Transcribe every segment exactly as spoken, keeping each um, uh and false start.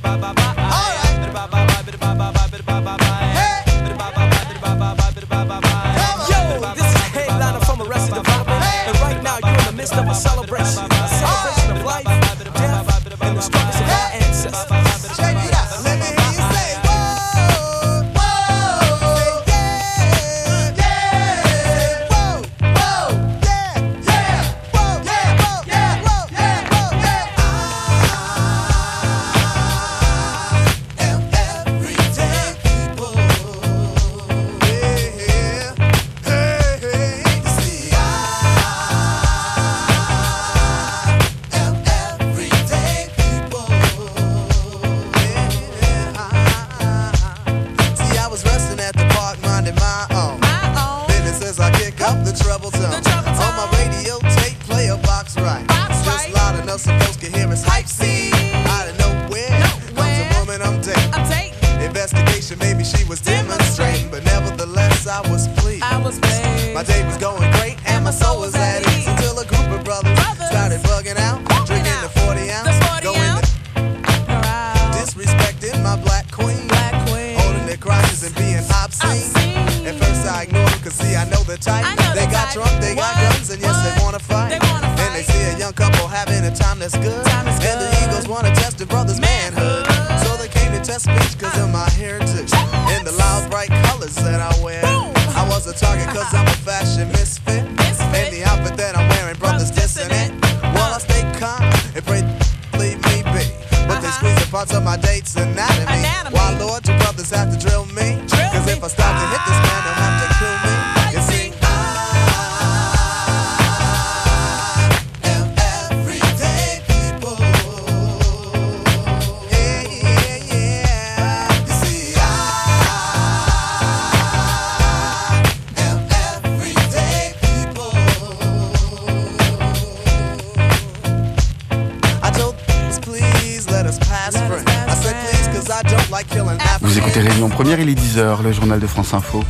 Vous écoutez Réunion Première, il est dix heures, le journal de France Info.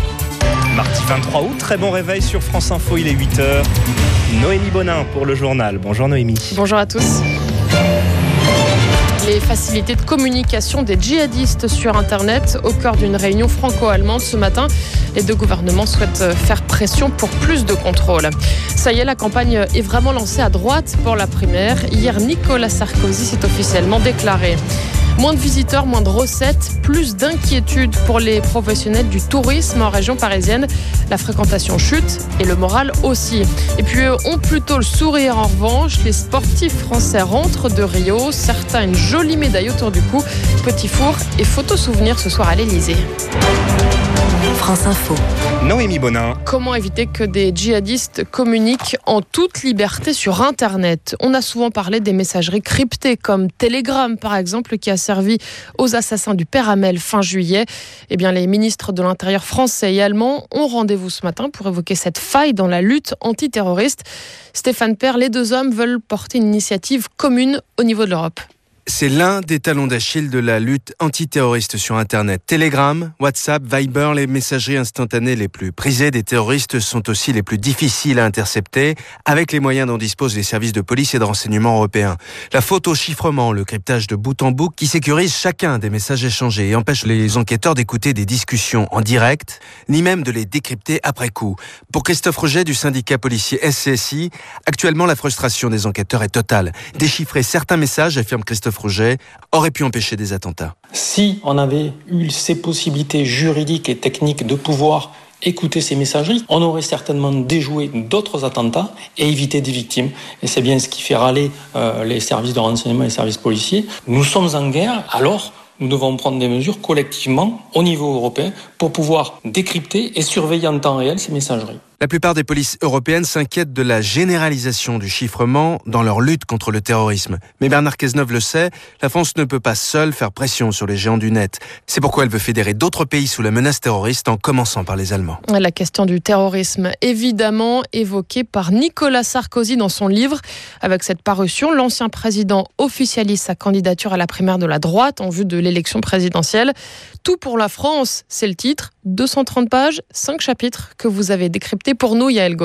Mardi vingt-trois août, très bon réveil sur France Info, il est huit heures. Noémie Bonin pour le journal. Bonjour Noémie. Bonjour à tous. Les facilités de communication des djihadistes sur Internet au cœur d'une réunion franco-allemande ce matin. Les deux gouvernements souhaitent faire pression pour plus de contrôle. Ça y est, la campagne est vraiment lancée à droite pour la primaire. Hier, Nicolas Sarkozy s'est officiellement déclaré. Moins de visiteurs, moins de recettes, plus d'inquiétude pour les professionnels du tourisme en région parisienne. La fréquentation chute et le moral aussi. Et puis eux ont plutôt le sourire en revanche. Les sportifs français rentrent de Rio. Certains une jolie médaille autour du cou. Petit four et photos souvenirs ce soir à l'Elysée. France Info. Noémie Bonin. Comment éviter que des djihadistes communiquent en toute liberté sur Internet ? On a souvent parlé des messageries cryptées comme Telegram par exemple qui a servi aux assassins du Père Hamel fin juillet. Eh bien, les ministres de l'Intérieur français et allemands ont rendez-vous ce matin pour évoquer cette faille dans la lutte antiterroriste. Stéphane Père, les deux hommes veulent porter une initiative commune au niveau de l'Europe. C'est l'un des talons d'Achille de la lutte antiterroriste sur Internet. Telegram, WhatsApp, Viber, les messageries instantanées les plus prisées des terroristes sont aussi les plus difficiles à intercepter, avec les moyens dont disposent les services de police et de renseignement européens. La faute au chiffrement, le cryptage de bout en bout, qui sécurise chacun des messages échangés et empêche les enquêteurs d'écouter des discussions en direct, ni même de les décrypter après coup. Pour Christophe Rouget du syndicat policier S C S I, actuellement la frustration des enquêteurs est totale. Déchiffrer certains messages, affirme Christophe Rouget, aurait pu empêcher des attentats. Si on avait eu ces possibilités juridiques et techniques de pouvoir écouter ces messageries, on aurait certainement déjoué d'autres attentats et évité des victimes. Et c'est bien ce qui fait râler euh, les services de renseignement et les services policiers. Nous sommes en guerre, alors nous devons prendre des mesures collectivement au niveau européen pour pouvoir décrypter et surveiller en temps réel ces messageries. La plupart des polices européennes s'inquiètent de la généralisation du chiffrement dans leur lutte contre le terrorisme. Mais Bernard Cazeneuve le sait, la France ne peut pas seule faire pression sur les géants du net. C'est pourquoi elle veut fédérer d'autres pays sous la menace terroriste, en commençant par les Allemands. La question du terrorisme, évidemment évoquée par Nicolas Sarkozy dans son livre. Avec cette parution, l'ancien président officialise sa candidature à la primaire de la droite en vue de l'élection présidentielle. Tout pour la France, c'est le titre. deux cent trente pages, cinq chapitres que vous avez décryptés pour nous, Yael Goz.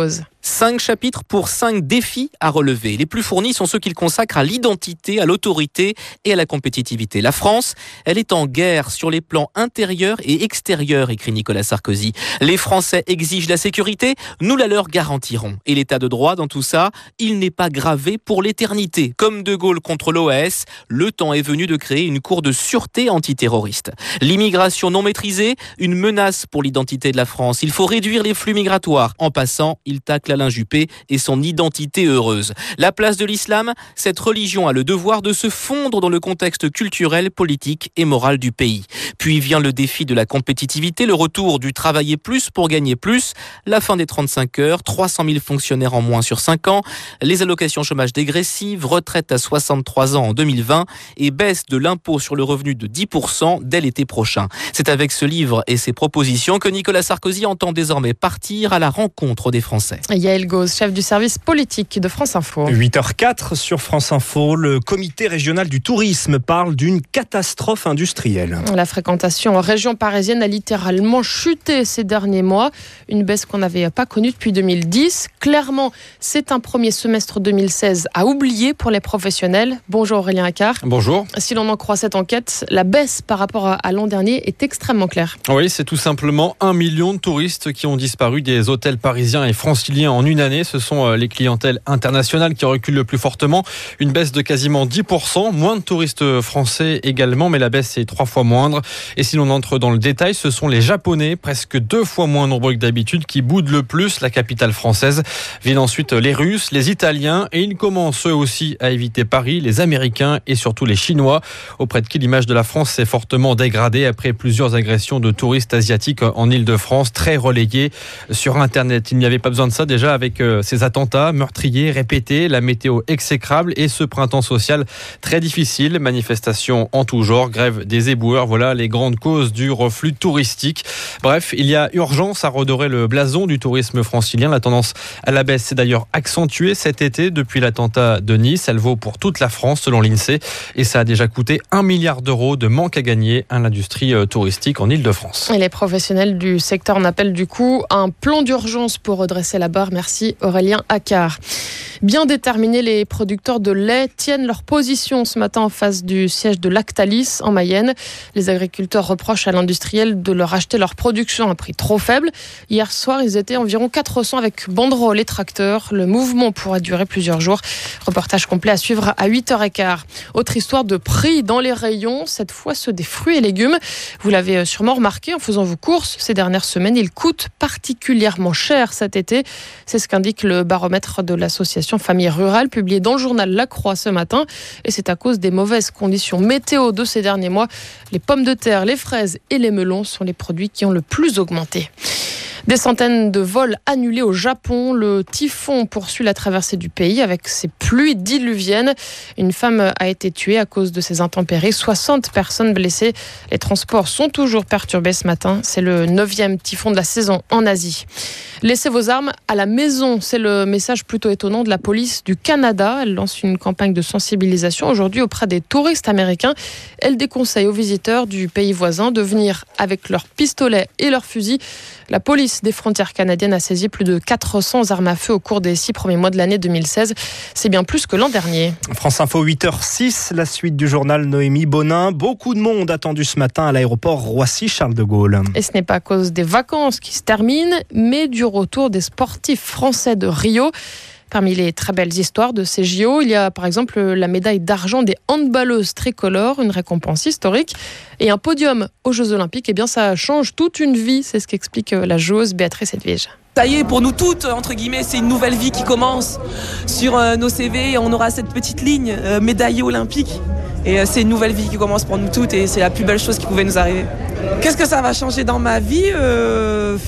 Cinq chapitres pour cinq défis à relever. Les plus fournis sont ceux qu'ils consacrent à l'identité, à l'autorité et à la compétitivité. La France, elle est en guerre sur les plans intérieurs et extérieurs, écrit Nicolas Sarkozy. Les Français exigent la sécurité, nous la leur garantirons. Et l'état de droit dans tout ça, il n'est pas gravé pour l'éternité. Comme De Gaulle contre l'O A S, le temps est venu de créer une cour de sûreté antiterroriste. L'immigration non maîtrisée, une menace pour l'identité de la France. Il faut réduire les flux migratoires. En passant, il tacle Alain Juppé et son identité heureuse. La place de l'islam, cette religion a le devoir de se fondre dans le contexte culturel, politique et moral du pays. Puis vient le défi de la compétitivité, le retour du travailler plus pour gagner plus, la fin des trente-cinq heures, trois cent mille fonctionnaires en moins sur cinq ans, les allocations chômage dégressives, retraite à soixante-trois ans en deux mille vingt et baisse de l'impôt sur le revenu de dix pour cent dès l'été prochain. C'est avec ce livre et ses propositions que Nicolas Sarkozy entend désormais partir à la rencontre des Français. Yael Gauze, chef du service politique de France Info. huit heures quatre sur France Info, le comité régional du tourisme parle d'une catastrophe industrielle. La fréquentation en région parisienne a littéralement chuté ces derniers mois, une baisse qu'on n'avait pas connue depuis deux mille dix. Clairement, c'est un premier semestre deux mille seize à oublier pour les professionnels. Bonjour Aurélien Accart. Bonjour. Si l'on en croit cette enquête, la baisse par rapport à l'an dernier est extrêmement claire. Oui, c'est tout simplement un million de touristes qui ont disparu des hôtels parisiens et franciliens en une année. Ce sont les clientèles internationales qui reculent le plus fortement. Une baisse de quasiment dix pour cent. Moins de touristes français également, mais la baisse est trois fois moindre. Et si l'on entre dans le détail, ce sont les Japonais, presque deux fois moins nombreux que d'habitude, qui boudent le plus la capitale française. Viennent ensuite les Russes, les Italiens, et ils commencent eux aussi à éviter Paris, les Américains et surtout les Chinois, auprès de qui l'image de la France s'est fortement dégradée après plusieurs agressions de touristes asiatiques en Île-de-France, très relayées sur Internet. Il n'y avait pas besoin de ça déjà avec ces attentats meurtriers répétés, la météo exécrable et ce printemps social très difficile. Manifestations en tout genre, grève des éboueurs, voilà les grandes causes du reflux touristique. Bref, il y a urgence à redorer le blason du tourisme francilien. La tendance à la baisse s'est d'ailleurs accentuée cet été depuis l'attentat de Nice. Elle vaut pour toute la France selon l'INSEE et ça a déjà coûté un milliard d'euros de manque à gagner à l'industrie touristique en Île-de-France. Et les professionnels du secteur en appellent du coup à un plan d'urgence pour redresser la barre. Merci Aurélien Accart. Bien déterminés, les producteurs de lait tiennent leur position ce matin en face du siège de Lactalis en Mayenne. Les agriculteurs reprochent à l'industriel de leur acheter leur production à un prix trop faible. Hier soir, ils étaient environ quatre cents avec banderoles et tracteurs. Le mouvement pourrait durer plusieurs jours. Reportage complet à suivre à huit heures quinze. Autre histoire de prix dans les rayons, cette fois ceux des fruits et légumes. Vous l'avez sûrement remarqué en faisant vos courses ces dernières semaines, ils coûtent particulièrement cher cet été. C'est ce qu'indique le baromètre de l'association Famille Rurale, publié dans le journal La Croix ce matin. Et c'est à cause des mauvaises conditions météo de ces derniers mois. Les pommes de terre, les fraises et les melons sont les produits qui ont le plus augmenté. Des centaines de vols annulés au Japon. Le typhon poursuit la traversée du pays avec ses pluies diluviennes. Une femme a été tuée à cause de ces intempéries. soixante personnes blessées. Les transports sont toujours perturbés ce matin. C'est le neuvième typhon de la saison en Asie. Laissez vos armes à la maison. C'est le message plutôt étonnant de la police du Canada. Elle lance une campagne de sensibilisation aujourd'hui auprès des touristes américains. Elle déconseille aux visiteurs du pays voisin de venir avec leurs pistolets et leurs fusils. La police des frontières canadiennes a saisi plus de quatre cents armes à feu au cours des six premiers mois de l'année deux mille seize. C'est bien plus que l'an dernier. France Info, huit heures six, la suite du journal Noémie Bonin. Beaucoup de monde attendu ce matin à l'aéroport Roissy-Charles de Gaulle. Et ce n'est pas à cause des vacances qui se terminent, mais du retour des sportifs français de Rio. Parmi les très belles histoires de ces J O, il y a par exemple la médaille d'argent des handballeuses tricolores, une récompense historique, et un podium aux Jeux Olympiques. Eh bien, ça change toute une vie, c'est ce qu'explique la joueuse Béatrice Edwige. Ça y est, pour nous toutes, entre guillemets, c'est une nouvelle vie qui commence. Sur euh, nos C V, on aura cette petite ligne, euh, médaillée olympique. Et euh, c'est une nouvelle vie qui commence pour nous toutes et c'est la plus belle chose qui pouvait nous arriver. Qu'est-ce que ça va changer dans ma vie euh...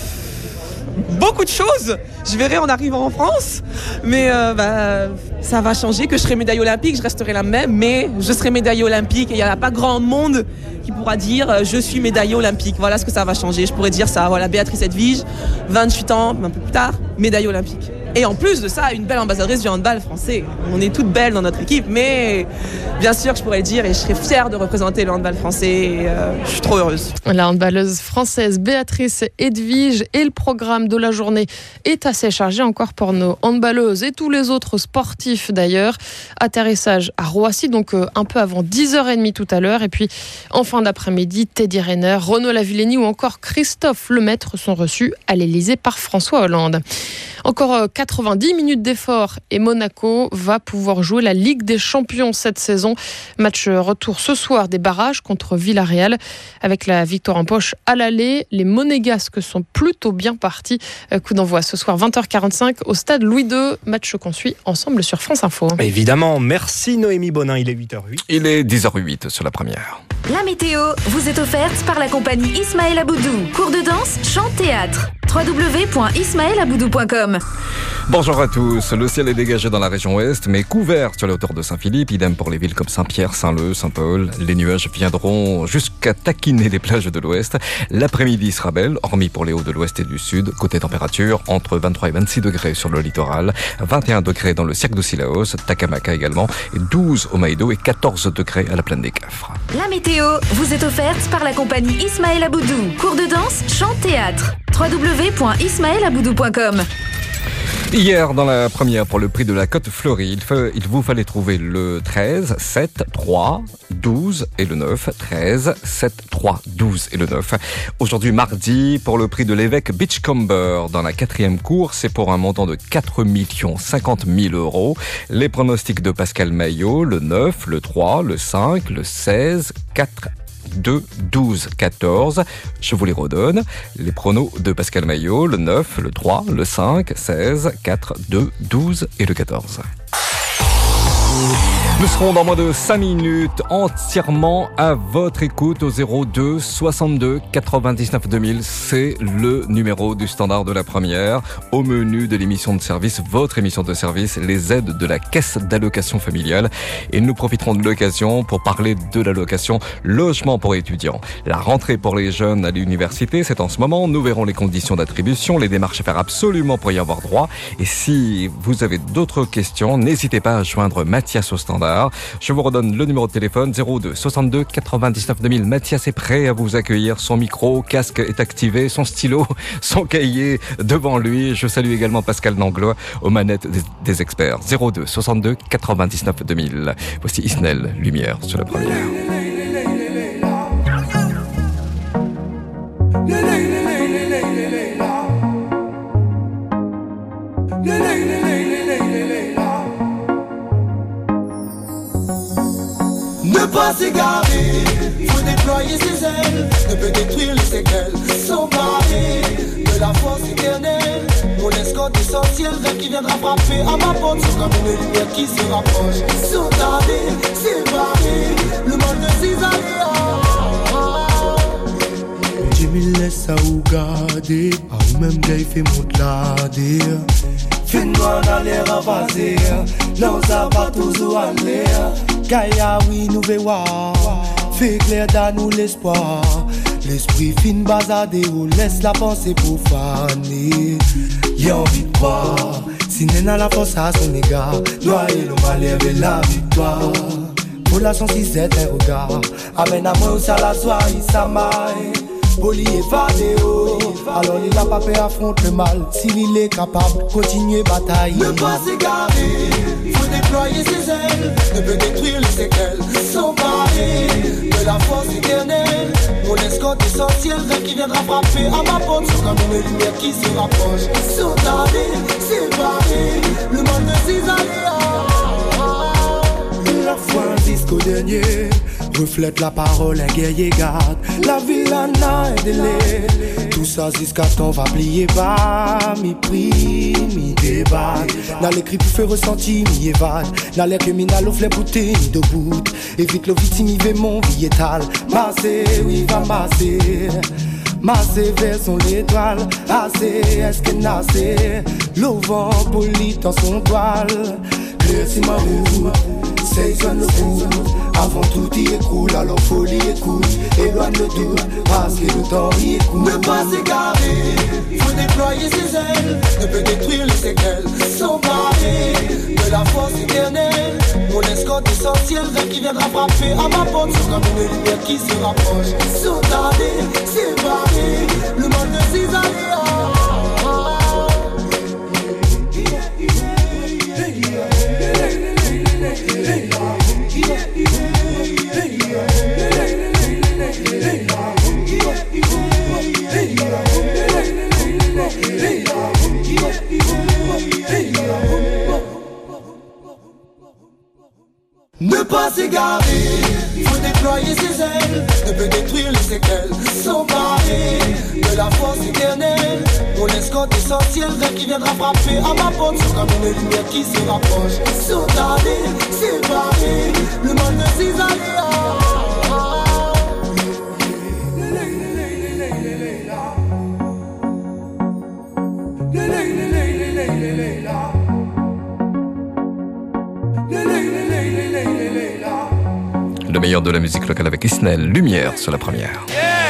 Beaucoup de choses, je verrai en arrivant en France, mais euh, bah, ça va changer, que je serai médaille olympique, je resterai la même, mais je serai médaille olympique et il n'y a pas grand monde qui pourra dire euh, je suis médaille olympique. Voilà ce que ça va changer, je pourrais dire ça, voilà, Béatrice Edwige, vingt-huit ans, un peu plus tard, médaille olympique. Et en plus de ça, une belle ambassadrice du handball français. On est toutes belles dans notre équipe, mais bien sûr que je pourrais le dire et je serais fière de représenter le handball français. Et, euh, je suis trop heureuse. La handballeuse française Béatrice Edwige, et le programme de la journée est assez chargé encore pour nos handballeuses et tous les autres sportifs d'ailleurs. Atterrissage à Roissy, donc un peu avant dix heures trente tout à l'heure. Et puis en fin d'après-midi, Teddy Riner, Renaud Lavillenie ou encore Christophe Lemaître sont reçus à l'Elysée par François Hollande. Encore quatre-vingt-dix minutes d'effort et Monaco va pouvoir jouer la Ligue des Champions cette saison. Match retour ce soir des barrages contre Villarreal. Avec la victoire en poche à l'aller, les Monégasques sont plutôt bien partis. Coup d'envoi ce soir vingt heures quarante-cinq au stade Louis deux. Match qu'on suit ensemble sur France Info. Évidemment, merci Noémie Bonin, il est huit heures huit. Il est dix heures huit sur la première. La météo vous est offerte par la compagnie Ismaël Aboudou. Cours de danse, chant, théâtre. w w w point ismaël aboudou point com. Bonjour à tous. Le ciel est dégagé dans la région ouest, mais couvert sur la hauteur de Saint-Philippe. Idem pour les villes comme Saint-Pierre, Saint-Leu, Saint-Paul. Les nuages viendront jusqu'à taquiner les plages de l'ouest. L'après-midi sera belle, hormis pour les hauts de l'ouest et du sud. Côté température, entre vingt-trois et vingt-six degrés sur le littoral, vingt et un degrés dans le cirque de Sillaos, Takamaka également, et douze au Maïdo et quatorze degrés à la plaine des Cafres. La météo vous est offerte par la compagnie Ismaël Aboudou. Cours de danse, chant, théâtre. w w w point ismaël aboudou point com. Hier, dans la première pour le prix de la Côte Fleurie, il, faut, il vous fallait trouver le treize, sept, trois, douze et le neuf. treize, sept, trois, douze et le neuf. Aujourd'hui, mardi, pour le prix de l'évêque Beachcomber, dans la quatrième course, c'est pour un montant de quatre millions cinquante mille euros. Les pronostics de Pascal Maillot, le neuf, le trois, le cinq, le seize, quatre, deux, douze, quatorze. Je vous les redonne. Les pronos de Pascal Maillot, le neuf, le trois, le cinq, seize, quatre, deux, douze et le quatorze. Nous serons dans moins de cinq minutes entièrement à votre écoute au zéro deux soixante-deux quatre-vingt-dix-neuf deux mille. C'est le numéro du standard de la première. Au menu de l'émission de service, votre émission de service, les aides de la caisse d'allocation familiale. Et nous profiterons de l'occasion pour parler de l'allocation logement pour étudiants. La rentrée pour les jeunes à l'université, c'est en ce moment. Nous verrons les conditions d'attribution, les démarches à faire absolument pour y avoir droit. Et si vous avez d'autres questions, n'hésitez pas à joindre Mathias au standard. Je vous redonne le numéro de téléphone zéro deux soixante-deux quatre-vingt-dix-neuf deux mille. Mathias est prêt à vous accueillir. Son micro, casque est activé, son stylo, son cahier devant lui. Je salue également Pascal Nanglois aux manettes des, des experts. zéro deux soixante-deux quatre-vingt-dix-neuf deux mille. Voici Isnel, Lumière sur la première. Ne pas s'égarer, faut déployer ses ailes, ne peut détruire les séquelles, s'emparer de la force éternelle. Mon escorte essentielle, rêve qui viendra frapper à ma porte, c'est comme une lumière qui se rapproche. Sautarder, séparer, le monde de ses aléas. Dieu me laisse à vous garder, à vous-même qu'il fait mon glader. Fais-moi dans l'air avasé, l'on s'abat toujours à l'air. Kaya oui nous vewa, fais clair dans nous l'espoir. L'esprit fin bazardé ou laisse la pensée profanée. Y'a envie de croire, si n'est la force à son égard, noyer le malheur et la victoire. Pour la chance c'est un regard, amène à moi où ça la soie, il s'amaille. Poli évadé, oh. Alors il n'a pas peur, affronte le mal. S'il est capable, continuer bataille. Ne pas s'égarer, faut déployer ses ailes. Ne peut détruire les séquelles, s'emparer de la force éternelle. Mon escorte essentielle, rêve qui viendra frapper à ma porte. C'est comme une lumière qui se rapproche. Sautarder, séparer le monde de ses aléas. La foi jusqu'au dernier reflète la parole, un guerrier garde. La villana est délai. Tout ça jusqu'à temps va plier bas. Mi prie, mi débat. Dans l'écrit pour faire ressentir, mi évade. Dans l'air criminal, au fleur bouté, mi debout. Évite le victime, il veut mon vie étale. Massé, oui, va masser. Massé vers son étoile. Assez, est-ce que nassé? Le vent poli dans son toile. Clear si ma route, saisonne le coup. Avant tout y écoule, alors folie écoute. Éloigne le doute, parce que le temps y écoule. Ne pas s'égarer, faut déployer ses ailes. Ne peut détruire les séquelles, s'emparer de la force éternelle. Mon escorte essentielle, rêve qui viendra frapper à ma porte. C'est comme une lumière qui se rapproche. Sautarder, séparer, le monde de ses aléas. Ne pas s'égarer, faut déployer ses ailes. Ne peut détruire les séquelles, s'emparer de la force éternelle. Mon escorte essentielle, rêve qui viendra frapper à ma porte. C'est comme une lumière qui se rapproche. Sautarder, séparer, le monde de ses aléas. Le meilleur de la musique locale avec Isnel, Lumière sur la première.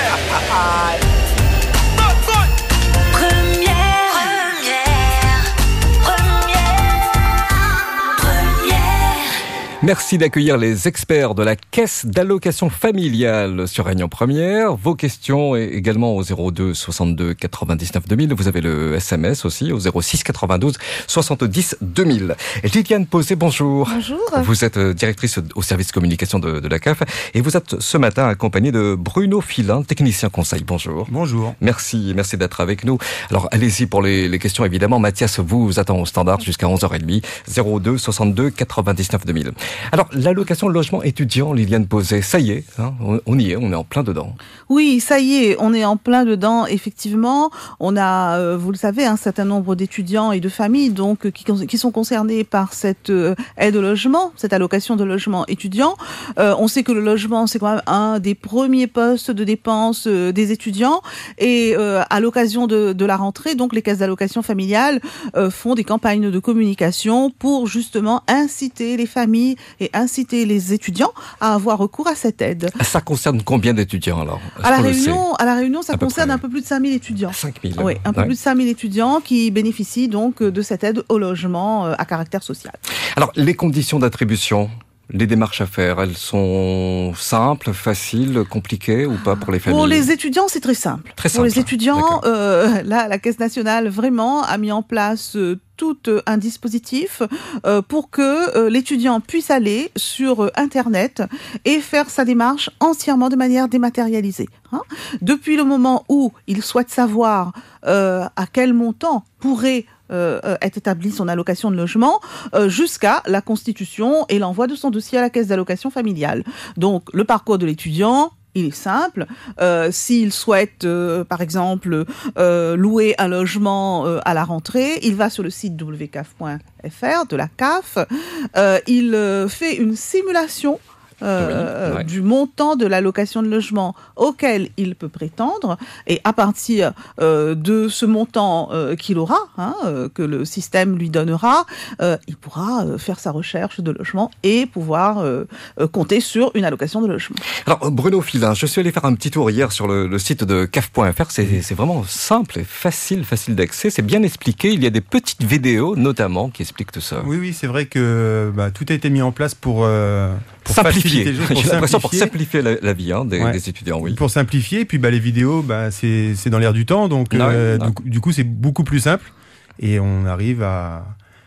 Merci d'accueillir les experts de la Caisse d'allocation familiale sur Réunion Première. Vos questions également au zéro deux soixante-deux quatre-vingt-dix-neuf deux mille. Vous avez le S M S aussi au zéro six quatre-vingt-douze soixante-dix deux mille. Liliane Posé, bonjour. Bonjour. Vous êtes directrice au service communication de, de la C A F et vous êtes ce matin accompagnée de Bruno Filin, technicien conseil. Bonjour. Bonjour. Merci, merci d'être avec nous. Alors allez-y pour les, les questions évidemment. Mathias vous attend au standard jusqu'à onze heures trente. zéro deux soixante-deux quatre-vingt-dix-neuf deux mille. Alors, l'allocation logement étudiant, Liliane Posé, ça y est, hein, on y est, on est en plein dedans. Oui, ça y est, on est en plein dedans, effectivement. On a, euh, vous le savez, un certain nombre d'étudiants et de familles donc qui, qui sont concernés par cette euh, aide au logement, cette allocation de logement étudiant. Euh, on sait que le logement, c'est quand même un des premiers postes de dépenses euh, des étudiants. Et euh, à l'occasion de, de la rentrée, donc les caisses d'allocation familiale euh, font des campagnes de communication pour justement inciter les familles et inciter les étudiants à avoir recours à cette aide. Ça concerne combien d'étudiants alors ? À la, Réunion, à la Réunion, ça concerne un peu plus de cinq mille étudiants. cinq mille Oui, un peu ouais. plus de cinq mille étudiants qui bénéficient donc de cette aide au logement à caractère social. Alors, les conditions d'attribution, les démarches à faire, elles sont simples, faciles, compliquées ou pas pour les familles ? Pour les étudiants, c'est très simple. Très simple. Pour les étudiants, euh, là, la Caisse nationale vraiment a mis en place euh, tout un dispositif euh, pour que euh, l'étudiant puisse aller sur euh, Internet et faire sa démarche entièrement de manière dématérialisée. Hein. Depuis le moment où il souhaite savoir euh, à quel montant pourrait euh, être établie son allocation de logement, euh, jusqu'à la constitution et l'envoi de son dossier à la Caisse d'allocation familiale. Donc, le parcours de l'étudiant, il est simple. Euh, s'il souhaite, euh, par exemple, euh, louer un logement euh, à la rentrée, il va sur le site w c a f point f r de la C A F. Euh, il euh, fait une simulation Euh, oui, ouais. du montant de l'allocation de logement auquel il peut prétendre, et à partir euh, de ce montant euh, qu'il aura, hein, euh, que le système lui donnera, euh, il pourra euh, faire sa recherche de logement et pouvoir euh, euh, compter sur une allocation de logement. Alors Bruno Filin, je suis allé faire un petit tour hier sur le, le site de C A F point F R, c'est, c'est vraiment simple et facile, facile d'accès, c'est bien expliqué, il y a des petites vidéos notamment qui expliquent tout ça. Oui, oui, c'est vrai que bah, tout a été mis en place pour... Euh, pour simplifier. Pour J'ai l'impression pour simplifier la, la vie hein, des, ouais. des étudiants, oui. Pour simplifier, puis bah, les vidéos, bah, c'est, c'est dans l'air du temps, donc ah euh, ouais, du, du coup c'est beaucoup plus simple et on arrive à,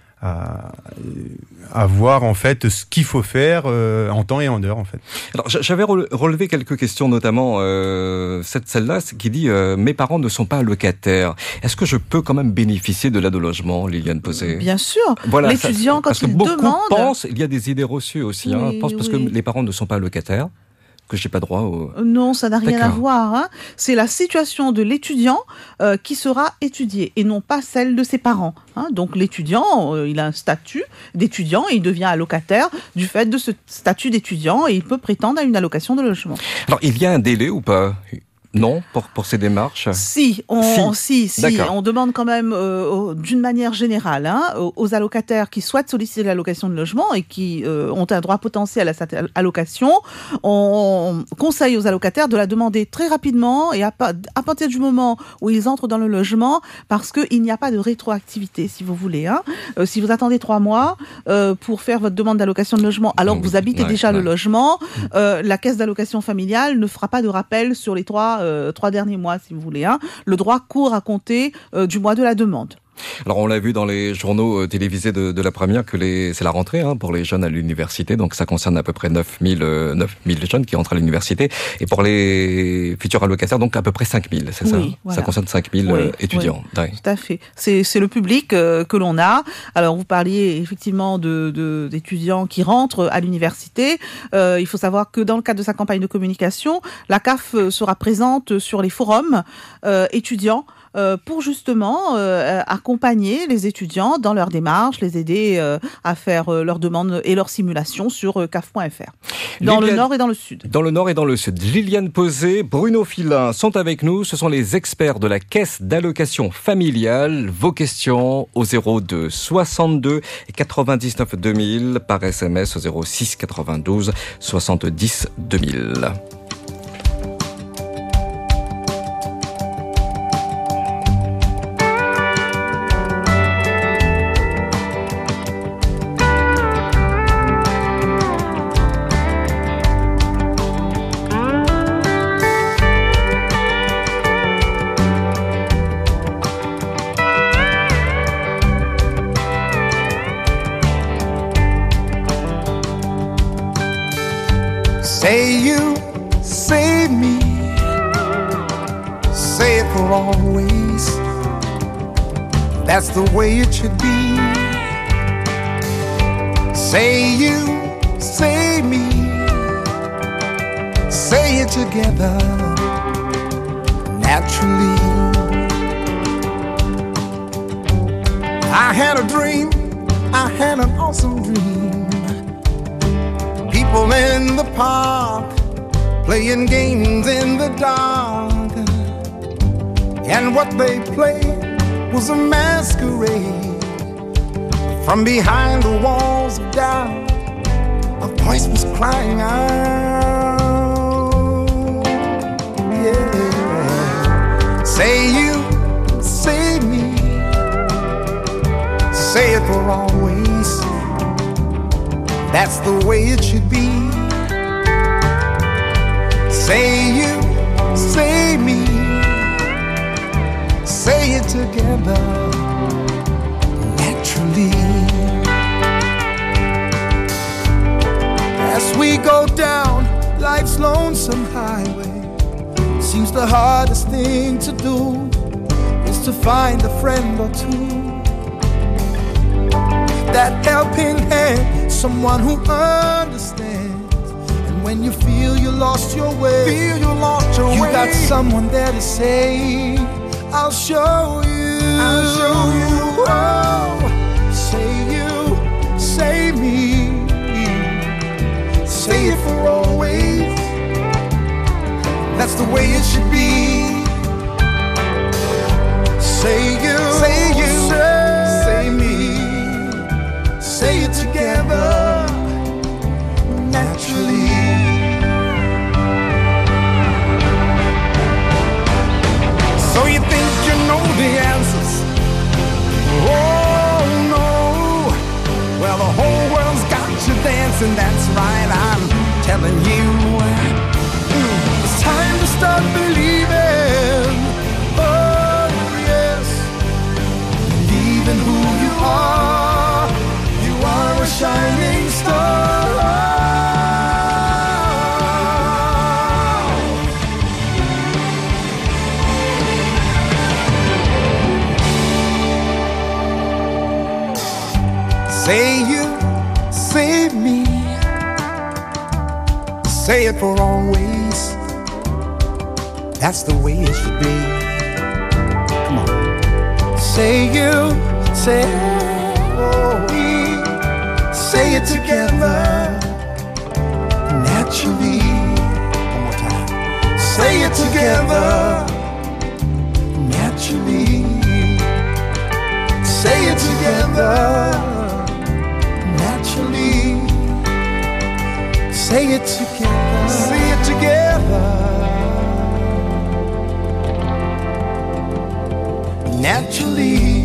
à, à voir en fait ce qu'il faut faire euh, en temps et en heure en fait. Alors j'avais relevé quelques questions, notamment euh, cette celle-là qui dit euh, mes parents ne sont pas locataires. Est-ce que je peux quand même bénéficier de l'aide au logement, Liliane Posé ? Bien sûr. Voilà, l'étudiant ça, quand parce il que beaucoup demande. Pensent, il y a des idées reçues aussi. Oui, hein, pensent parce oui. que les parents ne sont pas locataires. Que j'ai pas droit au... Non, ça n'a rien D'accord. à voir. Hein. C'est la situation de l'étudiant euh, qui sera étudiée et non pas celle de ses parents. Hein. Donc l'étudiant, euh, il a un statut d'étudiant et il devient allocataire du fait de ce statut d'étudiant et il peut prétendre à une allocation de logement. Alors il y a un délai ou pas ? Non, pour, pour ces démarches. Si, on, si, si, si on demande quand même, euh, d'une manière générale, hein, aux allocataires qui souhaitent solliciter l'allocation de logement et qui euh, ont un droit potentiel à cette allocation, on conseille aux allocataires de la demander très rapidement et à, à partir du moment où ils entrent dans le logement, parce qu'il n'y a pas de rétroactivité, si vous voulez. Hein. Euh, si vous attendez trois mois euh, pour faire votre demande d'allocation de logement, alors que vous habitez ouais, déjà ouais. le logement, euh, la caisse d'allocation familiale ne fera pas de rappel sur les trois, euh, trois derniers mois, si vous voulez. Hein. Le droit court à compter euh, du mois de la demande. Alors on l'a vu dans les journaux télévisés de, de la première que les, c'est la rentrée hein, pour les jeunes à l'université, donc ça concerne à peu près neuf mille jeunes qui entrent à l'université, et pour les futurs allocataires donc à peu près cinq mille, c'est oui, ça voilà. Ça concerne cinq mille oui, étudiants. Oui, ouais. Tout à fait. C'est, c'est le public euh, que l'on a. Alors vous parliez effectivement de, de, d'étudiants qui rentrent à l'université. Euh, il faut savoir que dans le cadre de sa campagne de communication, la C A F sera présente sur les forums euh, étudiants Euh, pour justement euh, accompagner les étudiants dans leur démarche, les aider euh, à faire euh, leurs demandes et leurs simulations sur euh, C A F point F R. Dans Liliane, le nord et dans le sud. Dans le nord et dans le sud. Liliane Posé, Bruno Filin sont avec nous. Ce sont les experts de la Caisse d'allocation familiale. Vos questions au zéro deux soixante-deux quatre-vingt-dix-neuf deux mille par S M S au zéro six quatre-vingt-douze soixante-dix deux mille. Say you, say me, say it for always. That's the way it should be. Say you, say me, say it together, naturally. I had a dream, I had an awesome dream. People in the park, playing games in the dark, and what they played was a masquerade. From behind the walls of doubt, a voice was crying out, yeah. Say you, say me, say it for always. That's the way it should be. Say you, say me, say it together, naturally. As we go down life's lonesome highway, seems the hardest thing to do is to find a friend or two. That helping hand, someone who understands. And when you feel you lost your way, feel you lost your you way, you got someone there to say, I'll show you, I'll show you. Oh, say you, say me, say it for always. That's the way it should be. Say you, say you, say, say me. Say it together, naturally. So you think you know the answers? Oh no. Well, the whole world's got you dancing, that's right, I'm telling you. It's time to start believing. Oh yes, believe in who you are. A shining star. Say you, say me, say it for always. That's the way it should be. Come on. Say you, say me, say it together, naturally. One more time. Say Say it together, naturally. Say it together, naturally. Say it together, say it together, naturally.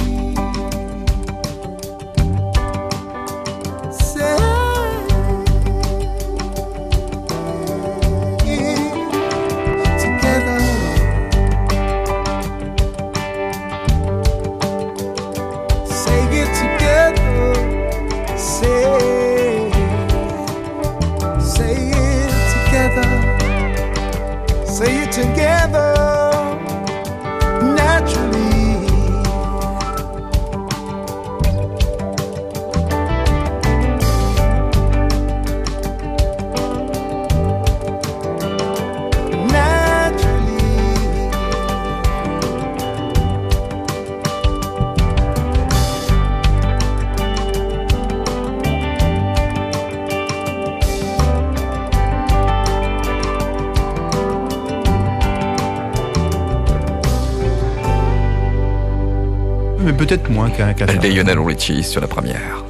Mais peut-être moins qu'un qu'un. Lionel Richie sur la première.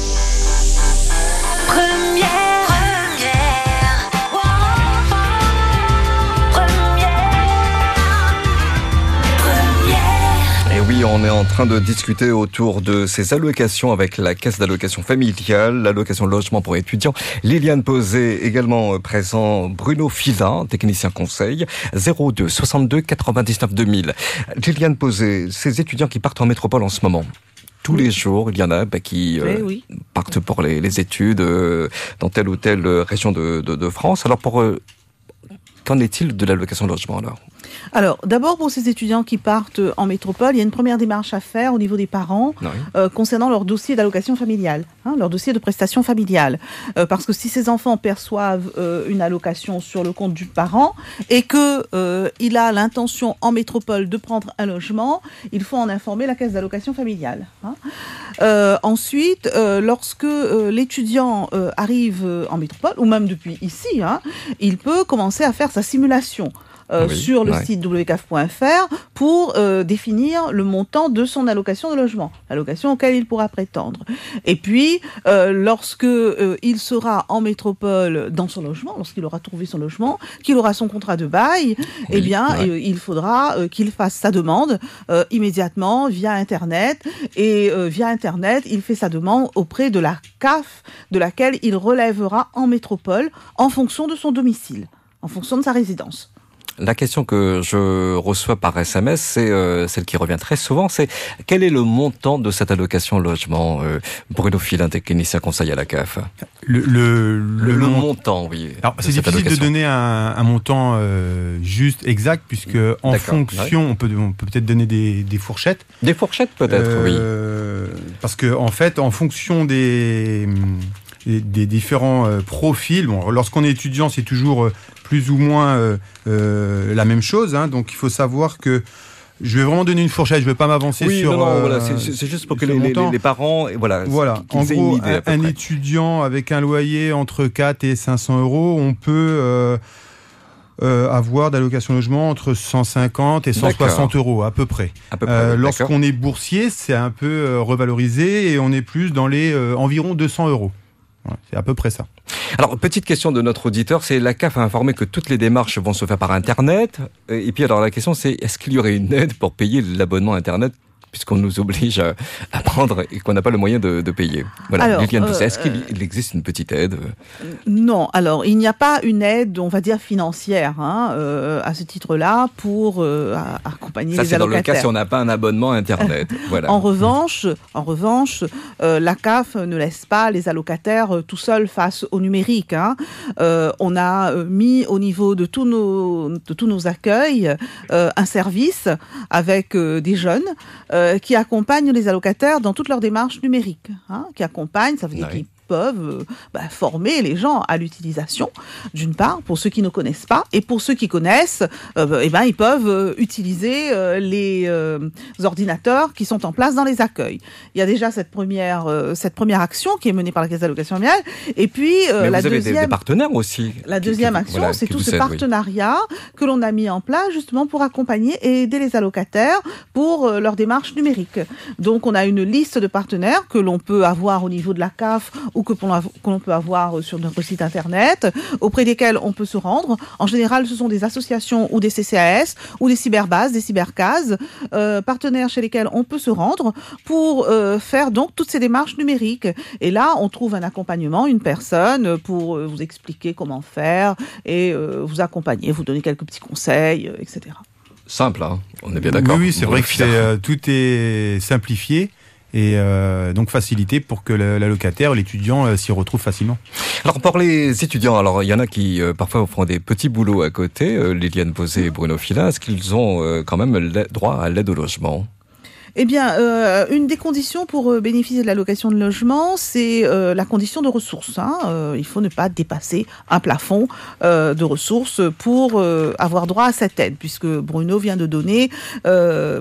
Oui, on est en train de discuter autour de ces allocations avec la caisse d'allocation familiale, l'allocation logement pour étudiants. Liliane Posé, également présent, Bruno Filin, technicien conseil, zéro deux soixante-deux quatre-vingt-dix-neuf deux mille. Liliane Posé, ces étudiants qui partent en métropole en ce moment, tous les jours, il y en a bah, qui euh, oui, oui. partent pour les, les études euh, dans telle ou telle région de, de, de France. Alors, pour euh, qu'en est-il de l'allocation logement alors ? Alors, d'abord, pour ces étudiants qui partent en métropole, il y a une première démarche à faire au niveau des parents oui. euh, concernant leur dossier d'allocation familiale, hein, leur dossier de prestation familiale. Euh, parce que si ces enfants perçoivent euh, une allocation sur le compte du parent et qu'il euh, a l'intention en métropole de prendre un logement, il faut en informer la caisse d'allocation familiale. Hein. Euh, ensuite, euh, lorsque euh, l'étudiant euh, arrive en métropole, ou même depuis ici, hein, il peut commencer à faire sa simulation. Euh, oui, sur le ouais. site w c a f point f r pour euh, définir le montant de son allocation de logement, l'allocation auquel il pourra prétendre. Et puis, euh, lorsque euh, il sera en métropole dans son logement, lorsqu'il aura trouvé son logement, qu'il aura son contrat de bail, oui, eh bien, ouais. euh, il faudra euh, qu'il fasse sa demande euh, immédiatement via Internet. Et euh, via Internet, il fait sa demande auprès de la C A F de laquelle il relèvera en métropole en fonction de son domicile, en fonction de sa résidence. La question que je reçois par S M S, c'est euh, celle qui revient très souvent, c'est quel est le montant de cette allocation logement euh, Bruno Filin, technicien conseil à la C A F. Le, le, le, le montant, oui. Alors, c'est difficile allocation. de donner un, un montant euh, juste, exact, puisque en D'accord, fonction, ouais. on peut on peut peut-être donner des, des fourchettes. Des fourchettes peut-être, euh, oui. Parce que en fait, en fonction des des, des différents euh, profils, bon, lorsqu'on est étudiant, c'est toujours euh, plus ou moins euh, euh, la même chose, hein, donc il faut savoir que je vais vraiment donner une fourchette, je ne vais pas m'avancer oui, sur... Non, non, euh, voilà, c'est, c'est juste pour que les, les, les parents... Voilà, voilà. En gros, un, un étudiant avec un loyer entre quatre et cinq cents euros, on peut euh, euh, avoir d'allocation logement entre cent cinquante et cent soixante d'accord. euros, à peu près. À peu près euh, lorsqu'on est boursier, c'est un peu euh, revalorisé et on est plus dans les euh, environ deux cents euros. Ouais, c'est à peu près ça. Alors, petite question de notre auditeur, c'est la C A F a informé que toutes les démarches vont se faire par Internet. Et puis, alors, la question, c'est est-ce qu'il y aurait une aide pour payer l'abonnement Internet puisqu'on nous oblige à, à prendre et qu'on n'a pas le moyen de, de payer. Voilà. Alors, Liliane Posé, euh, est-ce qu'il il existe une petite aide ? Non, alors il n'y a pas une aide, on va dire financière, hein, euh, à ce titre-là, pour euh, accompagner Ça, les allocataires. Ça, c'est dans le cas si on n'a pas un abonnement Internet. Voilà. En revanche, en revanche, euh, la C A F ne laisse pas les allocataires euh, tout seuls face au numérique. Hein. Euh, on a euh, mis au niveau de tous nos, de tous nos accueils euh, un service avec euh, des jeunes euh, qui accompagnent les allocataires dans toutes leurs démarches numériques, hein, qui accompagnent, ça veut dire oui. qu'ils peuvent bah, former les gens à l'utilisation, d'une part, pour ceux qui ne connaissent pas, et pour ceux qui connaissent, euh, eh ben, ils peuvent euh, utiliser euh, les euh, ordinateurs qui sont en place dans les accueils. Il y a déjà cette première, euh, cette première action qui est menée par la Caisse d'allocation familiale, et puis euh, Mais la vous avez deuxième... des, des partenaires aussi. La deuxième qui, action, voilà, c'est tout ce aident, partenariat oui. que l'on a mis en place justement pour accompagner et aider les allocataires pour euh, leur démarche numérique. Donc, on a une liste de partenaires que l'on peut avoir au niveau de la C A F ou que l'on peut avoir sur notre site internet, auprès desquels on peut se rendre. En général, ce sont des associations ou des C C A S ou des cyberbases, des cybercases, euh, partenaires chez lesquels on peut se rendre pour euh, faire donc toutes ces démarches numériques. Et là, on trouve un accompagnement, une personne pour euh, vous expliquer comment faire et euh, vous accompagner, vous donner quelques petits conseils, euh, et cetera. Simple, hein, on est bien d'accord. Oui, oui c'est vrai que c'est, euh, tout est simplifié et euh, donc facilité pour que le, l'allocataire, l'étudiant euh, s'y retrouve facilement. Alors pour les étudiants, alors il y en a qui euh, parfois font des petits boulots à côté, euh, Liliane Posé et Bruno Filin, est-ce qu'ils ont euh, quand même droit à l'aide au logement ? Eh bien, euh, une des conditions pour bénéficier de l'allocation de logement, c'est euh, la condition de ressources. Hein. Euh, il faut ne pas dépasser un plafond euh, de ressources pour euh, avoir droit à cette aide, puisque Bruno vient de donner euh,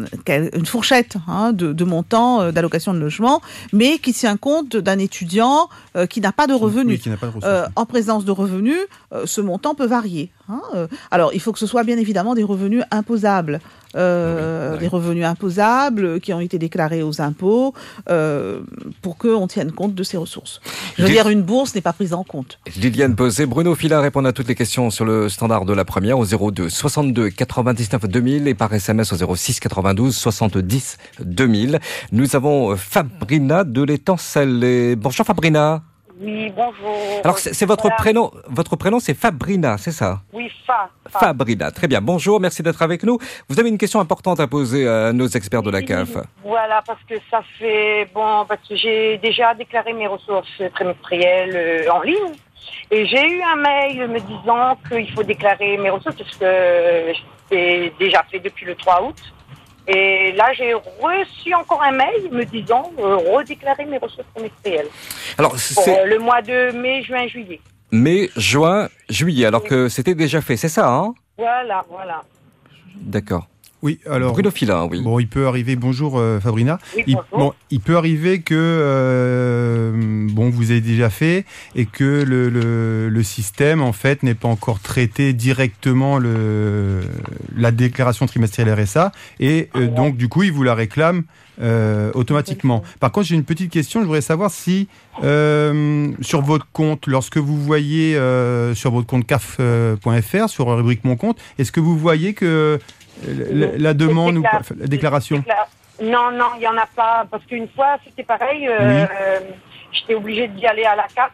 une fourchette hein, de, de montant d'allocation de logement, mais qui tient compte d'un étudiant euh, qui n'a pas de revenus. Oui, qui n'a pas de ressources. Euh, en présence de revenus, euh, ce montant peut varier. Hein. Alors, il faut que ce soit bien évidemment des revenus imposables. Euh, oui, oui. Des revenus imposables qui ont été déclarés aux impôts euh, pour qu'on tienne compte de ces ressources. Je veux Lili... dire, une bourse n'est pas prise en compte. Liliane Posé, Bruno Filin répondent à toutes les questions sur le standard de la première au zéro deux soixante-deux quatre-vingt-dix-neuf deux mille et par S M S au zéro six quatre-vingt-douze soixante-dix deux mille. Nous avons Fabrina de l'Étancelle. Bonjour Fabrina. Oui, bonjour. Alors, c'est, c'est votre voilà. prénom, votre prénom, c'est Fabrina, c'est ça ? Oui, Fa, Fa. Fabrina, très bien. Bonjour, merci d'être avec nous. Vous avez une question importante à poser à nos experts de la C A F. Voilà, parce que ça fait, bon, parce que j'ai déjà déclaré mes ressources trimestrielles en ligne. Et j'ai eu un mail me disant qu'il faut déclarer mes ressources, parce que c'est déjà fait depuis le trois août. Et là, j'ai reçu encore un mail me disant euh, redéclarer mes ressources trimestrielles. Alors, c'est... Pour euh, le mois de mai, juin, juillet. Mai, juin, juillet, alors oui. que c'était déjà fait, c'est ça, hein ? Voilà, voilà. D'accord. Oui, alors. Bruno Filin, oui. Bon, il peut arriver. Bonjour, euh, Fabrina. Oui, il, bonjour. Bon, il peut arriver que euh, bon, vous avez déjà fait et que le, le, le système en fait n'ait pas encore traité directement le la déclaration trimestrielle R S A et euh, donc du coup il vous la réclame euh, automatiquement. Par contre, j'ai une petite question. Je voudrais savoir si euh, sur votre compte, lorsque vous voyez euh, sur votre compte C A F point F R sur la rubrique Mon compte, est-ce que vous voyez que La, la demande décla- ou la déclaration décla- Non, non, il n'y en a pas. Parce qu'une fois, c'était pareil. Euh, oui. euh, j'étais obligée d'y aller à la C A F,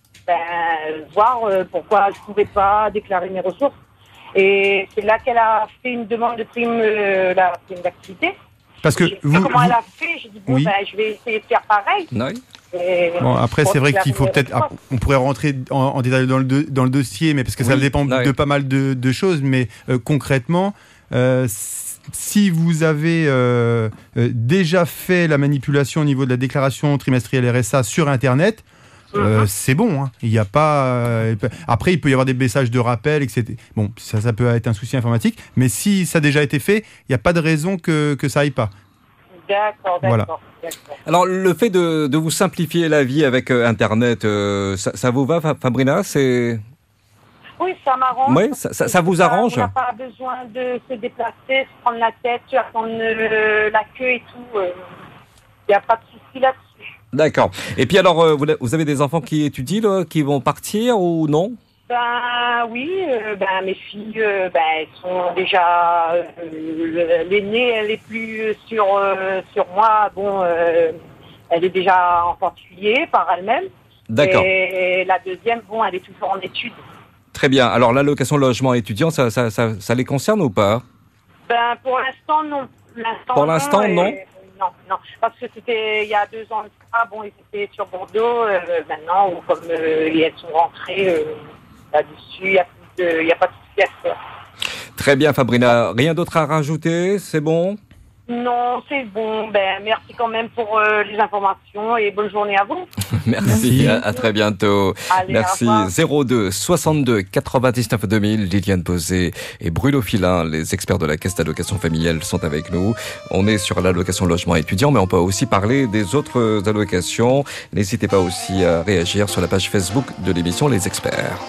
ben, voir euh, pourquoi je ne pouvais pas déclarer mes ressources. Et c'est là qu'elle a fait une demande de prime, euh, la prime d'activité. Parce que j'ai vous, comment vous... elle a fait, j'ai dit, bon, oui. ben, je vais essayer de faire pareil. Oui. Et bon, après, c'est vrai qu'il faut peut-être. Ah, on pourrait rentrer en, en détail dans le, de, dans le dossier, mais parce que ça oui. dépend oui. de pas mal de, de choses. Mais euh, concrètement, euh, si vous avez euh, euh, déjà fait la manipulation au niveau de la déclaration trimestrielle R S A sur Internet, euh, mm-hmm. c'est bon. Hein. Il y a pas. Euh, après, il peut y avoir des messages de rappel, et cetera. Bon, ça, ça peut être un souci informatique. Mais si ça a déjà été fait, il n'y a pas de raison que, que ça aille pas. D'accord, d'accord. Voilà. D'accord. Alors, le fait de, de vous simplifier la vie avec euh, Internet, euh, ça, ça vous va, Fabrina ? C'est... Oui, ça m'arrange. Oui, ça, ça, ça vous arrange ? On n'a pas besoin de se déplacer, se prendre la tête, attendre euh, la queue et tout. Il euh, n'y a pas de souci là-dessus. D'accord. Et puis alors, euh, vous avez des enfants qui étudient, là, qui vont partir ou non ? Ben oui, euh, ben mes filles, euh, ben elles sont déjà euh, l'aînée, elle est plus sur euh, sur moi. Bon, euh, elle est déjà en particulier par elle-même. D'accord. Et la deuxième, bon, elle est toujours en études. Très bien. Alors l'allocation logement étudiant, ça ça ça, ça les concerne ou pas ? Ben pour l'instant non. L'instant, pour l'instant non. non. Non, non, parce que c'était il y a deux ans. Ah bon, ils étaient sur Bordeaux. Euh, maintenant, ou comme euh, elles sont rentrées. Euh, Là-dessus, il n'y a, a pas de souci à faire. Très bien, Fabrina. Rien d'autre à rajouter ? C'est bon ? Non, c'est bon. Ben, merci quand même pour euh, les informations et bonne journée à vous. Merci, à, à très bientôt. Allez, merci. zéro deux soixante-deux quatre-vingt-dix-neuf deux mille, Liliane Posé et Bruno Filin, les experts de la caisse d'allocation familiale, sont avec nous. On est sur l'allocation logement étudiant, mais on peut aussi parler des autres allocations. N'hésitez pas aussi à réagir sur la page Facebook de l'émission Les Experts.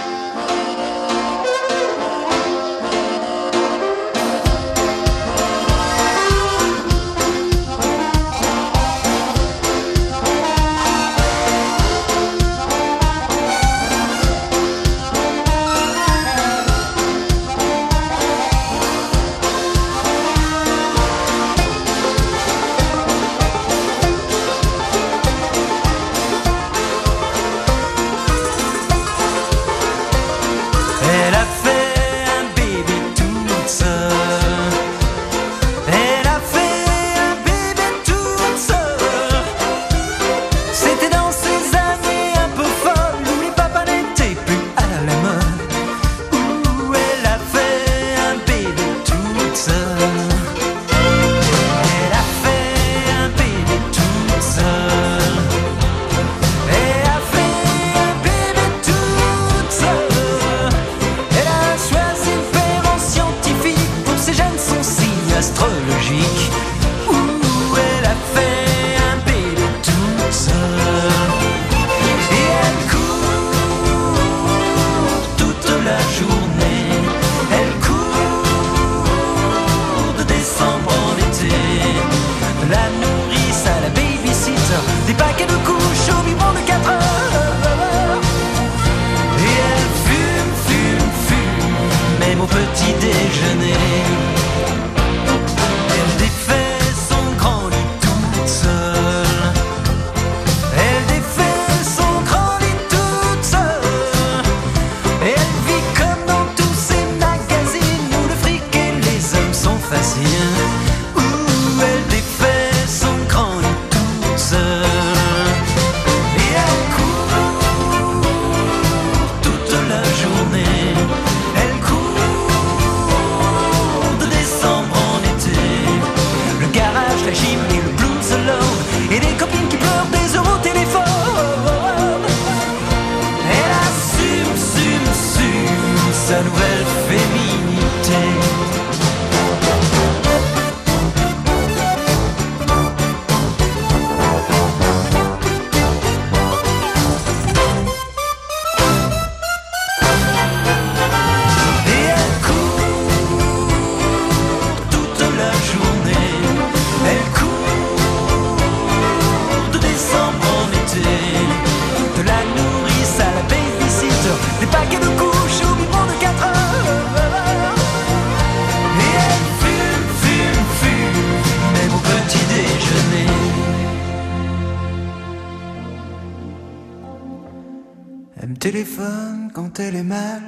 Téléphone quand elle est mal,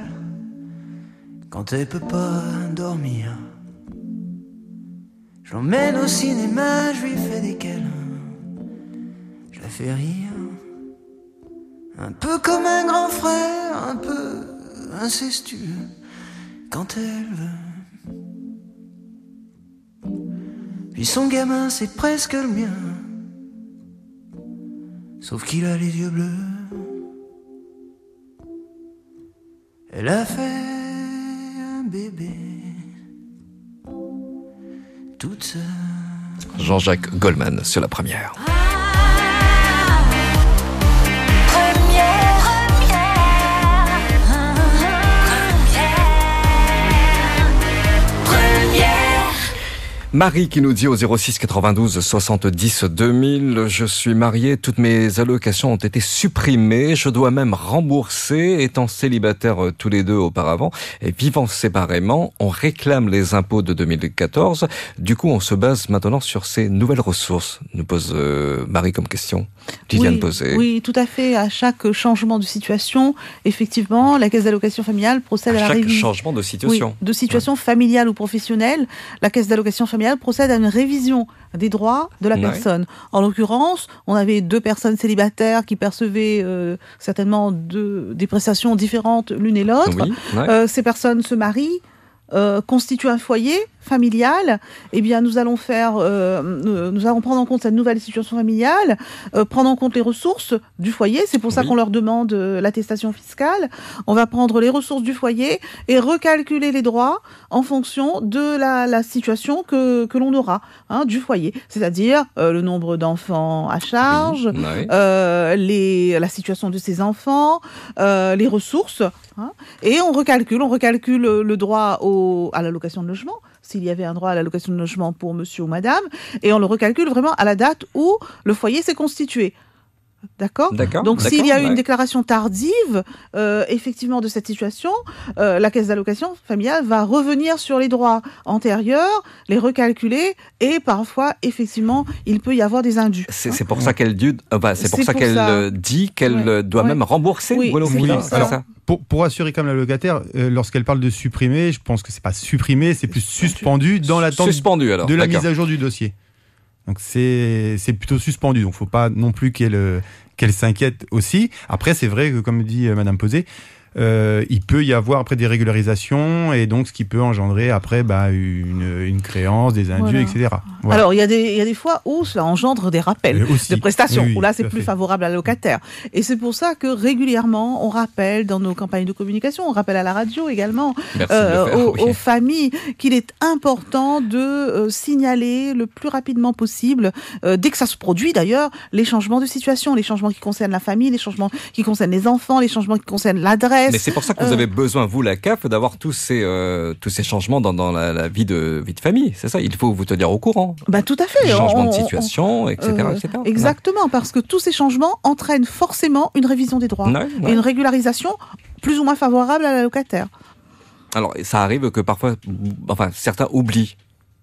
quand elle peut pas dormir. Je l'emmène au cinéma, je lui fais des câlins, je la fais rire. Un peu comme un grand frère, un peu incestueux, quand elle veut. Puis son gamin c'est presque le mien, sauf qu'il a les yeux bleus. Elle a fait un bébé toute seule. Jean-Jacques Goldman sur la première. Marie qui nous dit au zéro six quatre-vingt-douze soixante-dix deux mille, je suis mariée, toutes mes allocations ont été supprimées, je dois même rembourser, étant célibataires tous les deux auparavant et vivant séparément, on réclame les impôts de deux mille quatorze, du coup on se base maintenant sur ces nouvelles ressources, nous pose euh, Marie comme question. Liliane oui, Posé. Oui, tout à fait, à chaque changement de situation, effectivement, la caisse d'allocation familiale procède à, à la révision. Chaque changement de situation. Oui, de situation ouais. familiale ou professionnelle, la caisse d'allocation familiale procède à une révision des droits de la ouais. personne. En l'occurrence, on avait deux personnes célibataires qui percevaient euh, certainement deux, des prestations différentes l'une et l'autre. Oui, ouais. euh, ces personnes se marient, euh, constituent un foyer, familiale, eh bien, nous allons faire, euh, nous allons prendre en compte cette nouvelle situation familiale, euh, prendre en compte les ressources du foyer. C'est pour ça oui. qu'on leur demande euh, l'attestation fiscale. On va prendre les ressources du foyer et recalculer les droits en fonction de la, la situation que, que l'on aura hein, du foyer. C'est-à-dire euh, le nombre d'enfants à charge, oui. Oui. Euh, les, la situation de ces enfants, euh, les ressources. Hein, et on recalcule, on recalcule le droit au, à l'allocation de logement. S'il y avait un droit à l'allocation de logement pour monsieur ou madame, et on le recalcule vraiment à la date où le foyer s'est constitué. D'accord ? D'accord. Donc, d'accord, s'il y a ouais. une déclaration tardive, euh, effectivement, de cette situation, euh, la caisse d'allocation familiale va revenir sur les droits antérieurs, les recalculer, et parfois, effectivement, il peut y avoir des indus. C'est, c'est pour ça qu'elle dit, euh, bah, c'est pour c'est ça pour qu'elle ça. dit qu'elle ouais. doit ouais. même rembourser. Oui, Bruno c'est oui. ça. Alors, ça. Pour, pour assurer comme la locataire, euh, lorsqu'elle parle de supprimer, je pense que c'est pas supprimer, c'est plus suspendu dans l'attente suspendu, alors. de la D'accord. mise à jour du dossier. Donc c'est c'est plutôt suspendu. Donc faut pas non plus qu'elle qu'elle s'inquiète aussi. Après c'est vrai que comme dit Madame Posé, euh, il peut y avoir après des régularisations et donc ce qui peut engendrer après bah, une, une créance, des indus, voilà. et cetera. Voilà. Alors il y a des il y a des fois où cela engendre des rappels aussi. de prestations, oui, où là c'est plus fait. favorable à la locataire. Et c'est pour ça que régulièrement on rappelle dans nos campagnes de communication, on rappelle à la radio également euh, faire, aux, oui. aux familles qu'il est important de euh, signaler le plus rapidement possible, euh, dès que ça se produit d'ailleurs, les changements de situation, les changements qui concernent la famille, les changements qui concernent les enfants, les changements qui concernent l'adresse. Mais c'est pour ça que vous euh... avez besoin, vous, la C A F, d'avoir tous ces, euh, tous ces changements dans, dans la, la vie, de, vie de famille. C'est ça, il faut vous tenir au courant. Bah, tout à fait. Changement on, de situation, on, et cetera, euh, et cetera. Exactement, ouais. Parce que tous ces changements entraînent forcément une révision des droits. Ouais, ouais. Et une régularisation plus ou moins favorable à la locataire. Alors, ça arrive que parfois, enfin, certains oublient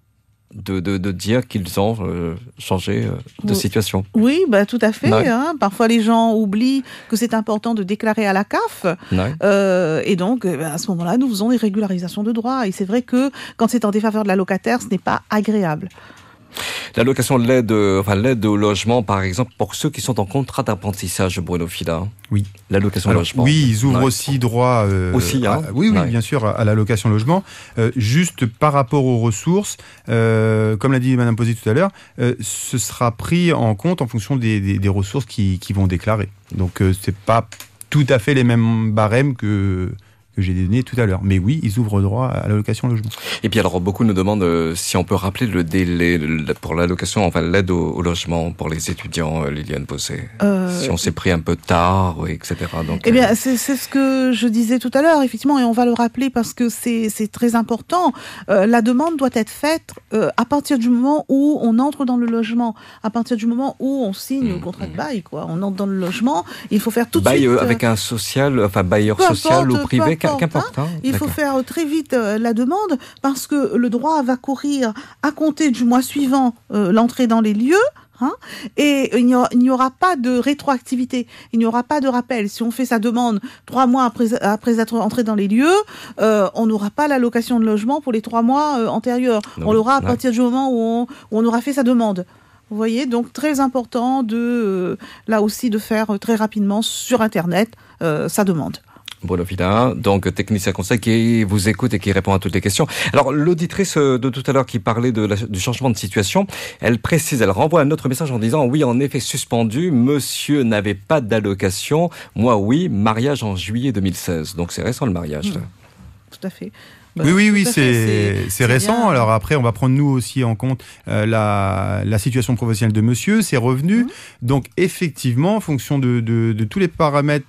De, de, de dire qu'ils ont euh, changé euh, de oui. situation. Oui, bah, tout à fait. Ouais. Hein. Parfois, les gens oublient que c'est important de déclarer à la C A F. Ouais. Euh, et donc, à ce moment-là, nous faisons des régularisations de droits. Et c'est vrai que quand c'est en défaveur de la locataire, ce n'est pas agréable. L'allocation de l'aide, enfin l'aide au logement, par exemple, pour ceux qui sont en contrat d'apprentissage, Bruno Fila. Oui. L'allocation Alors, logement. Oui, ils ouvrent ouais. aussi droit. Euh, aussi, hein. à, oui, oui, ouais. bien sûr, à l'allocation logement. Euh, juste par rapport aux ressources, euh, comme l'a dit Madame Posé tout à l'heure, euh, ce sera pris en compte en fonction des, des, des ressources qui, qui vont déclarer. Donc, euh, c'est pas tout à fait les mêmes barèmes que. que j'ai donné tout à l'heure. Mais oui, ils ouvrent droit à l'allocation logement. Et puis alors, beaucoup nous demandent euh, si on peut rappeler le délai pour l'allocation, enfin l'aide au, au logement pour les étudiants, euh, Liliane Posé. Euh... Si on s'est pris un peu tard, oui, et cetera. Donc, eh bien, euh... c'est, c'est ce que je disais tout à l'heure, effectivement, et on va le rappeler parce que c'est, c'est très important. Euh, la demande doit être faite euh, à partir du moment où on entre dans le logement, à partir du moment où on signe mmh, le contrat mmh. de bail, quoi. On entre dans le logement, il faut faire tout de bail, suite... Bail euh, avec un social, enfin bailleur peu social importe, ou privé, qu'importe. Hein, il D'accord. faut faire très vite euh, la demande parce que le droit va courir à compter du mois suivant euh, l'entrée dans les lieux. Hein, et il n'y, aura, il n'y aura pas de rétroactivité, il n'y aura pas de rappel. Si on fait sa demande trois mois après, après être entré dans les lieux, euh, on n'aura pas l'allocation de logement pour les trois mois euh, antérieurs. Non, on l'aura à ouais. partir du moment où on, où on aura fait sa demande. Vous voyez, donc très important de euh, là aussi de faire très rapidement sur Internet euh, sa demande. Bruno Fila, donc technicien conseil qui vous écoute et qui répond à toutes les questions. Alors l'auditrice de tout à l'heure qui parlait de la, du changement de situation, elle précise, elle renvoie un autre message en disant oui, en effet suspendu, monsieur n'avait pas d'allocation, moi oui, mariage en juillet deux mille seize, donc c'est récent le mariage. Mmh. Là. Tout à fait. Bah, oui, oui, oui, c'est, c'est, c'est, c'est récent. Bien. Alors après, on va prendre nous aussi en compte euh, la, la situation professionnelle de monsieur, ses revenus. Mmh. Donc effectivement, en fonction de, de, de tous les paramètres,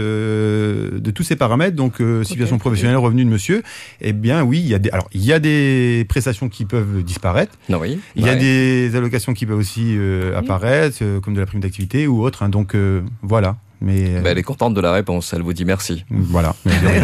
euh, de tous ces paramètres, donc euh, situation okay, professionnelle, okay. revenus de monsieur, eh bien oui, il y a des, alors il y a des prestations qui peuvent disparaître. Non, oui. Il y ouais. a des allocations qui peuvent aussi euh, oui. apparaître, euh, comme de la prime d'activité ou autre. Hein, donc euh, voilà. Mais euh... ben, elle est contente de la réponse, elle vous dit merci. Voilà.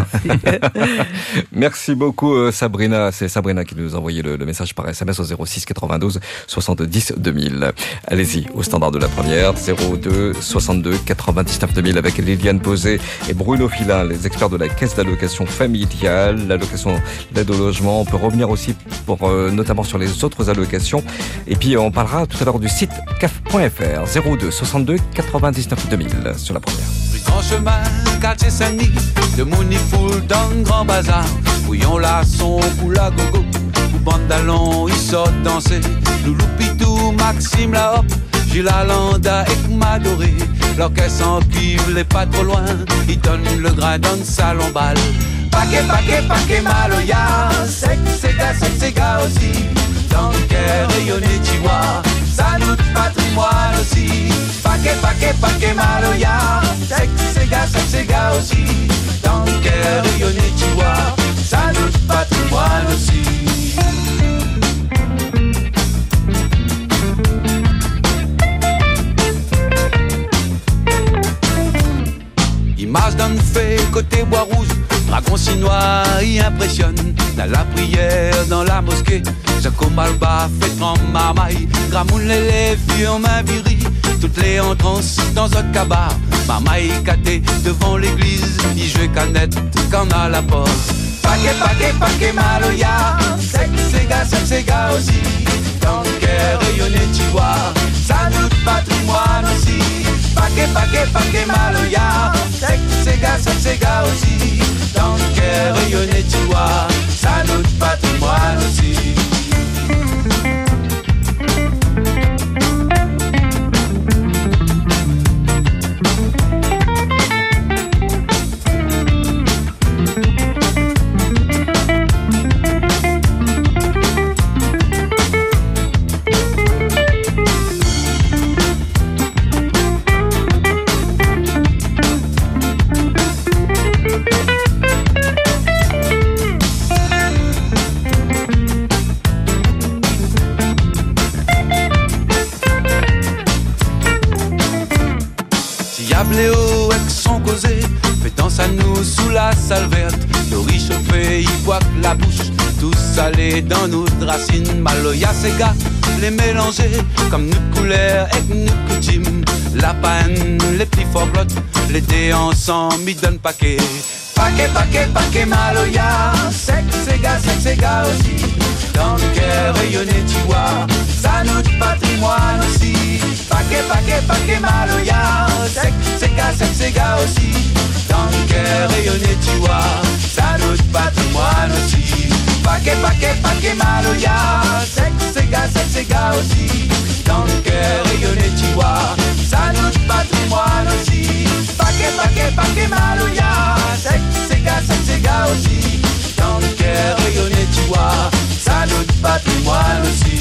Merci beaucoup euh, Sabrina, c'est Sabrina qui nous a envoyé le, le message par S M S au zéro six quatre-vingt-douze soixante-dix deux mille. Allez-y, au standard de la première, zéro deux soixante-deux quatre-vingt-dix-neuf deux mille avec Liliane Posé et Bruno Filin, les experts de la caisse d'allocation familiale, l'allocation d'aide au logement. On peut revenir aussi pour euh, notamment sur les autres allocations. Et puis on parlera tout à l'heure du site C A F point F R, zéro deux soixante-deux quatre-vingt-dix-neuf deux mille sur la première. Grand chemin, quartier Saint-Denis, de Mounifoul dans le grand bazar. Fouillons la son, ou la gogo, ou bandalon, ils sortent danser. Loulou Pitou, Maxime la hop, Gilles Alanda et Madoré. L'orchestre en cuivre, les pas trop loin, ils donnent le grain dans le salon bal. Paquet, paquet, paquet, maloya, sec, c'est gars, sec, c'est gars aussi. Dans le cœur rayonné, tu vois, ça nous patrimoine aussi. Paquet, paquet, paquet, maloya, sec, c'est gars, sec, c'est gars aussi. Dans le cœur rayonné, tu vois, ça nous patrimoine aussi. Image d'un fait côté bois rouge, dragon chinois y impressionne. Dans la prière, dans la mosquée, Jaco Malba fait grand marmaille. Gramoun les vieux en main viri, toutes les entrances dans un cabaret. Marmaille caté devant l'église, y jouait canette quand on a la porte. Paquet, paquet, paquet, maloya, sec, c'est gars, sec, c'est gars aussi. Dans le cœur rayonné, tu vois, ça nous patrimoine aussi. Paquet, paquet, paquet, maloya, sec, c'est gars, sec, c'est gars aussi. Dans le cœur rayonné, tu vois, ça nous patrimoine aussi. Léo avec son causé, fait danse à nous sous la salle verte. Nos riches chauffés, ils boivent la bouche, tous salés dans nos racines. Maloya, ces gars, les mélanger comme nous couleurs et nous coutumes. La panne, les petits forblottes, les dés ensemble, ils donnent paquet. Paquet, paquet, paquet, maloya, sec, ces gars, sec, ces gars aussi. Dans le cœur rayonné, tu vois, ça nous patrimoine aussi. Paquet, paquet, paquet, maloya, sec, c'est gars, sec, c'est gars aussi. Dans le cœur rayonné, tu vois, ça nous patrimoine aussi. Paquet, paquet, paquet, maloya, sec, c'est gars, sec, c'est gars aussi. Dans le cœur rayonné, tu vois, ça nous patrimoine aussi. Paquet, paquet, paquet, maloya, sec, c'est gars, sec, c'est gars aussi. Dans le cœur rayonné, tu vois, ça nous patrimoine aussi.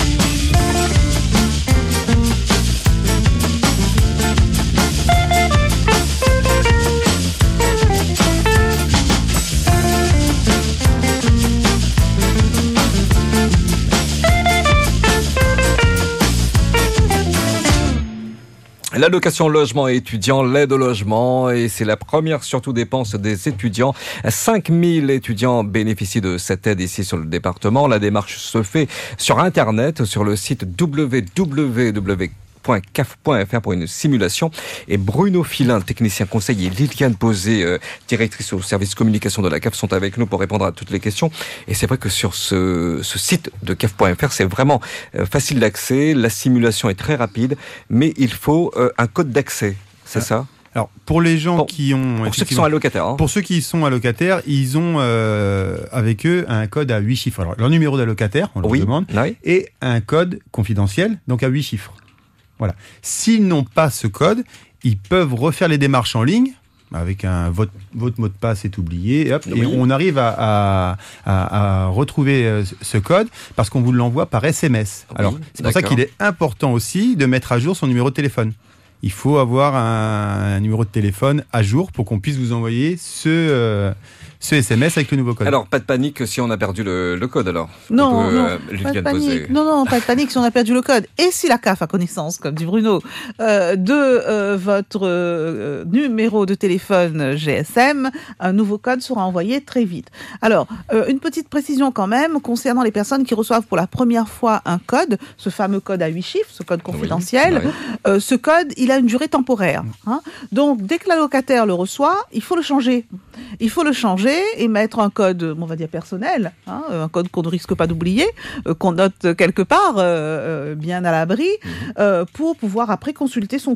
L'allocation logement étudiant, l'aide au logement, et c'est la première surtout dépense des étudiants. cinq mille étudiants bénéficient de cette aide ici sur le département. La démarche se fait sur Internet, sur le site w w w point c a f point f r pour une simulation. Et Bruno Filin, technicien conseil, et Liliane Posé, euh, directrice au service communication de la C A F, sont avec nous pour répondre à toutes les questions. Et c'est vrai que sur ce, ce site de c a f point f r, c'est vraiment euh, facile d'accès. La simulation est très rapide, mais il faut euh, un code d'accès. C'est ah. ça? Alors, pour les gens pour, qui ont... Pour ceux qui sont allocataires. Hein. Pour ceux qui sont allocataires, ils ont euh, avec eux un code à huit chiffres. Alors, leur numéro d'allocataire, on leur oui. demande, oui. et un code confidentiel, donc à huit chiffres. Voilà. S'ils n'ont pas ce code, ils peuvent refaire les démarches en ligne avec un votre, votre mot de passe est oublié et, hop, oui. et on arrive à, à, à, à retrouver ce code parce qu'on vous l'envoie par S M S. Oui, alors c'est pour ça qu'il est important aussi de mettre à jour son numéro de téléphone. Il faut avoir un, un numéro de téléphone à jour pour qu'on puisse vous envoyer ce, euh, ce S M S avec le nouveau code. Alors, pas de panique si on a perdu le, le code, alors. Non, peut, non, euh, pas de panique. Non, non, pas de panique si on a perdu le code. Et si la C A F a connaissance, comme dit Bruno, euh, de euh, votre euh, numéro de téléphone G S M, un nouveau code sera envoyé très vite. Alors, euh, une petite précision quand même concernant les personnes qui reçoivent pour la première fois un code, ce fameux code à huit chiffres, ce code confidentiel. Oui, oui. Euh, ce code, il a une durée temporaire. Hein. Donc, dès que l'allocataire le reçoit, il faut le changer. Il faut le changer et mettre un code, on va dire personnel, hein, un code qu'on ne risque pas d'oublier, euh, qu'on note quelque part, euh, bien à l'abri, euh, pour pouvoir après consulter son compte.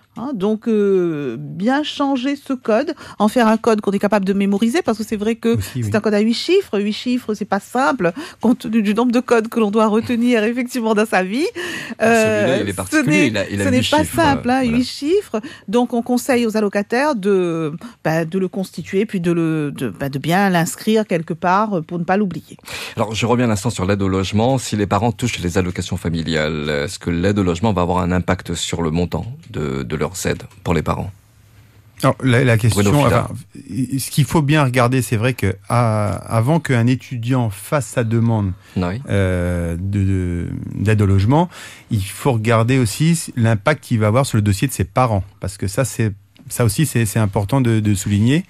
Hein, donc, euh, bien changer ce code, en faire un code qu'on est capable de mémoriser, parce que c'est vrai que Aussi, c'est oui. un code à huit chiffres. Huit chiffres, c'est pas simple, compte tenu du nombre de codes que l'on doit retenir effectivement dans sa vie. Celui-là, il est particulier, ce n'est, il a- il a ce huit n'est pas chiffres, simple, hein, voilà. huit chiffres. Donc, on conseille aux allocataires de, bah, de le constituer, puis de, le, de, bah, de bien l'inscrire quelque part pour ne pas l'oublier. Alors, je reviens un instant sur l'aide au logement. Si les parents touchent les allocations familiales, est-ce que l'aide au logement va avoir un impact sur le montant de, de leurs aides pour les parents? Alors, la, la question, Bruno Fida. enfin, ce qu'il faut bien regarder, c'est vrai que à, avant qu'un étudiant fasse sa demande Oui. euh, de, de- d'aide au logement, il faut regarder aussi l'impact qu'il va avoir sur le dossier de ses parents, parce que ça, c'est ça aussi, c'est, c'est important de, de souligner.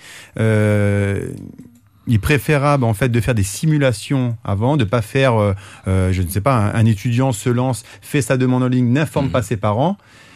Euh, il est préférable en fait de faire des simulations avant, de pas faire, euh, euh, je ne sais pas, un, un étudiant se lance, fait sa demande en ligne, n'informe Mmh. pas ses parents.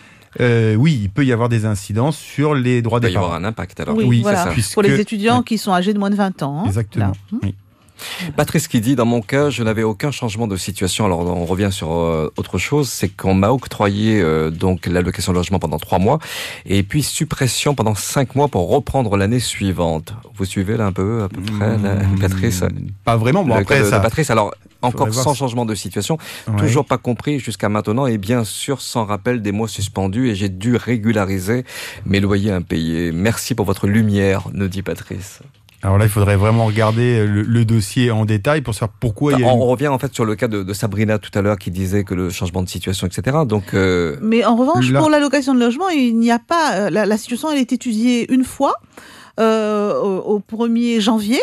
Euh, oui, il peut y avoir des incidences sur les droits Il va des y parents. avoir un impact alors. Oui, oui, voilà. c'est ça. Puisque- Pour les étudiants qui sont âgés de moins de vingt ans. Hein, Exactement. là. Oui. Patrice qui dit, dans mon cas, je n'avais aucun changement de situation. Alors, on revient sur euh, autre chose, c'est qu'on m'a octroyé euh, donc l'allocation de logement pendant trois mois, et puis suppression pendant cinq mois pour reprendre l'année suivante. Vous suivez là un peu, à peu près, là, Mmh, Patrice? Pas vraiment. Bon, Le après, cas de, ça. de Patrice, alors encore voir sans si- changement de situation, Ouais. toujours pas compris jusqu'à maintenant, et bien sûr sans rappel des mois suspendus, et j'ai dû régulariser mes loyers impayés. Merci pour votre lumière, nous dit Patrice. Alors là, il faudrait vraiment regarder le, le dossier en détail pour savoir pourquoi il y a on, eu... on revient en fait sur le cas de, de Sabrina tout à l'heure qui disait que le changement de situation, et cetera. Donc euh, Mais en revanche, Là- pour l'allocation de logement, il n'y a pas. euh, La, la situation, elle est étudiée une fois, euh, au, au premier janvier.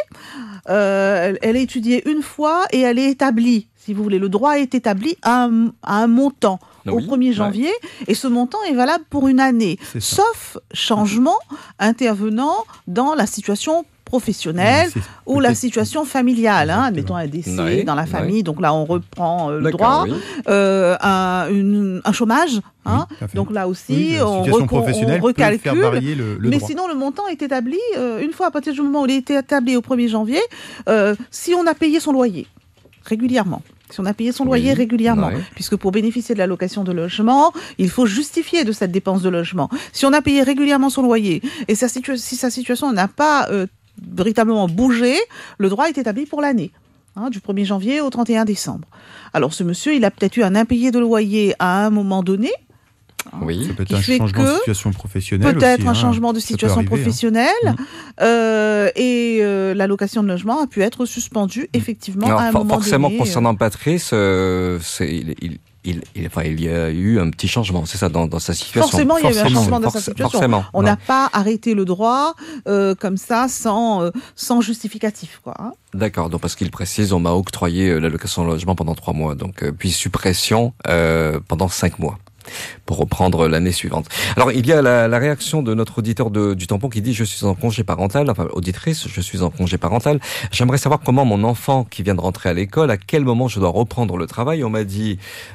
Euh, elle, elle est étudiée une fois et elle est établie. Si vous voulez, le droit est établi à un, à un montant Oui, au premier janvier, et ce montant est valable pour une année, C'est ça. sauf changement intervenant dans la situation professionnelle Oui, c'est ou la peut-être- situation familiale, hein, Exactement. admettons un décès Oui, dans la oui. famille, donc là on reprend euh, le d'accord, droit, oui. euh, un, une- un chômage, hein, Oui, tout à fait. donc là aussi Oui, la on, situation recon- professionnelle on peut faire recalcule, varier le, le mais droit. sinon le montant est établi euh, une fois à partir du moment où il a été établi au premier janvier, euh, si on a payé son loyer régulièrement. Si on a payé son loyer Oui, régulièrement, ouais. puisque pour bénéficier de l'allocation de logement, il faut justifier de cette dépense de logement. Si on a payé régulièrement son loyer et sa situa- si sa situation n'a pas euh, véritablement bougé, le droit est établi pour l'année, hein, du premier janvier au trente et un décembre. Alors ce monsieur, il a peut-être eu un impayé de loyer à un moment donné, Oui. Ça peut être qui un fait changement de que situation professionnelle peut-être aussi, un hein. changement de Ça peut situation arriver, hein. professionnelle, Mm. euh, et euh, l'allocation de logement a pu être suspendue effectivement Alors, à un for- moment forcément, donné. concernant Patrice, euh, c'est, il, il, il, il- enfin, il y a eu un petit changement, c'est ça, dans, dans sa situation. Forcément, il y a eu un Forcément, changement dans sa forc- situation. Forcément. On Ouais. n'a pas arrêté le droit euh, comme ça, sans, euh, sans justificatif, quoi. Hein. D'accord, donc parce qu'il précise, on m'a octroyé euh, l'allocation de logement pendant trois mois, donc euh, puis suppression euh, pendant cinq mois. Pour reprendre l'année suivante. Alors, il y a la, la réaction de notre auditeur de, du tampon qui dit « Je suis en congé parental », enfin, auditrice, « Je suis en congé parental. J'aimerais savoir comment mon enfant qui vient de rentrer à l'école, à quel moment je dois reprendre le travail. » On m'a dit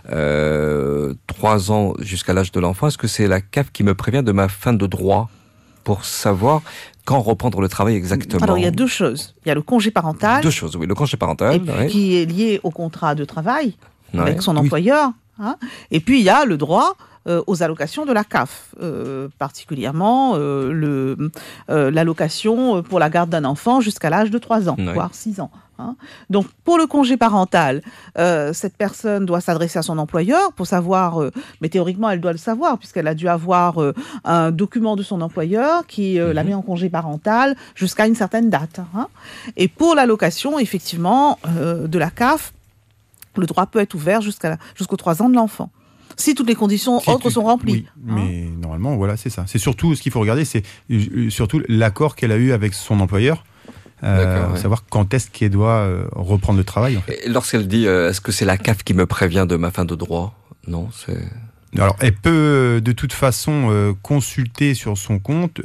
euh, trois ans jusqu'à l'âge de l'enfant. Est-ce que c'est la C A F qui me prévient de ma fin de droit pour savoir quand reprendre le travail exactement? Alors, il y a deux choses. Il y a le congé parental, Deux choses, oui. Le congé parental, et puis, oui. qui est lié au contrat de travail Ouais. avec son Oui. employeur. Hein. Et puis, il y a le droit euh, aux allocations de la C A F, euh, particulièrement euh, le, euh, l'allocation pour la garde d'un enfant jusqu'à l'âge de trois ans, Ouais. voire six ans. Hein. Donc, pour le congé parental, euh, cette personne doit s'adresser à son employeur pour savoir, euh, mais théoriquement, elle doit le savoir, puisqu'elle a dû avoir euh, un document de son employeur qui euh, Mhm. la met en congé parental jusqu'à une certaine date. Hein. Et pour l'allocation, effectivement, euh, de la C A F, le droit peut être ouvert jusqu'à la, jusqu'aux trois ans de l'enfant, si toutes les conditions Si autres tu- sont remplies. Oui, Hein. mais normalement, voilà, c'est ça. C'est surtout ce qu'il faut regarder, c'est euh, surtout l'accord qu'elle a eu avec son employeur, euh, D'accord, ouais. savoir quand est-ce qu'elle doit euh, reprendre le travail. En fait. Et lorsqu'elle dit euh, est-ce que c'est la C A F qui me prévient de ma fin de droit? Non, c'est... Alors, elle peut euh, de toute façon euh, consulter sur son compte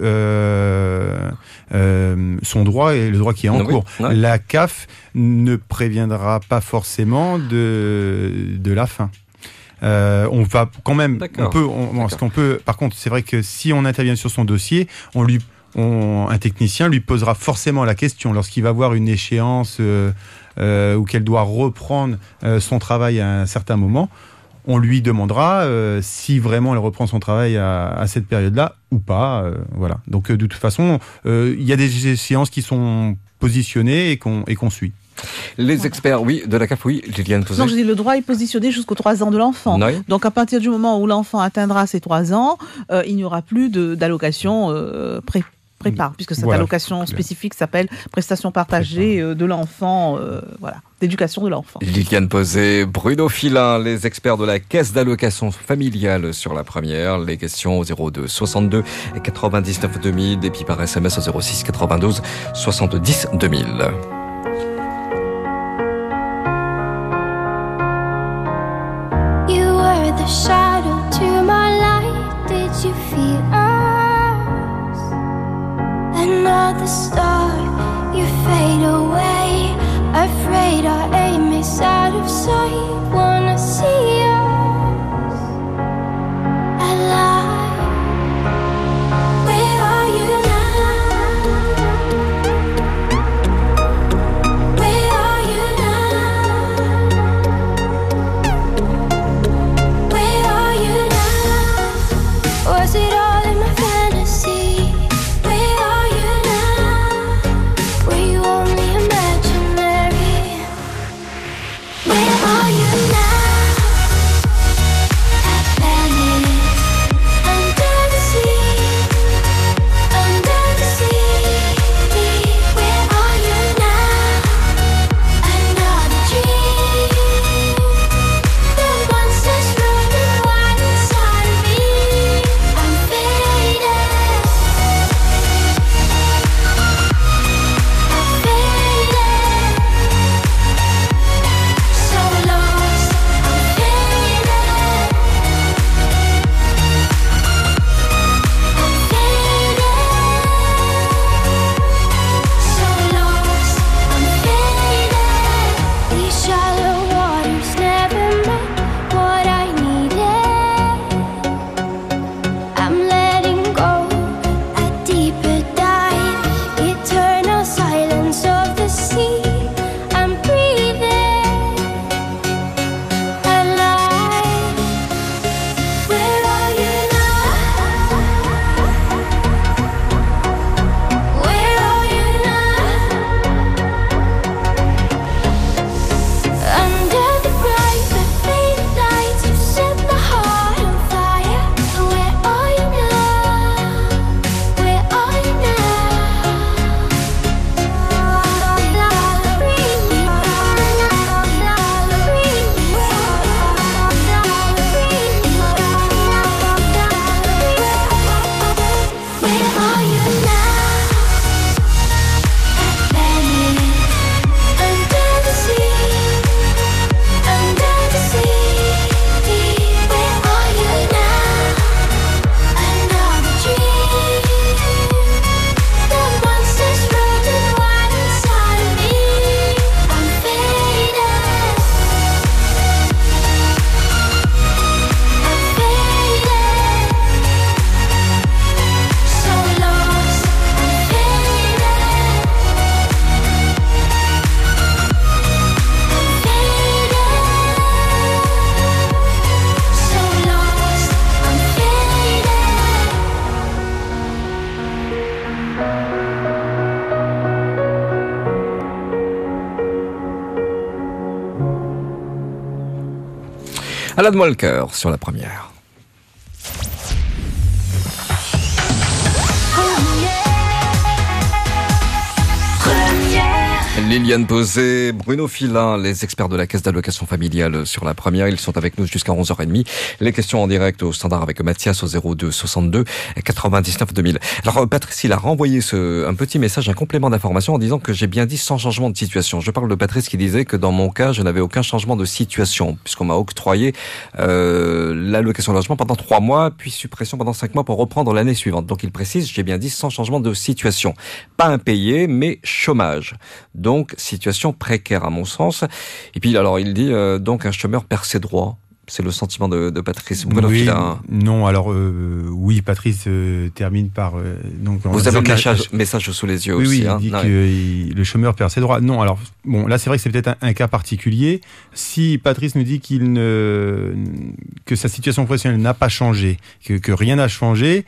euh, euh, son droit et le droit qui est en Oui, cours. ouais. La C A F ne préviendra pas forcément de, de la fin. Euh, on va quand même, D'accord. on peut, on, ce qu'on peut. Par contre, c'est vrai que si on intervient sur son dossier, on lui, on, un technicien lui posera forcément la question lorsqu'il va voir une échéance euh, euh, ou qu'elle doit reprendre euh, son travail à un certain moment. on lui demandera euh, si vraiment elle reprend son travail à, à cette période-là ou pas. Euh, voilà. Donc, euh, de toute façon, il euh, y a des échéances qui sont positionnées et qu'on, et qu'on suit. Les experts, oui, de la C A F, oui, Liliane Posé. Donc, je dis, le droit est positionné jusqu'aux trois ans de l'enfant. Oui. Donc, à partir du moment où l'enfant atteindra ses trois ans, euh, il n'y aura plus de, d'allocation euh, pré prépare, puisque cette voilà, allocation spécifique s'appelle prestation partagée euh, de l'enfant, euh, voilà, d'éducation de l'enfant. Liliane Posé, Bruno Filin, les experts de la caisse d'allocation familiale sur la première. Les questions au zéro deux soixante-deux quatre-vingt-dix-neuf deux mille et puis par S M S au zéro six quatre-vingt-douze soixante-dix deux mille. You were the shadow to my light. Did you feel another star, you fade away. Afraid our aim is out of sight. Wanna see us alive. Where are you now? Where are you now? Where are you now? Was it all in my fantasy? Alan Walker sur la première. Liliane Posé, Bruno Filin, les experts de la caisse d'allocation familiale sur la première. Ils sont avec nous jusqu'à onze heures trente. Les questions en direct au standard avec Mathias au zéro deux soixante-deux quatre-vingt-dix-neuf deux mille. Alors Patrice, il a renvoyé ce, un petit message, un complément d'information en disant que j'ai bien dit sans changement de situation. Je parle de Patrice qui disait que dans mon cas, je n'avais aucun changement de situation puisqu'on m'a octroyé euh, l'allocation logement pendant trois mois, puis suppression pendant cinq mois pour reprendre l'année suivante. Donc il précise, j'ai bien dit sans changement de situation. Pas impayé, mais chômage. Donc, situation précaire à mon sens. Et puis, alors, il dit, euh, donc, un chômeur perd ses droits. C'est le sentiment de, de Patrice. Bruno oui, Filin. Non, alors euh, oui, Patrice euh, termine par... Euh, donc, Vous avez le message, message sous les yeux oui, aussi. Oui, hein. il dit non, que il, le chômeur perd ses droits. Non, alors, bon, là, c'est vrai que c'est peut-être un, un cas particulier. Si Patrice nous dit qu'il ne, que sa situation professionnelle n'a pas changé, que, que rien n'a changé,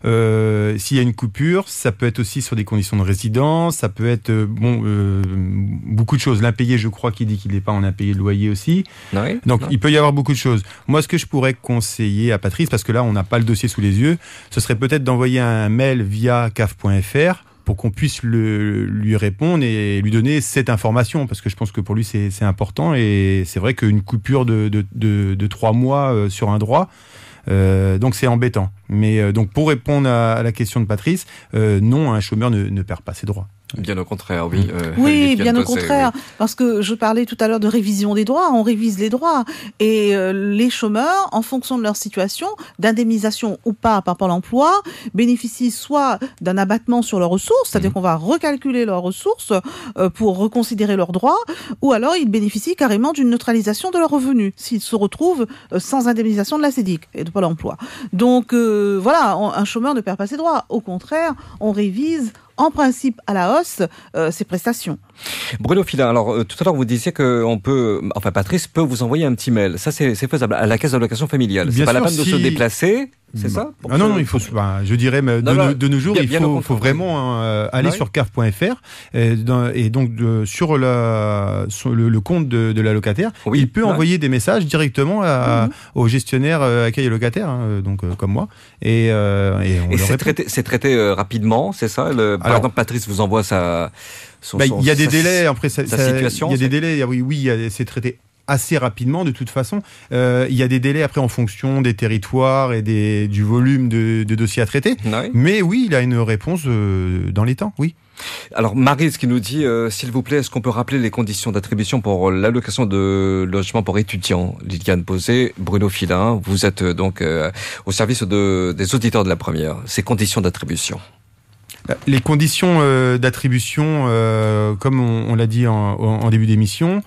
Euh, s'il y a une coupure, ça peut être aussi sur des conditions de résidence, ça peut être euh, bon euh, beaucoup de choses. L'impayé, je crois qu'il dit qu'il n'est pas en impayé de loyer aussi. Oui, Donc non. il peut y avoir beaucoup de choses. Moi, ce que je pourrais conseiller à Patrice, parce que là on n'a pas le dossier sous les yeux, ce serait peut-être d'envoyer un mail via C A F point F R pour qu'on puisse le, lui répondre et lui donner cette information, parce que je pense que pour lui c'est, c'est important, et c'est vrai qu'une coupure de, de, de, de trois mois euh, sur un droit, Euh, donc c'est embêtant. Mais euh, donc pour répondre à, à la question de Patrice, euh, non, un chômeur ne, ne perd pas ses droits. Bien au contraire, oui. Euh, oui, bien au Bossé, contraire. Oui. Parce que je parlais tout à l'heure de révision des droits. On révise les droits. Et euh, les chômeurs, en fonction de leur situation, d'indemnisation ou pas par Pôle emploi, bénéficient soit d'un abattement sur leurs ressources, c'est-à-dire mmh. qu'on va recalculer leurs ressources euh, pour reconsidérer leurs droits, ou alors ils bénéficient carrément d'une neutralisation de leurs revenus, s'ils se retrouvent euh, sans indemnisation de la C E D I C et de Pôle emploi. Donc euh, voilà, on, un chômeur ne perd pas ses droits. Au contraire, on révise en principe à la hausse euh, ses prestations. Bruno Filin, alors euh, tout à l'heure vous disiez que on peut, enfin Patrice peut vous envoyer un petit mail. Ça c'est, c'est faisable à la caisse d'allocation familiale. Bien c'est pas sûr, la peine si... de se déplacer, c'est bah, ça Ah non non, il faut, bah, je dirais, mais de, non, de nos jours, bien, il faut, faut vraiment euh, aller ouais. sur C A F point F R et, dans, et donc de, sur, la, sur le, le compte de, de l'allocataire, oui. il peut ouais. envoyer des messages directement à, mmh. au gestionnaire euh, accueil allocataire, hein, donc euh, comme moi, et, euh, et, on et c'est traité, c'est traité euh, rapidement, c'est ça. Le, par Alors, exemple, Patrice vous envoie sa. Son, bah, son, il y a des sa, délais après ça, sa ça, situation. Il y a c'est... des délais. Oui, oui, il y a, c'est traité assez rapidement de toute façon. Euh, il y a des délais après en fonction des territoires et des, du volume de, de dossiers à traiter. Oui. Mais oui, il a une réponse euh, dans les temps. Oui. Alors Marie, ce qui nous dit, euh, s'il vous plaît, est-ce qu'on peut rappeler les conditions d'attribution pour l'allocation de logement pour étudiants? Liliane Posé, Bruno Filin, vous êtes euh, donc euh, au service de, des auditeurs de la première. Ces conditions d'attribution. Les conditions euh, d'attribution, euh, comme on, on l'a dit en, en début d'émission,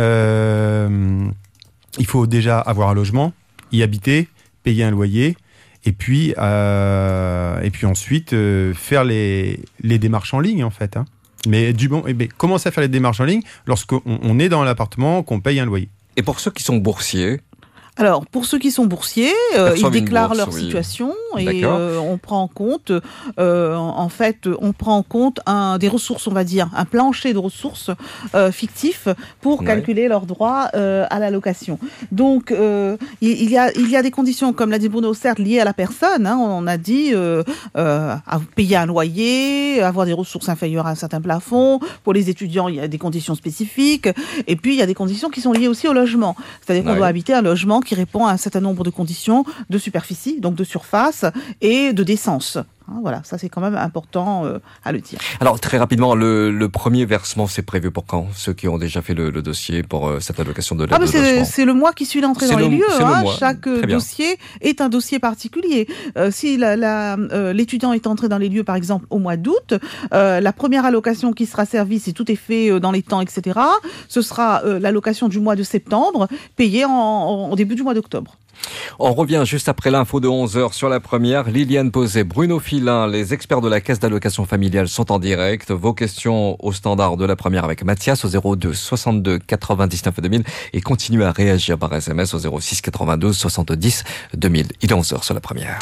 euh, il faut déjà avoir un logement, y habiter, payer un loyer, et puis euh, et puis ensuite euh, faire les les démarches en ligne en fait. Hein. Mais du bon, eh bien, commencer à faire les démarches en ligne lorsqu'on on est dans l'appartement, qu'on paye un loyer. Et pour ceux qui sont boursiers? Alors, pour ceux qui sont boursiers, euh, ils déclarent bourse, leur oui. situation et euh, on prend en compte, euh, en fait, on prend en compte un, des ressources, on va dire, un plancher de ressources euh, fictifs pour ouais. calculer leurs droits euh, à l'allocation. Donc, euh, il, y a, il y a des conditions, comme l'a dit Bruno, certes liées à la personne. Hein, on a dit euh, euh, à payer un loyer, avoir des ressources inférieures à un certain plafond. Pour les étudiants, il y a des conditions spécifiques. Et puis, il y a des conditions qui sont liées aussi au logement. C'est-à-dire qu'on ouais. doit habiter un logement qui répond à un certain nombre de conditions de superficie, donc de surface et de décence. Hein, voilà, ça c'est quand même important euh, à le dire. Alors très rapidement, le, le premier versement c'est prévu pour quand? Ceux qui ont déjà fait le, le dossier pour euh, cette allocation de l'aide ah, au c'est, logement. C'est le mois qui suit l'entrée c'est dans le, les lieux. Hein, chaque Très dossier bien. est un dossier particulier. Euh, si la, la, euh, l'étudiant est entré dans les lieux, par exemple au mois d'août, euh, la première allocation qui sera servie, si tout est fait euh, dans les temps, et cetera, ce sera euh, l'allocation du mois de septembre, payée en, en, en début du mois d'octobre. On revient juste après l'info de onze heures sur la première. Liliane Posé, Bruno Filin, les experts de la caisse d'allocation familiale sont en direct. Vos questions au standard de la première avec Mathias au zéro deux soixante-deux quatre-vingt-dix-neuf deux mille et continuez à réagir par S M S au zéro six quatre-vingt-douze soixante-dix deux mille. Il est onze heures sur la première.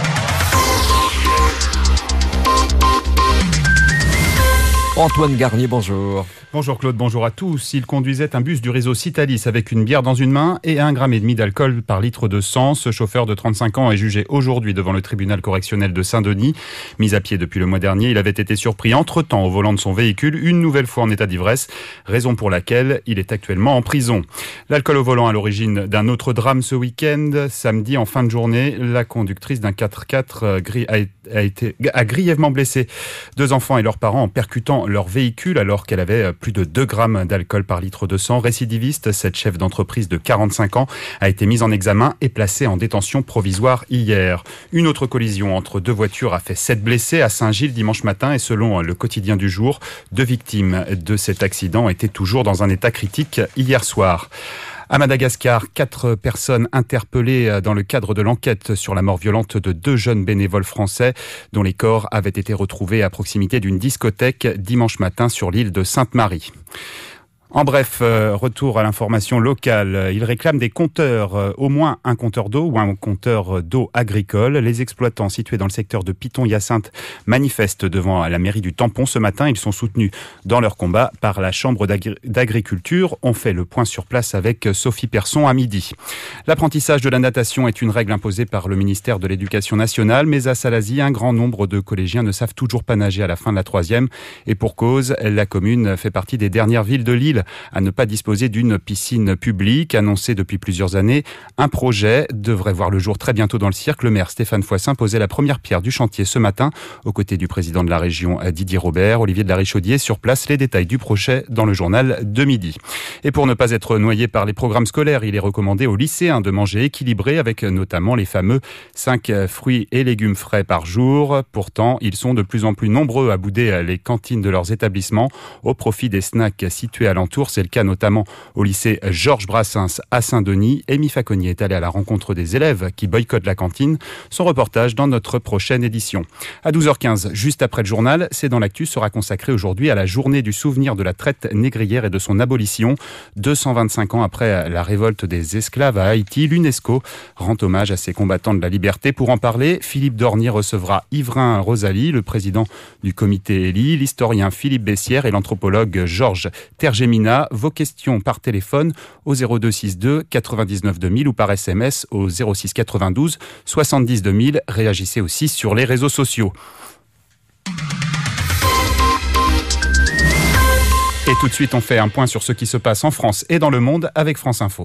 Antoine Garnier, bonjour. Bonjour Claude, bonjour à tous. Il conduisait un bus du réseau Citalis avec une bière dans une main et un gramme et demi d'alcool par litre de sang. Ce chauffeur de trente-cinq ans est jugé aujourd'hui devant le tribunal correctionnel de Saint-Denis. Mis à pied depuis le mois dernier, il avait été surpris entre-temps au volant de son véhicule, une nouvelle fois en état d'ivresse, raison pour laquelle il est actuellement en prison. L'alcool au volant à l'origine d'un autre drame ce week-end. Samedi, en fin de journée, la conductrice d'un quatre-quatre a été a grièvement blessé deux enfants et leurs parents en percutant leur véhicule alors qu'elle avait plus de deux grammes d'alcool par litre de sang. Récidiviste, cette chef d'entreprise de quarante-cinq ans a été mise en examen et placée en détention provisoire hier. Une autre collision entre deux voitures a fait sept blessés à Saint-Gilles dimanche matin et selon le quotidien du jour, deux victimes de cet accident étaient toujours dans un état critique hier soir. À Madagascar, quatre personnes interpellées dans le cadre de l'enquête sur la mort violente de deux jeunes bénévoles français dont les corps avaient été retrouvés à proximité d'une discothèque dimanche matin sur l'île de Sainte-Marie. En bref, euh, retour à l'information locale. Ils réclament des compteurs, euh, au moins un compteur d'eau ou un compteur d'eau agricole. Les exploitants situés dans le secteur de Piton-Hyacinthe manifestent devant la mairie du Tampon ce matin. Ils sont soutenus dans leur combat par la Chambre d'agri- d'agriculture. On fait le point sur place avec Sophie Persson à midi. L'apprentissage de la natation est une règle imposée par le ministère de l'Éducation nationale, mais à Salazie, un grand nombre de collégiens ne savent toujours pas nager à la fin de la troisième. Et pour cause, la commune fait partie des dernières villes de l'île à ne pas disposer d'une piscine publique. Annoncé depuis plusieurs années, un projet devrait voir le jour très bientôt dans le cirque. Le maire Stéphane Foissin posait la première pierre du chantier ce matin, aux côtés du président de la région Didier Robert. Olivier de la Richaudière sur place, les détails du projet dans le journal de midi. Et pour ne pas être noyé par les programmes scolaires, il est recommandé aux lycéens de manger équilibré, avec notamment les fameux cinq fruits et légumes frais par jour. Pourtant, ils sont de plus en plus nombreux à bouder les cantines de leurs établissements au profit des snacks situés à l'entour. C'est le cas notamment au lycée Georges Brassens à Saint-Denis. Amy Faconnier est allée à la rencontre des élèves qui boycottent la cantine. Son reportage dans notre prochaine édition. À douze heures quinze, juste après le journal, C'est dans l'actu sera consacré aujourd'hui à la journée du souvenir de la traite négrière et de son abolition. deux cent vingt-cinq ans après la révolte des esclaves à Haïti, l'UNESCO rend hommage à ces combattants de la liberté. Pour en parler, Philippe Dornier recevra Yverin Rosalie, le président du comité Elie, l'historien Philippe Bessière et l'anthropologue Georges Tergemina. Vos questions par téléphone au zéro deux soixante-deux quatre-vingt-dix-neuf deux mille ou par S M S au zéro six quatre-vingt-douze soixante-dix deux mille. Réagissez aussi sur les réseaux sociaux. Et tout de suite, on fait un point sur ce qui se passe en France et dans le monde avec France Info.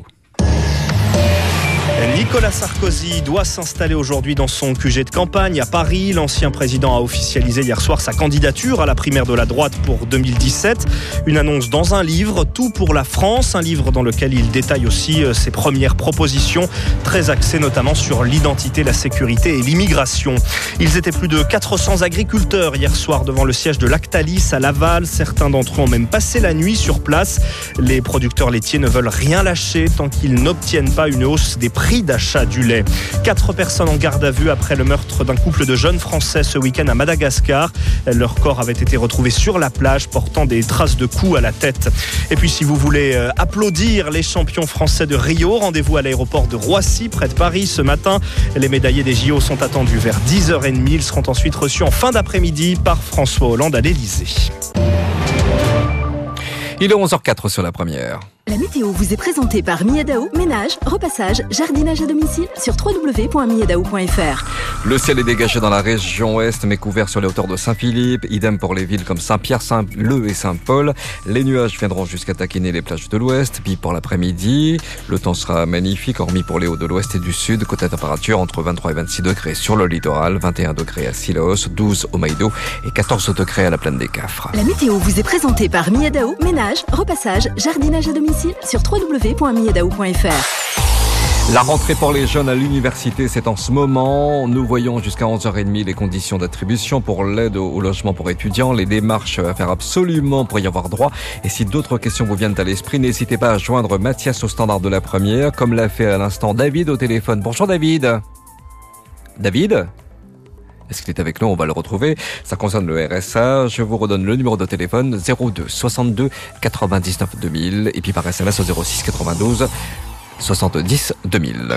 Nicolas Sarkozy doit s'installer aujourd'hui dans son Q G de campagne à Paris. L'ancien président a officialisé hier soir sa candidature à la primaire de la droite pour deux mille dix-sept. Une annonce dans un livre, Tout pour la France, un livre dans lequel il détaille aussi ses premières propositions, très axées notamment sur l'identité, la sécurité et l'immigration. Ils étaient plus de quatre cents agriculteurs hier soir devant le siège de Lactalis à Laval. Certains d'entre eux ont même passé la nuit sur place. Les producteurs laitiers ne veulent rien lâcher tant qu'ils n'obtiennent pas une hausse des prix d'achat du lait. Quatre personnes en garde à vue après le meurtre d'un couple de jeunes Français ce week-end à Madagascar. Leur corps avait été retrouvé sur la plage portant des traces de coups à la tête. Et puis si vous voulez applaudir les champions français de Rio, rendez-vous à l'aéroport de Roissy près de Paris ce matin. Les médaillés des J O sont attendus vers dix heures trente. Ils seront ensuite reçus en fin d'après-midi par François Hollande à l'Élysée. Il est onze heures zéro quatre sur la première. La météo vous est présentée par Miadao, ménage, repassage, jardinage à domicile sur w w w point miadao point f r. Le ciel est dégagé dans la région ouest, mais couvert sur les hauteurs de Saint-Philippe. Idem pour les villes comme Saint-Pierre, Saint-Leu et Saint-Paul. Les nuages viendront jusqu'à taquiner les plages de l'ouest. Puis pour l'après-midi, le temps sera magnifique, hormis pour les hauts de l'ouest et du sud. Côté température entre vingt-trois et vingt-six degrés sur le littoral, vingt et un degrés à Silos, douze au Maïdo et quatorze degrés à la plaine des Cafres. La météo vous est présentée par Miadao, ménage, repassage, jardinage à domicile sur w w w point miadao point f r. La rentrée pour les jeunes à l'université, c'est en ce moment. Nous voyons jusqu'à onze heures trente les conditions d'attribution pour l'aide au logement pour étudiants, les démarches à faire absolument pour y avoir droit. Et si d'autres questions vous viennent à l'esprit, n'hésitez pas à joindre Mathias au standard de la première, comme l'a fait à l'instant David au téléphone. Bonjour David. David ? Est-ce qu'il est avec nous? On va le retrouver. Ça concerne le R S A. Je vous redonne le numéro de téléphone zéro deux soixante-deux quatre-vingt-dix-neuf deux mille et puis par S M S au zéro six quatre-vingt-douze soixante-dix deux mille.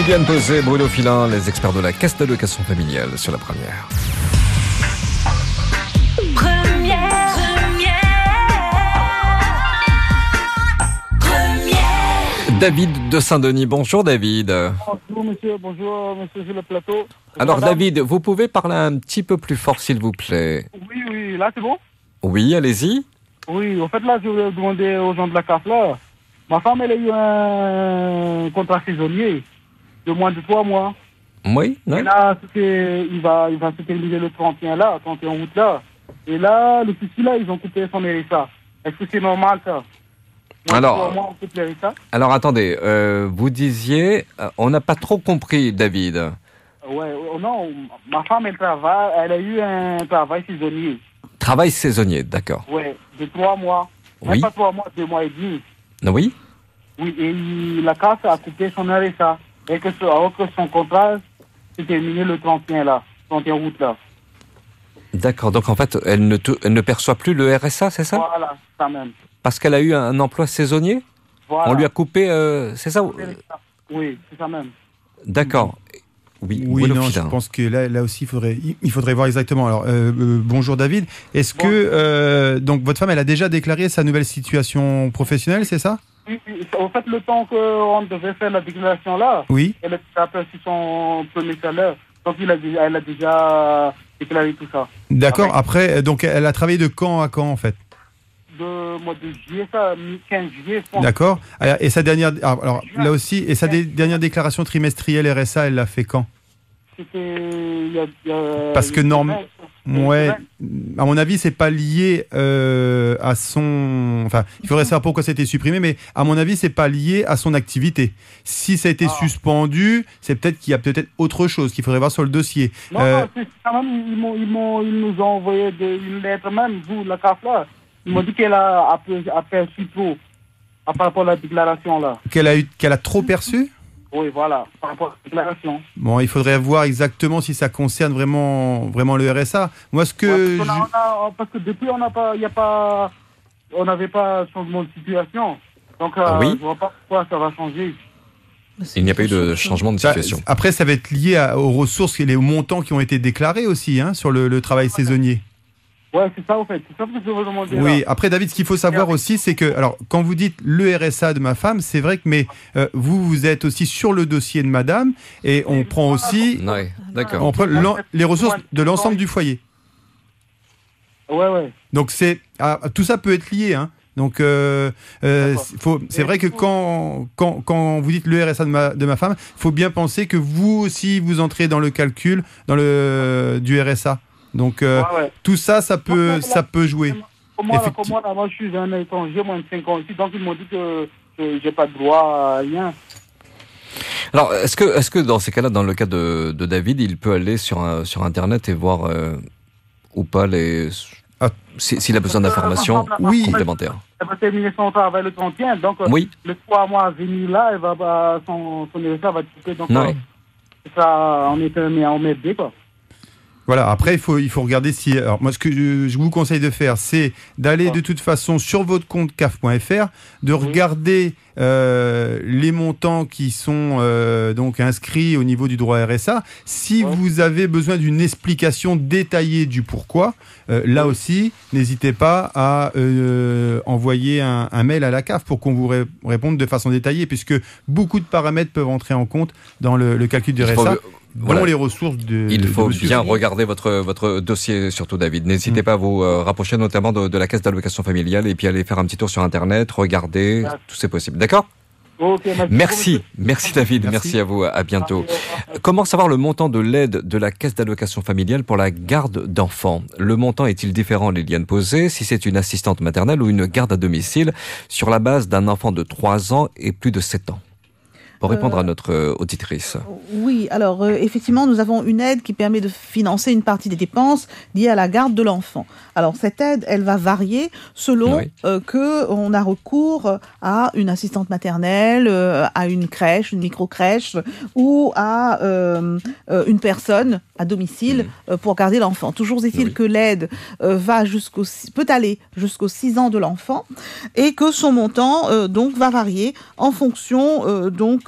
Liliane Posé, Bruno Filin, les experts de la caisse d'allocation familiale sur la première. Première, première, première. David de Saint-Denis, bonjour David. Bonjour monsieur, bonjour monsieur sur le plateau. Alors Madame. David, vous pouvez parler un petit peu plus fort s'il vous plaît? Oui, oui, là c'est bon? Oui, allez-y. Oui, en fait là je voulais demander aux gens de la C A F là. Ma femme elle a eu un contrat saisonnier de moins de trois mois. Oui, non. Et là, c'est, il va, il va se terminer le trente et un là, trente et un août là. Et là, le souci là, ils ont coupé son R S A. Est-ce que c'est normal ça? Moi, Alors, moi, on coupe le R S A. alors attendez, euh, vous disiez, euh, on n'a pas trop compris David. Ouais, oh, non, ma femme elle travaille, elle a eu un travail saisonnier. Travail saisonnier, d'accord. Ouais, de trois mois. Oui. Même pas trois mois, deux mois et demi. Oui. Oui, et il- la C A F a coupé son R S A. Et que, ce- alors que son contrat s'est terminé le trente et un là, trente et un août là. D'accord, donc en fait, elle ne, te- elle ne perçoit plus le R S A, c'est ça? Voilà, ça même. Parce qu'elle a eu un emploi saisonnier? Voilà. On lui a coupé, euh, c'est ça? Oui, c'est ça même. D'accord. Oui, Oui, Bruno non, Filin. je pense que là, là aussi, il faudrait, il faudrait voir exactement. Alors, euh, euh, bonjour David. Est-ce que euh, donc votre femme, elle a déjà déclaré sa nouvelle situation professionnelle, c'est ça? Oui, oui, en fait, le temps qu'on devait faire la déclaration là, Oui. elle a perçu son premier salaire. Donc, il a, déjà- elle a déjà déclaré tout ça. D'accord. Après, donc, elle a travaillé de quand à quand en fait? De mois de juillet, ça, quinze juillet, je pense. D'accord. Et sa dernière, alors là aussi, et sa dé- dernière déclaration trimestrielle R S A, elle l'a fait quand? C'était. il y a- il y a- Parce que il y a norme, vingt, ouais, à mon avis, c'est pas lié euh, à son. Enfin, il faudrait savoir pourquoi ça a été supprimé, mais à mon avis, c'est pas lié à son activité. Si ça a été suspendu, c'est peut-être qu'il y a peut-être autre chose qu'il faudrait voir sur le dossier. Non, Euh, non, c'est quand même, ils, m'ont, ils, m'ont, ils nous ont envoyé de, une lettre même, vous, la C A F là. Ils m'ont dit qu'elle a, a, peu- a perçu trop à par rapport à la déclaration là. qu'elle a eu, qu'elle a trop perçu. Oui, voilà, par rapport à la déclaration. Bon, il faudrait voir exactement si ça concerne vraiment, vraiment le R S A. Moi, ce que Ouais, parce, je- qu'on a- on a- parce que depuis, on n'a pas, il y a pas, on n'avait pas changement de situation. Donc, euh, Ah oui. je vois pas pourquoi ça va changer. Il n'y a pas eu de changement de Ça- situation. après, ça va être lié à- aux ressources et aux montants qui ont été déclarés aussi hein, sur le, le travail saisonnier. Ouais, c'est ça, au fait. C'est ça que je veux demander. Oui, là. après David, ce qu'il faut savoir aussi, c'est que, alors, quand vous dites le R S A de ma femme, c'est vrai que, mais euh, vous, vous êtes aussi sur le dossier de madame, et on prend aussi, Ouais, d'accord. on prend l'en- les ressources de l'ensemble du foyer. Ouais, ouais. Donc c'est, ah, tout ça peut être lié, hein. Donc, euh, euh, c'est- faut- c'est vrai que quand, quand, quand vous dites le R S A de ma, de ma femme, il faut bien penser que vous aussi, vous entrez dans le calcul dans le, du R S A. Donc, euh, Ouais, ouais. tout ça, ça peut, ça peut jouer. Pour moi, là, Effecti- pour moi, là, moi, je suis un étranger, moins de cinq ans ici, donc ils m'ont dit que, que j'ai pas de droit à rien. Alors, est-ce que, est-ce que dans ces cas-là, dans le cas de, de David, il peut aller sur, un- sur Internet et voir euh, ou pas les, si- s'il a besoin d'informations Oui. complémentaires? Elle va terminer son travail le trente et un, donc euh, Oui. le trois mois à venir là, elle va, va- son, son R S A va être coupé, donc Ouais. euh, ça, on est mis en mai quoi. Voilà, après, il faut, il faut regarder si. Alors, moi, ce que je, je vous conseille de faire, c'est d'aller de toute façon sur votre compte C A F point F R, de regarder euh, les montants qui sont euh, donc inscrits au niveau du droit R S A. Si vous avez besoin d'une explication détaillée du pourquoi, euh, là aussi, n'hésitez pas à euh, envoyer un, un mail à la C A F pour qu'on vous ré- réponde de façon détaillée, puisque beaucoup de paramètres peuvent entrer en compte dans le, le calcul du Il R S faut- A. voilà. Dont les ressources de. Il de faut monsieur. bien regarder votre, votre dossier, surtout David. N'hésitez pas à vous euh, rapprocher notamment de, de la caisse d'allocation familiale et puis aller faire un petit tour sur Internet, regarder, tout c'est possible. D'accord? Ok, Merci, merci David, merci. à vous, à bientôt. Comment savoir le montant de l'aide de la caisse d'allocation familiale pour la garde d'enfants? Le montant est-il différent, Liliane Posé, si c'est une assistante maternelle ou une garde à domicile sur la base d'un enfant de trois ans et plus de sept ans? Pour répondre à notre euh, auditrice. Oui, alors euh, effectivement, nous avons une aide qui permet de financer une partie des dépenses liées à la garde de l'enfant. Alors cette aide, elle va varier selon Oui. euh, que on a recours à une assistante maternelle, euh, à une crèche, une micro-crèche ou à euh, euh, une personne à domicile euh, pour garder l'enfant. Toujours est-il que l'aide euh, va jusqu'au peut aller jusqu'aux six ans de l'enfant et que son montant euh, donc va varier en fonction euh, donc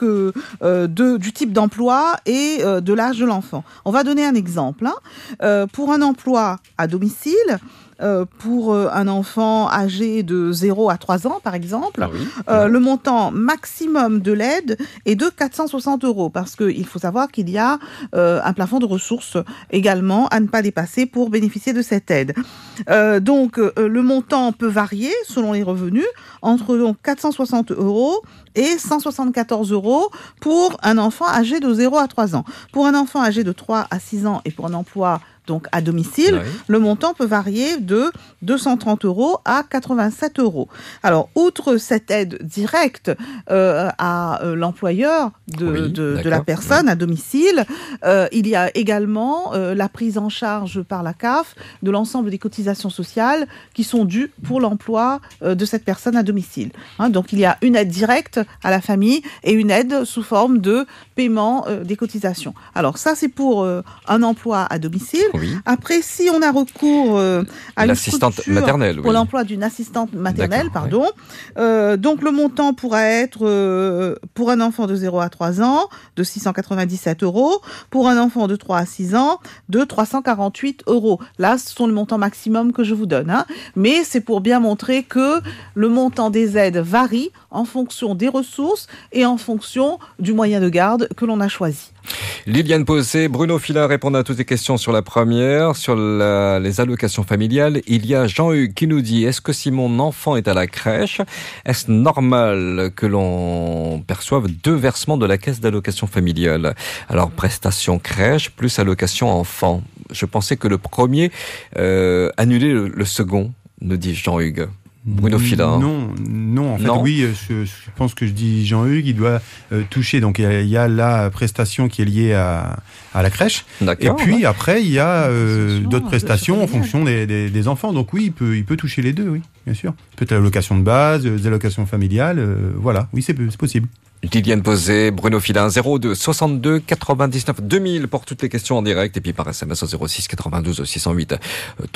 euh, euh, de, du type d'emploi et euh, de l'âge de l'enfant. On va donner un exemple. Hein. Euh, pour un emploi à domicile, Euh, pour euh, un enfant âgé de zéro à trois ans, par exemple, ah oui. euh, le montant maximum de l'aide est de quatre cent soixante euros, parce qu'il faut savoir qu'il y a euh, un plafond de ressources également à ne pas dépasser pour bénéficier de cette aide. Euh, donc, euh, le montant peut varier selon les revenus, entre donc, quatre cent soixante euros et cent soixante-quatorze euros pour un enfant âgé de zéro à trois ans. Pour un enfant âgé de trois à six ans et pour un emploi donc à domicile, oui. le montant peut varier de deux cent trente euros à quatre-vingt-sept euros. Alors, outre cette aide directe euh, à euh, l'employeur de, oui, de, de la personne oui. à domicile, euh, il y a également euh, la prise en charge par la C A F de l'ensemble des cotisations sociales qui sont dues pour l'emploi euh, de cette personne à domicile. Hein, donc, il y a une aide directe à la famille et une aide sous forme de paiement euh, des cotisations. Alors, ça, c'est pour euh, un emploi à domicile. Oui. Après, si on a recours euh, à l'assistante maternelle, pour oui. l'emploi d'une assistante maternelle, pardon, oui. euh, donc le montant pourra être euh, pour un enfant de zéro à trois ans de six cent quatre-vingt-dix-sept euros, pour un enfant de trois à six ans de trois cent quarante-huit euros. Là, ce sont le montant maximum que je vous donne, hein. Mais c'est pour bien montrer que le montant des aides varie en fonction des ressources et en fonction du moyen de garde que l'on a choisi. Liliane Posé, Bruno Filin répondent à toutes les questions sur la première, sur la, les allocations familiales. Il y a Jean-Hugues qui nous dit, est-ce que si mon enfant est à la crèche, est-ce normal que l'on perçoive deux versements de la caisse d'allocation familiale? Alors, prestation crèche plus allocation enfant. Je pensais que le premier euh, annulait le, le second, nous dit Jean-Hugues. Bruno Filin. Non, non, en fait, non. oui, je, je pense que je dis Jean-Hugues, il doit euh, toucher. Donc, il y, a, il y a la prestation qui est liée à, à la crèche. D'accord, et puis, ouais. après, il y a euh, d'autres prestations en fonction des, des, des enfants. Donc, oui, il peut, il peut toucher les deux, oui, bien sûr. Peut-être l'allocation de base, des allocations familiales, euh, voilà, oui, c'est, c'est possible. Liliane Posé, Bruno Filin, zéro deux soixante-deux quatre-vingt-dix-neuf deux mille pour toutes les questions en direct. Et puis, par S M S au zéro six quatre-vingt-douze six cent huit euh,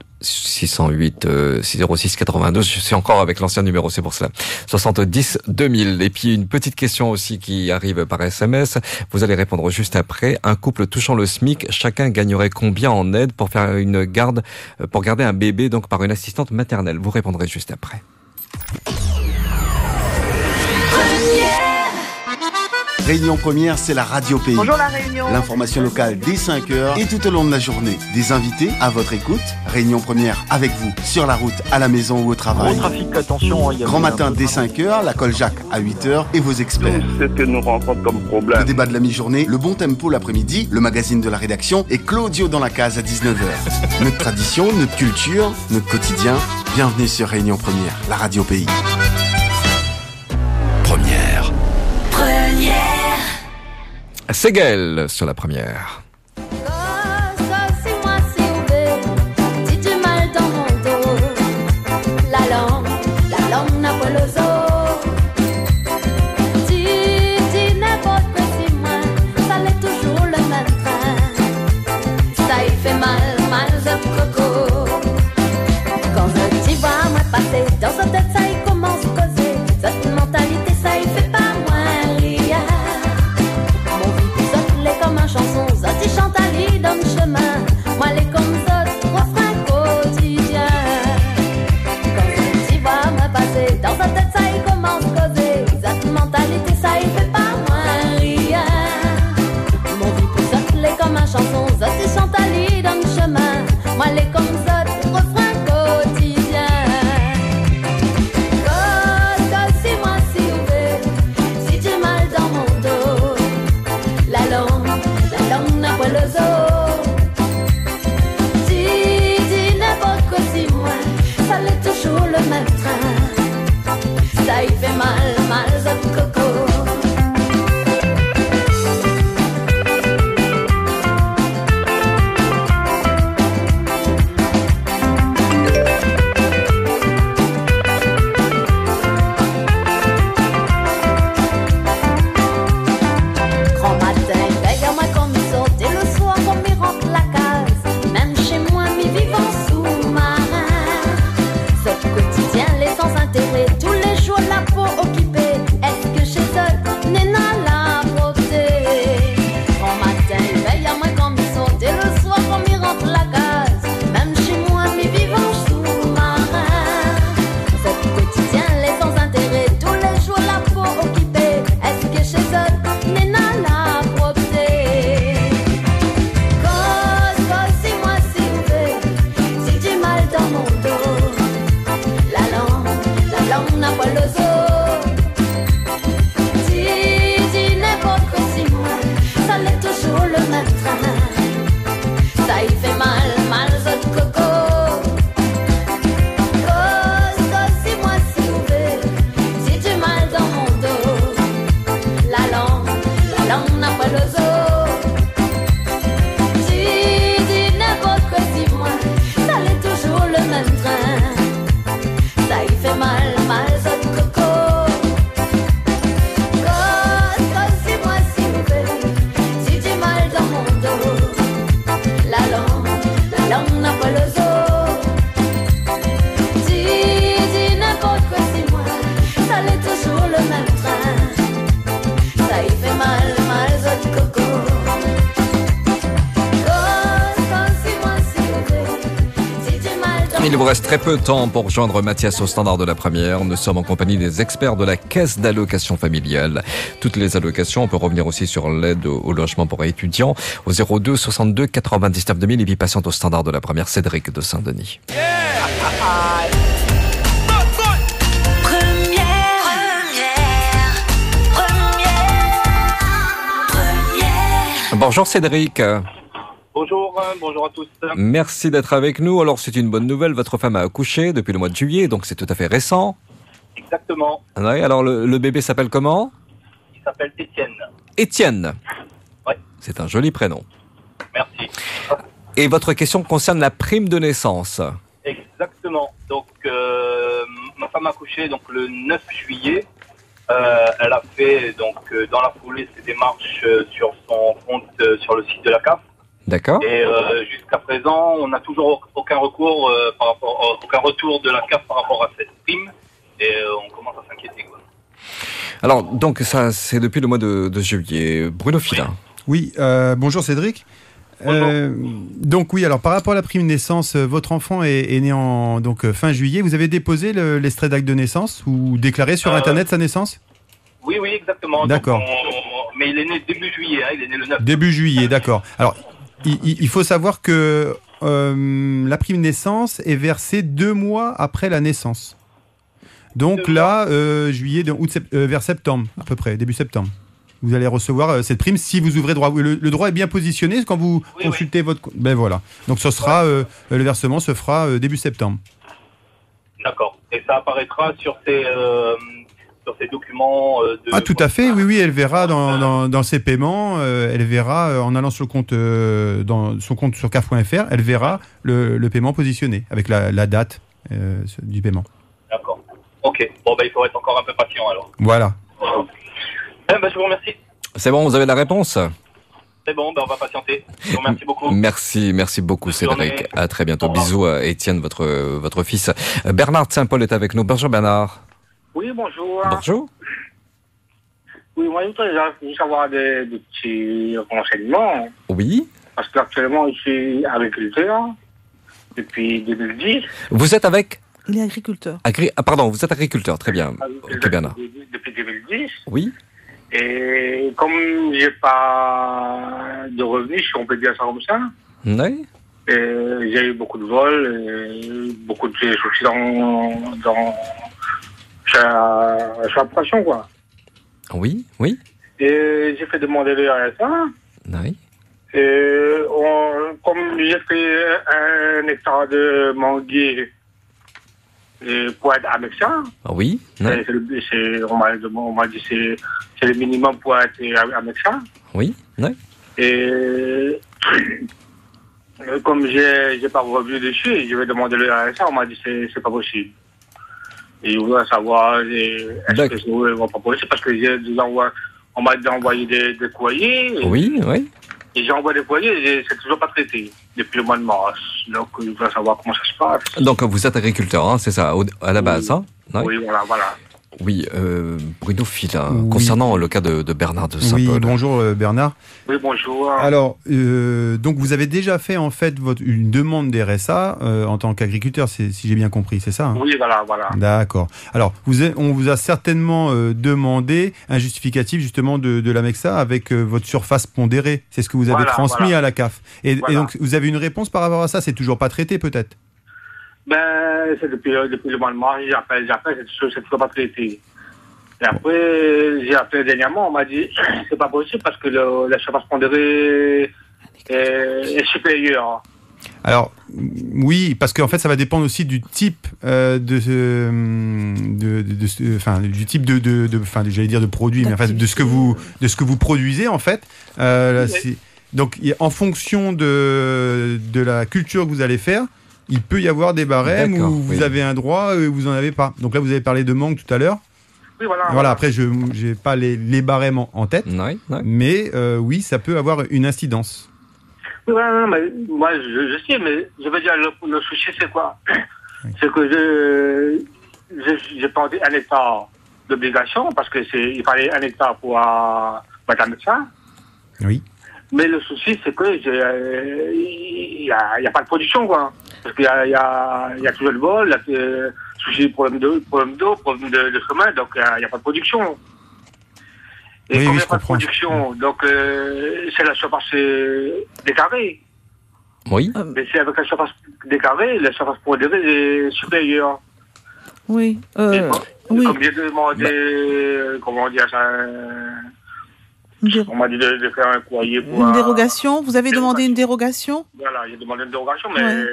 six cent huit, euh, zéro six quatre-vingt-deux, je suis encore avec l'ancien numéro, c'est pour cela. soixante-dix deux mille. Et puis une petite question aussi qui arrive par S M S. Vous allez répondre juste après. Un couple touchant le SMIC, chacun gagnerait combien en aide pour faire une garde, pour garder un bébé, donc par une assistante maternelle? Vous répondrez juste après. Réunion Première, c'est la radio pays. Bonjour la Réunion. L'information locale dès cinq heures et tout au long de la journée. Des invités à votre écoute. Réunion Première avec vous, sur la route, à la maison ou au travail. Gros trafic, attention. Il y a Grand matin dès cinq heures, la Coljac à huit heures et vos experts. C'est ce que nous rencontrons comme problème. Le débat de la mi-journée, le bon tempo l'après-midi, le magazine de la rédaction et Claudio dans la case à dix-neuf heures. Notre tradition, notre culture, notre quotidien. Bienvenue sur Réunion Première, la radio pays. Première. Première. Séguel sur la première. Chanson, ça le même train. Ça y fait mal, mal, zone coco. Il vous reste très peu de temps pour rejoindre Mathias au standard de la première. Nous sommes en compagnie des experts de la caisse d'allocation familiale. Toutes les allocations, on peut revenir aussi sur l'aide au logement pour étudiants au zéro deux soixante-deux quatre-vingt-dix-neuf deux mille et puis patiente au standard de la première, Cédric de Saint-Denis. Yeah. Première, première, première. Bonjour Cédric. Bonjour, euh, bonjour à tous. Merci d'être avec nous. Alors c'est une bonne nouvelle, votre femme a accouché depuis le mois de juillet, donc c'est tout à fait récent. Exactement. Oui, alors le, le bébé s'appelle comment ? Il s'appelle Étienne. Étienne. Oui. C'est un joli prénom. Merci. Et votre question concerne la prime de naissance. Exactement. Donc euh, ma femme a accouché donc, le neuf juillet. Euh, elle a fait donc euh, dans la foulée ses démarches euh, sur son compte euh, sur le site de la C A F. D'accord. Et euh, jusqu'à présent, on n'a toujours aucun recours euh, par rapport, aucun retour de la C A F par rapport à cette prime, et euh, on commence à s'inquiéter, quoi. Alors, donc ça, c'est depuis le mois de, de juillet. Bruno Filin. Oui, euh, bonjour Cédric. Bonjour. Euh, donc oui, alors par rapport à la prime naissance, votre enfant est, est né en donc fin juillet. Vous avez déposé le, l'extrait d'acte de naissance ou déclaré sur euh, Internet sa naissance ? Oui, oui, exactement. D'accord. Donc, on, mais il est né début juillet, hein, il est né le neuf. Début juillet, d'accord. Alors. Il, il faut savoir que euh, la prime naissance est versée deux mois après la naissance. Donc deux là, euh, juillet, de, août, sept, euh, vers septembre, à peu près, début septembre. Vous allez recevoir euh, cette prime si vous ouvrez droit. Le, le droit est bien positionné quand vous oui, consultez oui. votre... Ben voilà. Donc ce sera, euh, le versement se fera euh, début septembre. D'accord. Et ça apparaîtra sur ces... Euh... ces documents euh, de... Ah tout à fait, oui, oui, elle verra dans, dans, dans ses paiements, euh, elle verra euh, en allant sur le compte, euh, dans son compte sur C A F point F R, elle verra le, le paiement positionné avec la, la date euh, du paiement. D'accord. Ok. Bon ben il faut être encore un peu patient alors. Voilà. Eh ben je vous remercie. C'est bon, vous avez la réponse ? C'est bon, ben on va patienter. Je vous remercie beaucoup. Merci, merci beaucoup Cédric. À très bientôt. Bisous à Étienne, votre votre fils. Bernard de Saint-Paul est avec nous. Bonjour Bernard. Oui, bonjour. Bonjour. Oui, moi, je voudrais juste avoir des, des petits renseignements. Oui. Parce qu'actuellement, je suis agriculteur depuis deux mille dix. Vous êtes avec ? Il est agriculteur. Agri... Ah, pardon, vous êtes agriculteur, très bien. Ok, Bernard. Depuis deux mille dix. Oui. Et comme j'ai pas de revenus, si on peut dire ça comme ça. Oui. Et j'ai eu beaucoup de vols, et beaucoup de soucis dans... dans C'est la pression, quoi. Oui, oui. Et j'ai fait demander le R S A. Oui. Et on, comme j'ai fait un hectare de manguier pour être avec ça. Ah oui. C'est, c'est le, c'est, on, m'a, on m'a dit c'est c'est le minimum pour être avec ça. Oui. Oui. Et comme j'ai j'ai pas revenu dessus, je vais demander le R S A. On m'a dit c'est c'est pas possible. Et je voudrais savoir, est-ce D'accord. que c'est vraiment pas possible, parce que j'ai des envois, on m'a envoyé des, des courriers. Oui, oui. Et j'ai envoyé des courriers et c'est toujours pas traité depuis le mois de mars. Donc, je voudrais savoir comment ça se passe. Donc, vous êtes agriculteur, hein, c'est ça, à la base, oui. hein? Oui, oui, voilà, voilà. Oui, euh, Bruno Filin, oui. Concernant le cas de, de Bernard de Saint-Paul. Oui, bonjour euh, Bernard. Oui, bonjour. Alors, euh, donc vous avez déjà fait en fait votre, une demande d'R S A euh, en tant qu'agriculteur, c'est, si j'ai bien compris, c'est ça hein? Oui, voilà, voilà. D'accord. Alors, vous avez, on vous a certainement euh, demandé un justificatif justement de, de l'Amexa avec euh, votre surface pondérée. C'est ce que vous avez voilà, transmis voilà. à la C A F. Et, voilà. et donc, vous avez une réponse par rapport à ça? C'est toujours pas traité peut-être? Ben, c'est depuis, depuis le mois de mars, j'appelle, j'appelle, c'est toujours, c'est toujours pas traité. Et après, j'ai appelé dernièrement, on m'a dit, c'est pas possible parce que le, la surface pondérée est, est supérieure. Alors, oui, parce qu'en fait, ça va dépendre aussi du type euh, de, de, de, de, enfin, du type de, de, de enfin, j'allais dire de produit, mais enfin, de ce que vous, de ce que vous produisez en fait. Euh, oui. c'est, donc, en fonction de, de la culture que vous allez faire, il peut y avoir des barèmes D'accord, où vous oui. avez un droit et vous en avez pas. Donc là, vous avez parlé de manque tout à l'heure. Oui, voilà, voilà, voilà. Après, je n'ai pas les, les barèmes en, en tête, oui, oui. mais euh, oui, ça peut avoir une incidence. Oui, voilà, mais moi, je, je sais, mais je veux dire, le, le souci, c'est quoi? Oui. C'est que je, je, j'ai planté un hectare d'obligation parce que c'est, il fallait un hectare pour euh, mettre un médecin. Oui. Mais le souci, c'est que euh, il n'y a, y a pas de production, quoi. Parce qu'il y a, y a, y a toujours le vol, il y a euh, souci, problème d'eau, problème d'eau, problème de, de chemin, donc il n'y a, a pas de production. Et oui, comme il oui, n'y a je pas de comprends. production, donc euh, c'est la surface euh, décarrée. Oui. Mais c'est avec la surface décarrée, la surface pondérée est supérieure. Oui. Euh, oui. Comme j'ai demandé, bah. comment dire ça, Dé... on m'a dit de, de faire un courrier pour... Une dérogation. Vous avez demandé une dérogation? Voilà, j'ai demandé une dérogation, mais ouais.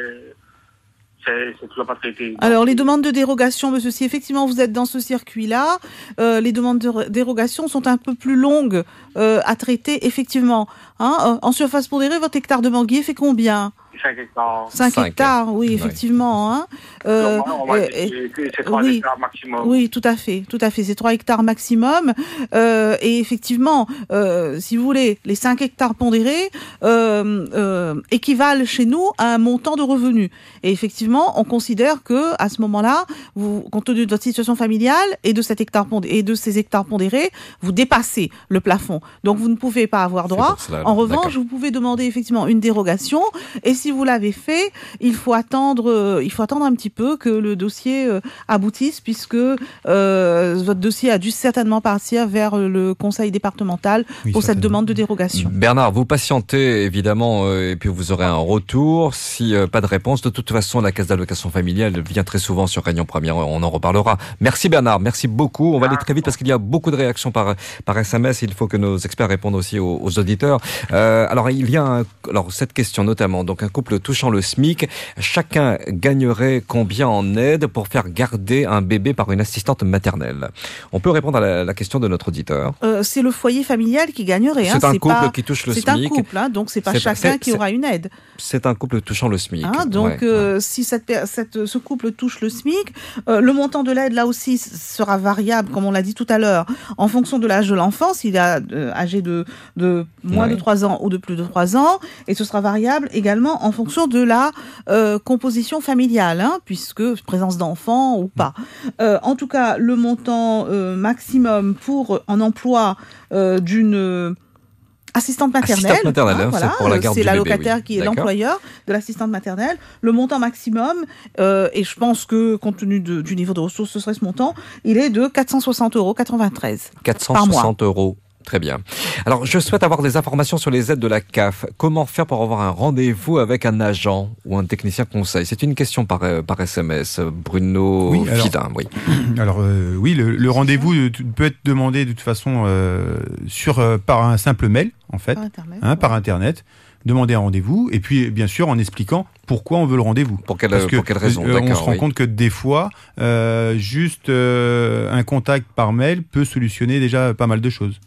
c'est, c'est toujours pas traité. Alors, les demandes de dérogation, monsieur, si effectivement vous êtes dans ce circuit-là, euh, les demandes de dérogation sont un peu plus longues euh, à traiter, effectivement. Hein, en surface pondérée, votre hectare de manguier fait combien? cinq hectares. cinq hectares, oui, effectivement. Hein. Euh, on va dire euh, que c'est trois oui, hectares maximum. Oui, tout à fait, tout à fait. C'est trois hectares maximum. Euh, et effectivement, euh, si vous voulez, les cinq hectares pondérés euh, euh, équivalent chez nous à un montant de revenus. Et effectivement, on considère que à ce moment-là, vous, compte tenu de votre situation familiale et de cet hectare pondé, et de ces hectares pondérés, vous dépassez le plafond. Donc, vous ne pouvez pas avoir droit. Cela, en revanche, d'accord. Vous pouvez demander effectivement une dérogation. Et si vous l'avez fait, il faut attendre, euh, il faut attendre un petit peu que le dossier euh, aboutisse, puisque euh, votre dossier a dû certainement partir vers le conseil départemental oui, pour cette demande de dérogation. Bernard, vous patientez évidemment, euh, et puis vous aurez un retour. Si euh, pas de réponse, de toute façon, la caisse d'allocation familiale vient très souvent sur Réunion Première. On en reparlera. Merci Bernard, merci beaucoup. On va aller très vite parce qu'il y a beaucoup de réactions par par S M S. Il faut que nos experts répondent aussi aux, aux auditeurs. Euh, alors il y a un, alors cette question notamment, donc un couple touchant le SMIC, chacun gagnerait combien en aide pour faire garder un bébé par une assistante maternelle? On peut répondre à la, la question de notre auditeur. Euh, c'est le foyer familial qui gagnerait. C'est hein, un c'est couple pas, qui touche le c'est SMIC. C'est un couple, hein, donc c'est pas c'est, chacun c'est, qui aura une aide. C'est un couple touchant le SMIC. Hein, donc ouais, euh, ouais. si cette, cette, ce couple touche le SMIC, euh, le montant de l'aide là aussi sera variable, comme on l'a dit tout à l'heure, en fonction de l'âge de l'enfant, s'il est euh, âgé de, de moins ouais. de trois ans ou de plus de trois ans, et ce sera variable également en fonction de la euh, composition familiale, hein, puisque présence d'enfants ou pas. Euh, en tout cas, le montant euh, maximum pour un emploi euh, d'une euh, assistante maternelle, assistante maternelle hein, voilà, c'est, pour la garde c'est du l'allocataire bébé, oui. qui est D'accord. l'employeur de l'assistante maternelle. Le montant maximum, euh, et je pense que compte tenu de, du niveau de ressources, ce serait ce montant, il est de quatre cent soixante euros quatre-vingt-treize quatre cent soixante euros. Très bien. Alors, je souhaite avoir des informations sur les aides de la C A F. Comment faire pour avoir un rendez-vous avec un agent ou un technicien conseil? C'est une question par, par S M S. Bruno oui, alors, Fidin, oui. Alors, euh, oui, le, le rendez-vous peut être demandé de toute façon euh, sur, euh, par un simple mail, en fait, par Internet. Hein, ouais. par Internet. Demander un rendez-vous, et puis, bien sûr, en expliquant pourquoi on veut le rendez-vous. Pour quelle, Parce que, pour quelle raison euh, on se rend oui. compte que des fois, euh, juste euh, un contact par mail peut solutionner déjà pas mal de choses.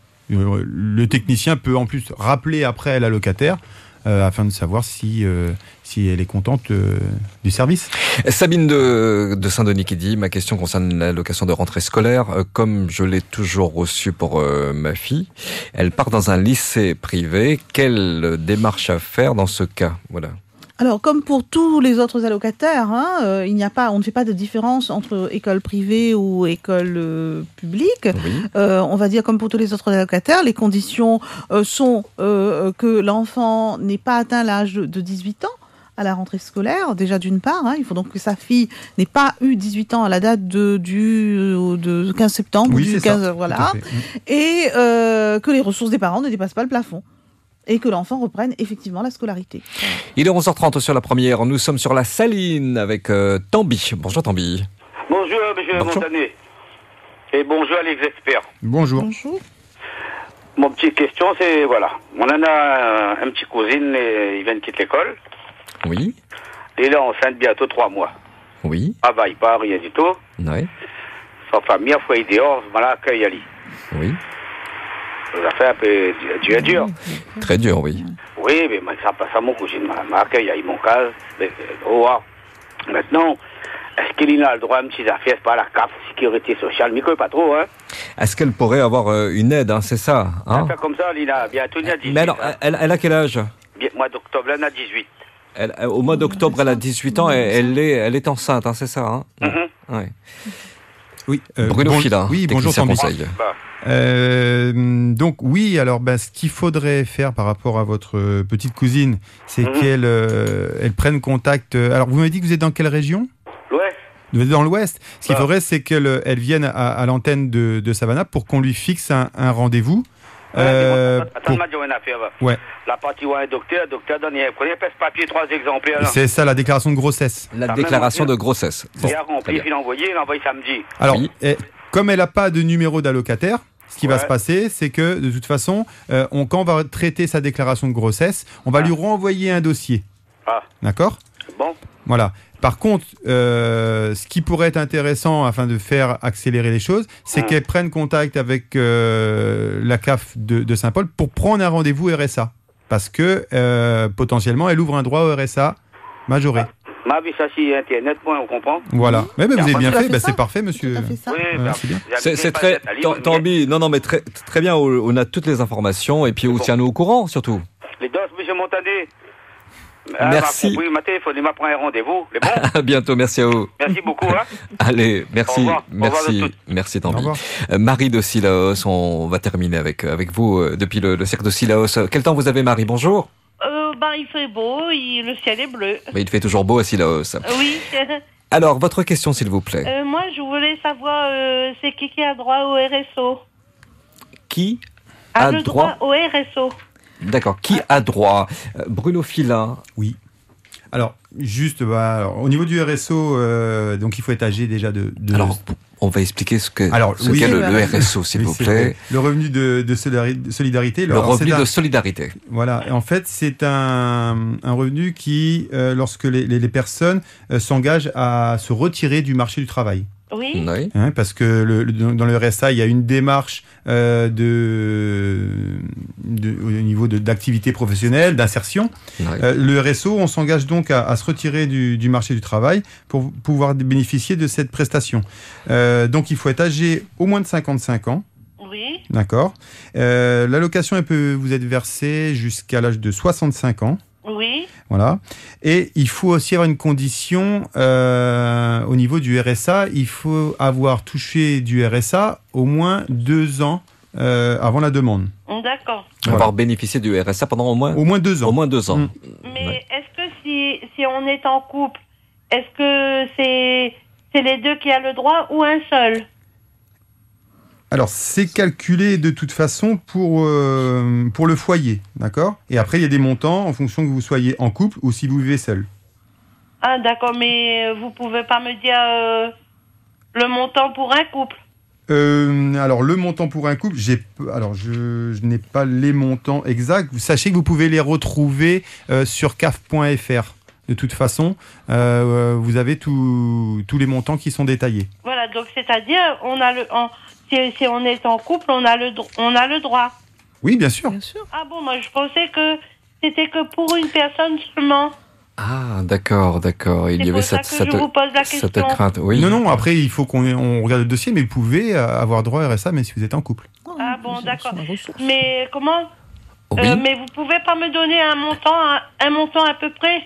Le technicien peut en plus rappeler après la locataire euh, afin de savoir si, euh, si elle est contente euh, du service. Sabine de, de Saint-Denis qui dit « Ma question concerne l'allocation de rentrée scolaire. Euh, comme je l'ai toujours reçue pour euh, ma fille, elle part dans un lycée privé. Quelle démarche à faire dans ce cas ?» Voilà. Alors, comme pour tous les autres allocataires, hein, euh, il n'y a pas, on ne fait pas de différence entre école privée ou école euh, publique. Oui. Euh, on va dire comme pour tous les autres allocataires, les conditions euh, sont euh, que l'enfant n'ait pas atteint l'âge de dix-huit ans à la rentrée scolaire, déjà d'une part, hein, il faut donc que sa fille n'ait pas eu dix-huit ans à la date de, du de quinze septembre, oui, du quinze, voilà, et euh, que les ressources des parents ne dépassent pas le plafond. Et que l'enfant reprenne effectivement la scolarité. Il est onze heures trente sur la première. Nous sommes sur la Saline avec euh, Tambi. Bonjour Tambi. Bonjour monsieur Montané. Et bonjour à les experts. Bonjour. Bonjour. Mon petite question, c'est voilà. On en a un, un petit cousine, il vient de quitter l'école. Oui. Il est enceinte bientôt trois mois. Oui. Travaille pas, rien du tout. Oui. Sa famille a foyer dehors, voilà, accueille Ali. Oui. Ça fait un peu dur, dur. Très dur, oui. Oui, mais ça passe à mon cousin, m'a accueilli, il mon cas. Oh, maintenant, est-ce qu'il a le droit à une petite affaire par la C A F, sécurité sociale, mais pas trop, hein? Est-ce qu'elle pourrait avoir euh, une aide, hein, c'est ça, hein? Elle fait comme ça, Lina, bientôt elle a dix-huit. Mais alors, hein. elle, elle a quel âge? Bien, mois d'octobre, elle a dix-huit. Elle, au mois d'octobre, elle a dix-huit ans et elle est, elle est enceinte, hein, c'est ça, hein? Mm-hmm. Ouais. Oui, euh, Bruno bon, Filin, oui, bonjour technicien Tanguy. conseil. Euh, donc oui, alors ben, ce qu'il faudrait faire par rapport à votre petite cousine, c'est Mhm. qu'elle euh, elle prenne contact. Alors vous m'avez dit que vous êtes dans quelle région ? L'Ouest. Vous êtes dans l'Ouest. Ce qu'il Ah. faudrait, c'est qu'elle elle vienne à, à l'antenne de, de Savannah pour qu'on lui fixe un, un rendez-vous. Euh, Attends, pour- m'a dit une affaire. Ouais. La partie où un docteur, docteur donne, il prenez un papier, trois exemplaires. là. C'est ça, la déclaration de grossesse. La Ça déclaration même, de grossesse. Il a rempli, il l'a envoyé, il l'a envoyé samedi. Alors, eh, comme elle n'a pas de numéro d'allocataire, ce qui va Ouais. se passer, c'est que de toute façon, euh, on, quand on va traiter sa déclaration de grossesse, on va lui renvoyer un dossier. Ah. D'accord ? Bon. Voilà. Par contre, euh, ce qui pourrait être intéressant afin de faire accélérer les choses, c'est Mmh. qu'elle prenne contact avec euh, la C A F de, de Saint-Paul pour prendre un rendez-vous R S A. Parce que euh, potentiellement, elle ouvre un droit au R S A majoré. Ma vie, ça, c'est Internet, moi, on comprend. Voilà. Mais, mais vous avez bien Tu as fait, fait bah, ça c'est parfait, monsieur. Oui, Ouais, bah, c'est bien. C'est, c'est très. Tant- Tanguy, non, non, mais très, très bien. On a toutes les informations et puis on tient nous au courant surtout. Les dos, monsieur Montandé. Merci. Oui, ma téléphone, il m'a pris un rendez-vous. Les bons. À bientôt, merci à vous. Merci beaucoup. Hein. Allez, merci, Au revoir. Au revoir merci, de toutes. merci Tanguy. Au revoir. Euh, Marie de Sillaos, on va terminer avec avec vous euh, depuis le, le cirque de Sillaos. Quel temps vous avez, Marie? Bonjour. Euh, ben, il fait beau, il- le ciel est bleu. Mais il fait toujours beau à Sillaos. Oui. Alors, votre question, s'il vous plaît. Euh, moi, je voulais savoir, euh, c'est qui qui a droit au R S O Qui A a le droit au R S O. D'accord. Qui a droit? Euh, Bruno Filin. Oui. Alors, juste, bah, alors, au niveau du R S O, euh, donc il faut être âgé déjà de... de... Alors, on va expliquer ce que Alors, ce oui, qu'est le, le R S O, s'il Oui, vous c'est plaît. vrai. Le revenu de, de solidari- de solidarité. Le Alors, revenu c'est un- de solidarité. Voilà. Et en fait, c'est un, un revenu qui, euh, lorsque les, les, les personnes euh, s'engagent à se retirer du marché du travail. Oui. Hein, parce que le, le- dans le R S A, il y a une démarche euh, de, de, au niveau de- d'activité professionnelle, d'insertion. Ouais. Euh, le R S O, on s'engage donc à, à se retirer du, du marché du travail pour pouvoir bénéficier de cette prestation. Euh, donc, il faut être âgé au moins de cinquante-cinq ans. Oui. D'accord. Euh, l'allocation, elle peut vous être versée jusqu'à l'âge de soixante-cinq ans. Oui. Voilà. Et il faut aussi avoir une condition euh, au niveau du R S A. Il faut avoir touché du R S A au moins deux ans euh, avant la demande. D'accord. Avoir bénéficié du R S A pendant au moins au moins deux ans. Au moins deux ans. Mais est-ce que si, si on est en couple, est-ce que c'est c'est les deux qui a le droit ou un seul? Alors, c'est calculé de toute façon pour, euh, pour le foyer, d'accord? Et après, il y a des montants en fonction que vous soyez en couple ou si vous vivez seul. Ah, d'accord, mais euh, vous pouvez pas me dire euh, le montant pour un couple? Euh, alors, le montant pour un couple, j'ai, alors je, je n'ai pas les montants exacts. Sachez que vous pouvez les retrouver euh, sur C A F point F R. De toute façon, euh, vous avez tout- tous les montants qui sont détaillés. Voilà, donc c'est-à-dire, on a le, on- si, si on est en couple, on a le, dro- on a le droit. Oui, bien sûr. Ah bon, moi je pensais que c'était que pour une personne seulement. Ah, d'accord, d'accord. Il C'est y avait pour ça cette, que je cette, vous pose la cette question. crainte. Oui. Non, non, après, il faut qu'on on regarde le dossier, mais vous pouvez euh, avoir droit à R S A, même si vous êtes en couple. Ah bon, d'accord. Mais comment Oui. Euh, Mais vous pouvez pas me donner un montant, un, un montant à peu près?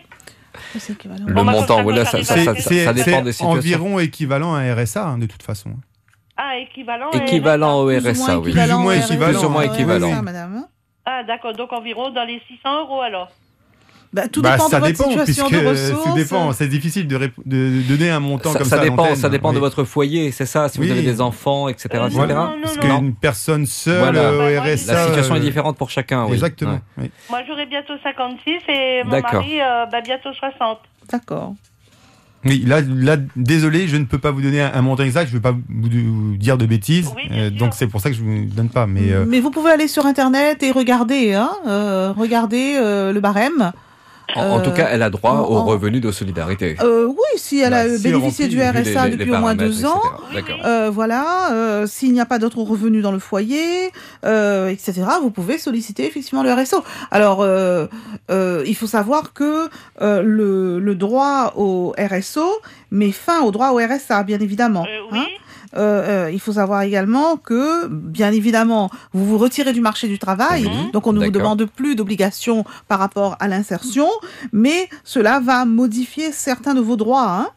Le Bon, bah, montant, comme voilà, ça, ça, ça ça, arrive ça, à- C'est ça dépend c'est des situations. environ équivalent à un R S A, hein, de toute façon. Ah, équivalent. Équivalent au et- R S A, oui. Plus ou moins équivalent. Plus ou moins hein. équivalent. Oui, oui. madame. Ah, d'accord, donc environ dans les six cents euros alors. Bah, tout Bah, dépend ça de votre dépend, situation puisque de euh, ressources. ça dépend. C'est difficile de, rép- de donner un montant Ça, comme ça ça. à dépend, l'antenne. ça dépend de Oui. votre foyer, c'est ça. Si vous Oui. avez des enfants, et cetera, et cetera. Voilà. Parce qu'une personne seule Voilà. euh, au R S A. La situation euh, est différente pour chacun. Oui. Exactement. Ouais. oui. Moi j'aurai bientôt cinquante-six et mon D'accord. mari euh, bah, bientôt soixante. D'accord. Oui, là, là, désolé, je ne peux pas vous donner un, un montant exact. Je ne veux pas vous, vous dire de bêtises. Euh, donc c'est pour ça que je ne vous donne pas. Mais euh, Mais vous pouvez aller sur Internet et regarder, hein, euh, regarder euh, le barème. En, en Euh, tout cas, elle a droit en- au en- revenu de solidarité. Euh, oui, si elle a Bah, si bénéficié elle du remplit, R S A vu les- depuis les au moins paramètres, deux ans, et cetera. D'accord. euh, voilà, euh, s'il n'y a pas d'autres revenus dans le foyer, euh, et cetera, vous pouvez solliciter effectivement le R S O. Alors, euh, euh, il faut savoir que euh, le, le droit au R S O met fin au droit au R S A, bien évidemment. hein. Euh, euh, il faut savoir également que, bien évidemment, vous vous retirez du marché du travail, Oui, donc on ne vous d'accord. demande plus d'obligations par rapport à l'insertion, mais cela va modifier certains de vos droits. Hein.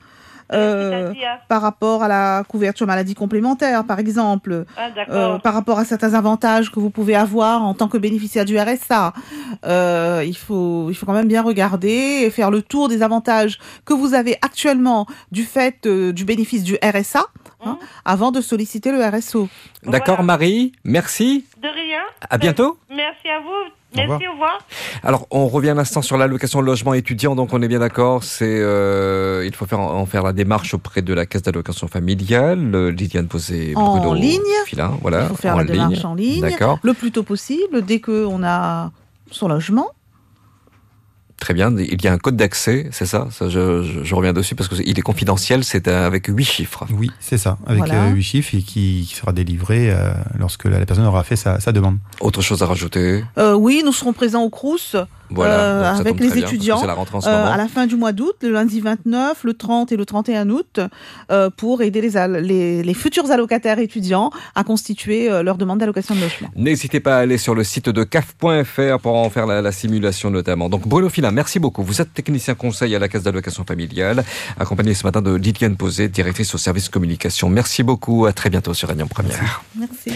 euh, par rapport à la couverture maladie complémentaire, par exemple, Ah, d'accord. euh, par rapport à certains avantages que vous pouvez avoir en tant que bénéficiaire du R S A. Euh, il faut, il faut quand même bien regarder et faire le tour des avantages que vous avez actuellement du fait euh, du bénéfice du R S A, hein, avant de solliciter le R S O. D'accord, Marie, merci. De rien. À bientôt. Merci à vous. Au revoir. Merci, au revoir. Alors, on revient un instant sur l'allocation de logement étudiant, donc on est bien d'accord, c'est euh, il faut faire en faire la démarche auprès de la caisse d'allocation familiale. Euh, Liliane Posé, En Bruno ligne. Filin, voilà, Il faut faire en la ligne. démarche en ligne, D'accord. le plus tôt possible, dès qu'on a son logement. Très bien, il y a un code d'accès, c'est ça, ça je, je, je reviens dessus parce qu'il est confidentiel, c'est avec huit chiffres. Oui, c'est ça, avec Voilà. euh, huit chiffres et qui, qui sera délivré euh, lorsque la, la personne aura fait sa, sa demande. Autre chose à rajouter? Euh, oui, nous serons présents au Crous. Voilà, euh, donc ça avec tombe les très bien, étudiants parce que c'est la rentrée en ce euh, moment. à la fin du mois d'août, le lundi vingt-neuf, le trente et le trente et un août, euh, pour aider les, al- les, les futurs allocataires étudiants à constituer euh, leur demande d'allocation de logement. N'hésitez pas à aller sur le site de C A F point F R pour en faire la, la simulation notamment. Donc Bruno Filin, merci beaucoup. Vous êtes technicien conseil à la caisse d'allocation familiale, accompagné ce matin de Liliane Posé, directrice au service communication. Merci beaucoup, à très bientôt sur Réunion Première. Merci.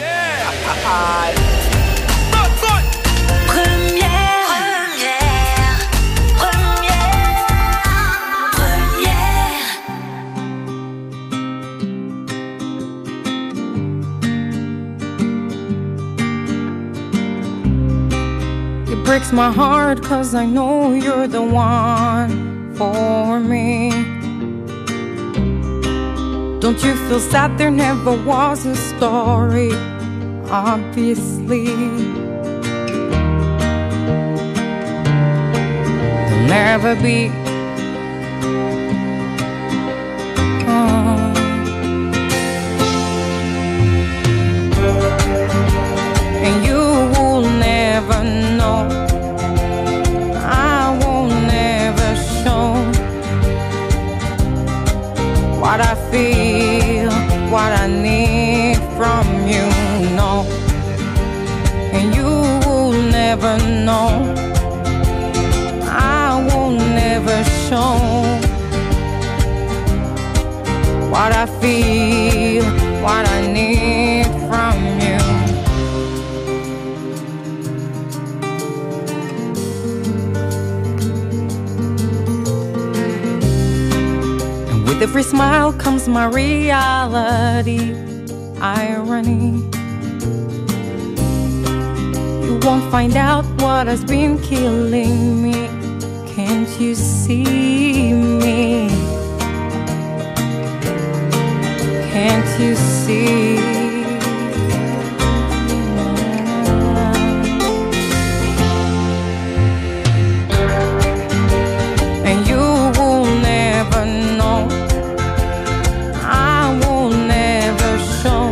It breaks my heart cause I know you're the one for me. Don't you feel sad there never was a story? Obviously there'll never be. Oh. And you will never know. I won't never show what I feel, what I need from you, no. And you will never know. I will never show what I feel, what I need from you. And with every smile comes my reality, irony. You won't find out what has been killing me. Can't you see me? Can't you see? And you will never know. I will never show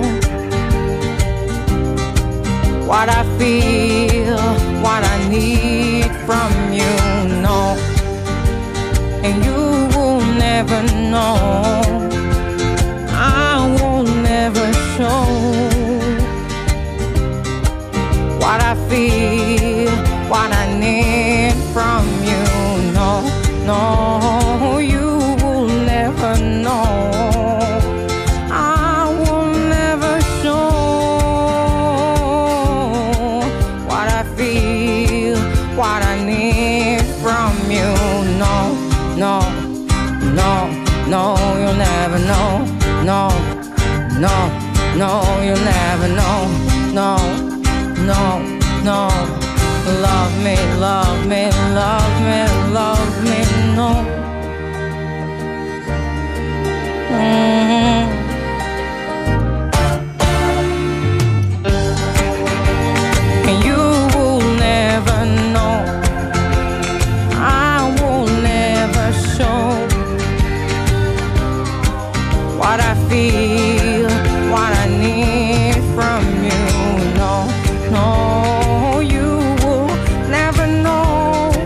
what I feel, what I need from you, no. And you will never know. I will never show what I feel, what I need from you, no, no, you will never know. I will never show what I feel, what I need from you, no, no, no, no, you'll never know. No, no, no, you'll never know. No, no, no. Love me, love me, love me, love me, no. Mm-hmm. And you will never know. I will never show what I feel, what I need from you, no, no, you will never know.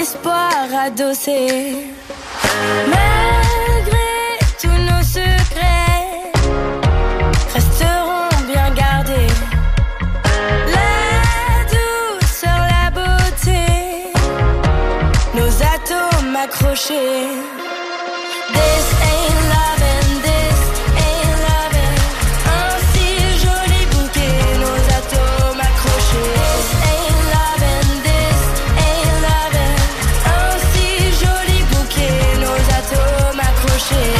l'espoir adossé. Malgré tous nos secrets, resteront bien gardés. La douceur, la beauté, nos atomes accrochés. This ain't loving, this ain't loving. Un si joli bouquet, nos atomes accrochés. This ain't loving, this ain't loving. Un si joli bouquet, nos atomes accrochés.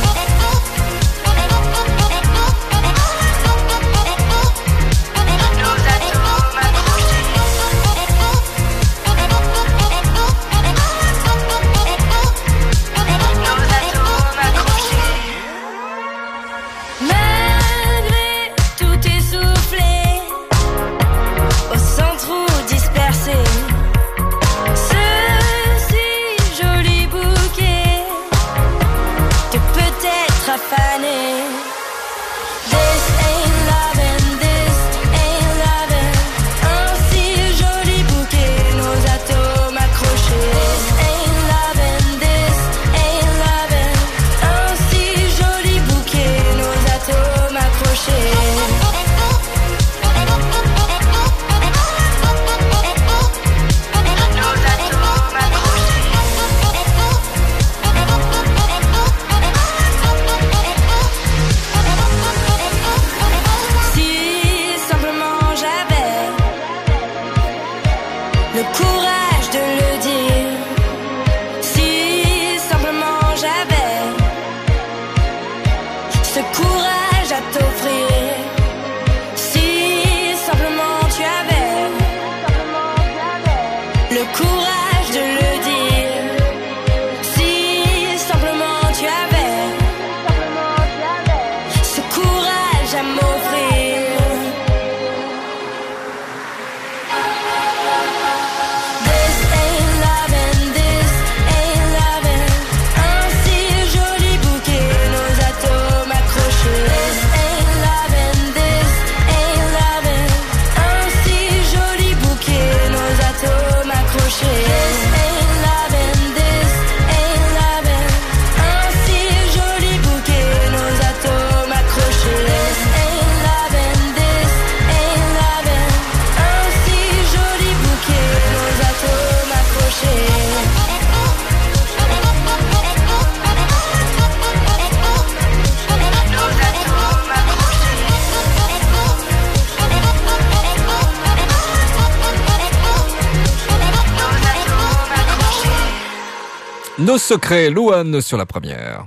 Nos secrets, Louane sur la première.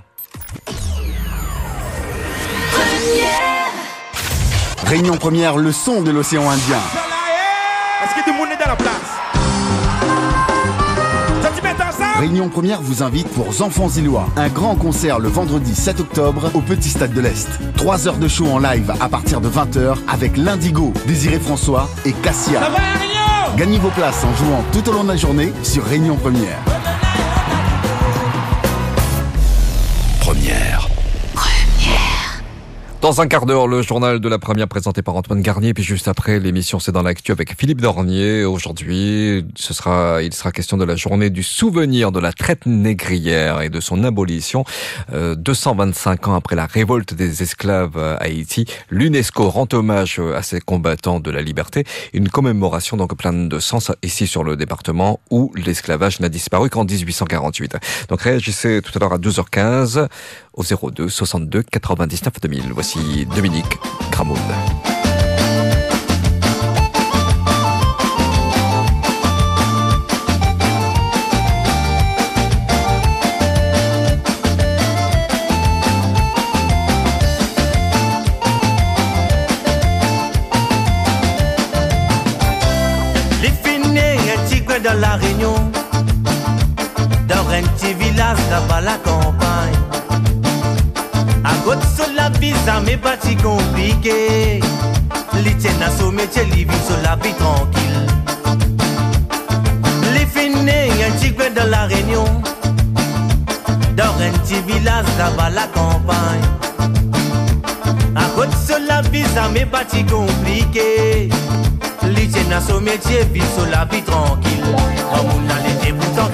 Réunion première, le son de l'océan Indien. Est-ce que tout le monde est dans la place? Réunion première vous invite pour Enfants Illois. Un grand concert le vendredi sept octobre au Petit Stade de l'Est. Trois heures de show en live à partir de vingt heures avec l'Indigo, Désiré François et Cassia. Ça va, Réunion? Gagnez vos places en jouant tout au long de la journée sur Réunion première. Première. Dans un quart d'heure, le journal de la première présenté par Antoine Garnier. Puis juste après, l'émission C'est dans l'actu avec Philippe Dornier. Aujourd'hui, ce sera, il sera question de la journée du souvenir de la traite négrière et de son abolition. Euh, deux cent vingt-cinq ans après la révolte des esclaves à Haïti, l'UNESCO rend hommage à ces combattants de la liberté. Une commémoration donc pleine de sens ici sur le département où l'esclavage n'a disparu qu'en dix-huit cent quarante-huit. Donc réagissez tout à l'heure à douze heures quinze au zéro deux soixante-deux quatre-vingt-dix-neuf deux mille. Voici Dominique Gramoun. Les finis un tigre dans la Réunion, dans un petit village là-bas la campagne. À côté de la vie, ça m'est pas si compliqué. Les tiennes à son métier, les vivent sur la vie tranquille. Les finis, un petit peu dans la Réunion, dans un petit village là-bas la campagne. À côté de la vie, ça m'est pas si compliqué. Les tiennes à son métier, vivent sur la vie tranquille. Comme on a l'été pourtant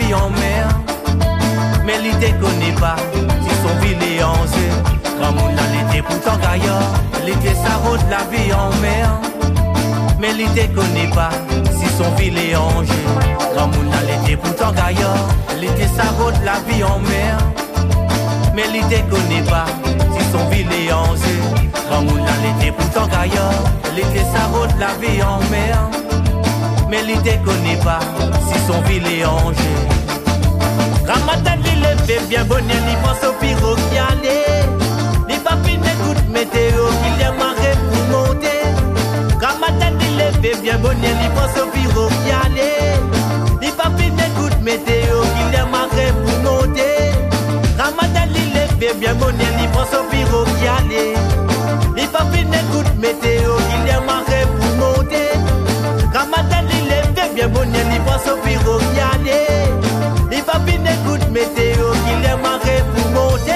vie en mer. Mais il ne connaît pas si son ville est en jeu. Grand monde l'été pourtant gaillard, l'été ça route la vie en mer. Mais il ne connaît pas si son ville est en jeu. Grand monde l'été pourtant gaillard, l'été ça route la vie en mer. Mais il ne connaît pas si son ville est en jeu. Grand monde l'été pourtant gaillard, l'été ça route la vie en mer. Mais il ne connaît pas si son ville est en jeu. Ramadan il fait bien bonnet, il pense au pyro qui allait. Les papines écoutent météo, qu'il y a marée pour monter. Ramadan il fait bien bonnet, il pense au pyro qui allait. Les papines écoutent météo, qu'il y a marée pour monter. Ramadan il fait bien bonnet, il pense au pyro qui allait. Les papines écoutent météo, qu'il y a marée pour monter. Ramadan il fait bien bonnet, il pense au pyro qui allait. Les papines écoutent météo, qu'il est marré pour monter.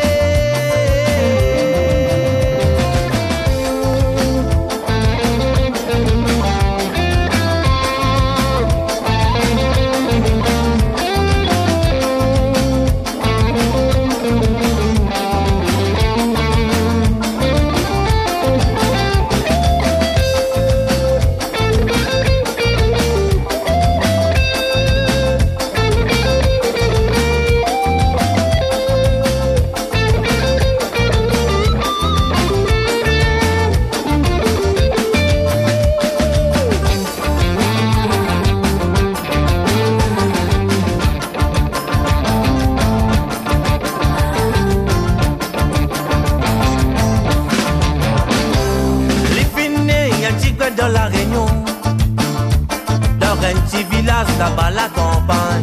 Dans la Réunion, dans un petit village là-bas la campagne.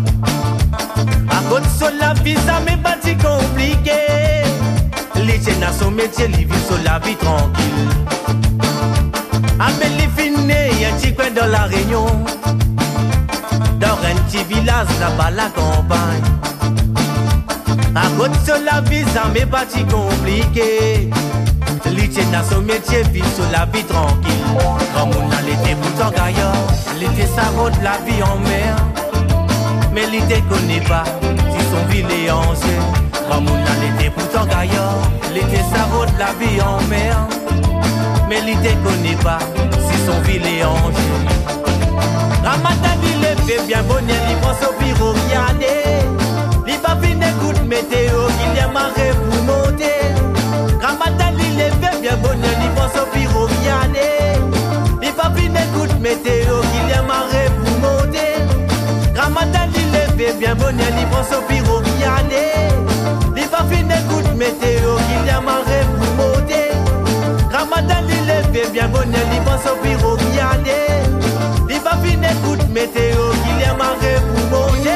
À côté de la vie, ça m'est pas si compliqué. Les jeunes à son métier, ils vivent sur la vie tranquille. À Bellefine, il y a un petit coin dans la Réunion, dans un petit village là-bas la campagne. À côté de la vie, ça m'est pas si compliqué. L'été dans son métier, vit sur la vie tranquille. Comme on a l'été pourtant gaillard, l'été ça route la vie en mer. Mais l'été connaît pas si son ville est en jeu. Comme on a l'été pourtant gaillard, l'été ça route la vie en mer. Mais l'été connaît pas si son ville est en jeu. Ramadan il est fait bien bonnet, il pense au bureau qui allait. Les papines écoutent météo, qu'il y a marée pour monter. Ramadan il est fait bien bonnet, il pense au bureau qui allait. Les papines écoutent météo, qu'il y a marée pour monter. Ramadan il est fait bien bonnet, il pense au bureau qui allait. Les papines écoutent météo, qu'il y a marée pour monter. Ramadan il est fait bien bonnet, il pense au bureau qui allait. Les papines écoutent météo, qu'il y a marée pour monter.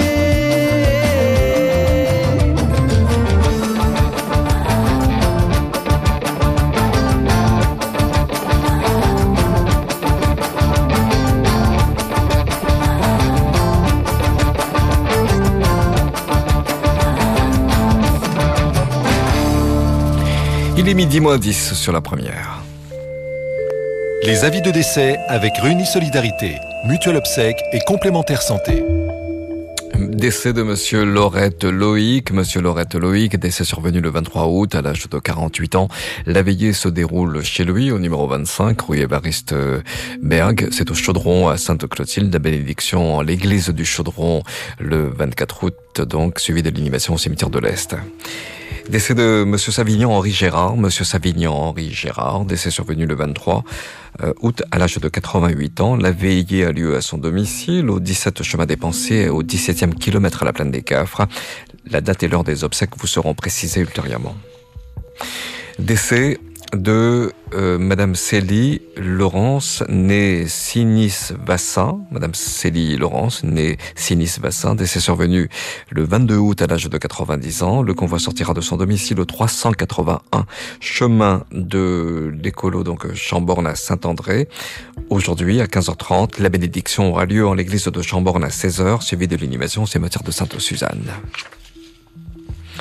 Il est midi moins dix sur la première. Les avis de décès avec Runi Solidarité, Mutuelle Obsèque et Complémentaire Santé. Décès de monsieur Laurette Loïc. Monsieur Laurette Loïc, décès survenu le vingt-trois août à l'âge de quarante-huit ans. La veillée se déroule chez lui au numéro vingt-cinq, rue Évariste Berg. C'est au Chaudron à Sainte-Clotilde. La bénédiction en l'église du Chaudron le vingt-quatre août, donc, suivi de l'inhumation au cimetière de l'Est. Décès de monsieur Savignon Henri Gérard. Monsieur Savignon Henri Gérard, décès survenu le vingt-trois août à l'âge de quatre-vingt-huit ans. La veillée a lieu à son domicile au dix-sept chemin des Pensées, au dix-septième kilomètre à la plaine des Cafres. La date et l'heure des obsèques vous seront précisées ultérieurement. Décès de euh, Madame Célie Laurence, née Sinis Vassin. Madame Célie Laurence, née Sinis Vassin, décès survenu le vingt-deux août à l'âge de quatre-vingt-dix ans. Le convoi sortira de son domicile au trois cent quatre-vingt-un chemin de l'écolo, donc Chamborne à Saint-André. Aujourd'hui, à quinze heures trente, la bénédiction aura lieu en l'église de Chamborne à seize heures, suivie de l'inhumation au cimetière de Sainte-Suzanne.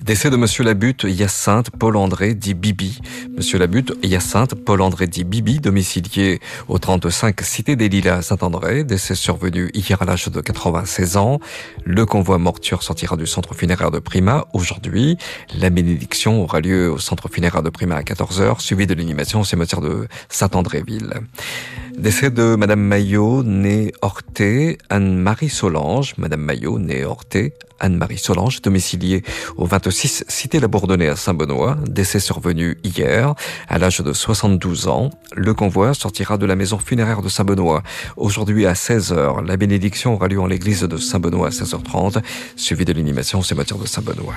Décès de Monsieur Labutte, Hyacinthe, Paul-André, dit Bibi. Monsieur Labutte, Hyacinthe, Paul-André, dit Bibi, domicilié au trente-cinq Cité des Lilas à Saint-André. Décès survenu hier à l'âge de quatre-vingt-seize ans. Le convoi mortuaire sortira du centre funéraire de Prima aujourd'hui. La bénédiction aura lieu au centre funéraire de Prima à quatorze heures, suivi de l'inhumation au cimetière de Saint-André-Ville. Décès de Madame Maillot, née Horté, Anne-Marie Solange. Madame Maillot, née Horté, Anne-Marie Solange, domiciliée au vingt-six Cité La Bourdonnais à Saint-Benoît. Décès survenu hier, à l'âge de soixante-douze ans. Le convoi sortira de la maison funéraire de Saint-Benoît aujourd'hui à seize heures. La bénédiction aura lieu en l'église de Saint-Benoît à seize heures trente, suivi de l'inhumation au cimetière de Saint-Benoît.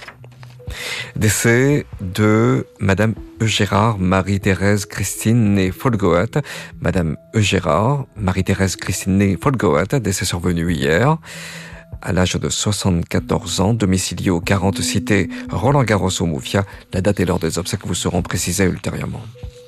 Décès de Madame Eugérard Marie-Thérèse Christine née Folgoat. Madame Eugérard Marie-Thérèse Christine née Folgoat, décès survenu hier, à l'âge de soixante-quatorze ans, domicilié au quarante Cité Roland-Garros au Moufia. La date et l'heure des obsèques vous seront précisées ultérieurement.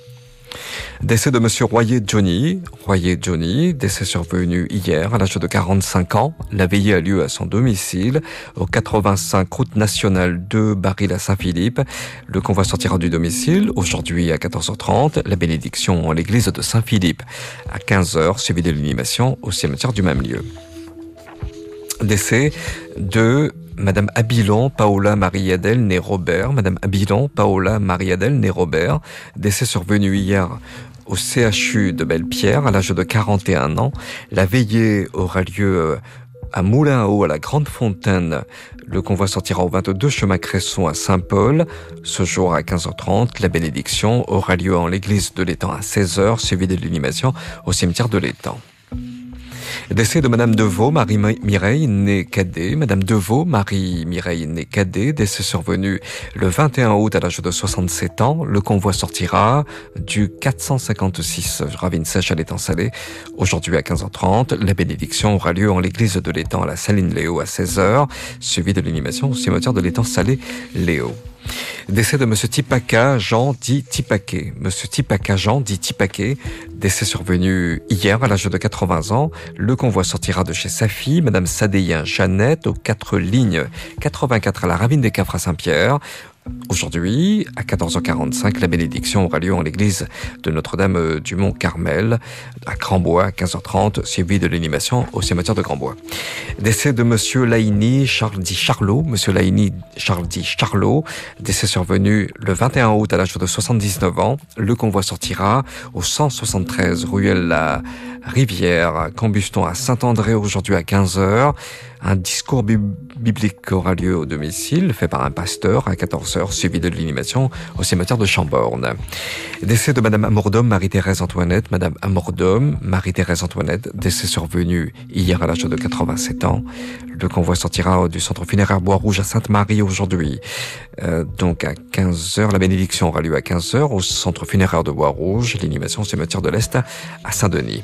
Décès de Monsieur Royer Johnny. Royer Johnny, décès survenu hier à l'âge de quarante-cinq ans. La veillée a lieu à son domicile, au quatre-vingt-cinq route nationale deux Baril à Saint-Philippe. Le convoi sortira du domicile aujourd'hui à quatorze heures trente. La bénédiction en l'église de Saint-Philippe à quinze heures, suivi de l'inhumation au cimetière du même lieu. Décès de Madame Abilon, Paola Marie-Adèle, née Robert. Madame Abilon, Paola Marie-Adèle, née Robert. Décès survenu hier au C H U de Belle-Pierre, à l'âge de quarante et un ans. La veillée aura lieu à Moulin-à-Eau, à la Grande Fontaine. Le convoi sortira au vingt-deux chemin Cresson à Saint-Paul. Ce jour à quinze heures trente, la bénédiction aura lieu en l'église de l'Étang à seize heures, suivi de l'inhumation au cimetière de l'Étang. Décès de Madame Deveau, Marie-Mireille, née Cadet. Madame Deveau, Marie-Mireille, née Cadet. Décès survenu le vingt et un août à l'âge de soixante-sept ans. Le convoi sortira du quatre cent cinquante-six Ravine Sèche à l'Étang Salé aujourd'hui à quinze heures trente. La bénédiction aura lieu en l'église de l'Étang à la Saline Léo à seize heures, suivi de l'inhumation au cimetière de l'Étang Salé Léo. Décès de Monsieur Tipaka Jean dit Tipaquet. Monsieur Tipaka Jean dit Tipaquet, décès survenu hier à l'âge de quatre-vingts ans. Le convoi sortira de chez sa fille, Madame Sadéien Jeannette, aux quatre lignes quatre-vingt-quatre à la Ravine des Cafres à Saint-Pierre. Aujourd'hui, à quatorze heures quarante-cinq, la bénédiction aura lieu en l'église de Notre-Dame du Mont-Carmel, à Grandbois, à quinze heures trente, suivi de l'inhumation au cimetière de Grandbois. Décès de Monsieur Laïni Charles dit Charlot, Monsieur Laïni Charles dit Charlot, décès survenu le vingt et un août à l'âge de soixante-dix-neuf ans. Le convoi sortira au cent soixante-treize Ruelle la Rivière, Cambuston à Saint-André aujourd'hui à quinze heures. Un discours biblique aura lieu au domicile, fait par un pasteur à quatorze heures, suivi de l'inhumation au cimetière de Chamborne. Décès de Madame Amordom, Marie-Thérèse Antoinette. Madame Amordom, Marie-Thérèse Antoinette, décès survenu hier à l'âge de quatre-vingt-sept ans. Le convoi sortira du centre funéraire Bois-Rouge à Sainte-Marie aujourd'hui. Euh, donc à quinze heures, la bénédiction aura lieu à quinze heures au centre funéraire de Bois-Rouge, l'inhumation au cimetière de l'Est à Saint-Denis.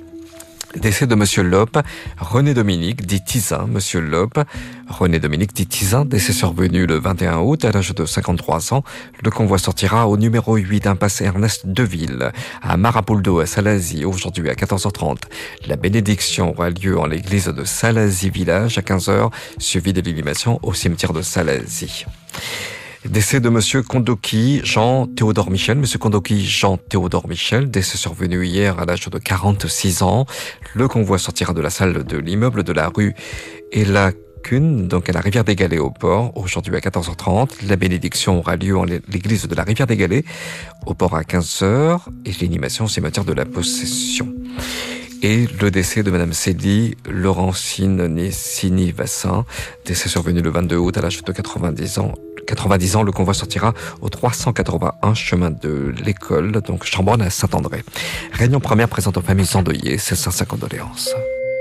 Décès de Monsieur Lope, René Dominique, dit Tizin, Monsieur Lope, René Dominique, dit Tizin, décès survenu le vingt et un août à l'âge de cinquante-trois ans. Le convoi sortira au numéro huit impasse Ernest Deville, à Marapoldo, à Salazie, aujourd'hui à quatorze heures trente. La bénédiction aura lieu en l'église de Salazie Village à quinze heures, suivi de l'inhumation au cimetière de Salazie. Décès de Monsieur Kondoki Jean-Théodore Michel. Monsieur Kondoki Jean-Théodore Michel, décès survenu hier à l'âge de quarante-six ans. Le convoi sortira de la salle de l'immeuble de la rue et la Cune, donc à la rivière des Galets au port, aujourd'hui à quatorze heures trente. La bénédiction aura lieu en l'église de la rivière des Galets au port à quinze heures et l'inhumation au cimetière de la Possession. Et le décès de Madame Célie Laurentine Nessini Vassin, décès survenu le vingt-deux août à l'âge de quatre-vingt-dix ans. quatre-vingt-dix ans, le convoi sortira au trois cent quatre-vingt-un chemin de l'école, donc Chambonne à Saint-André. Réunion première présente aux familles endeuillées, ses sincères condoléances.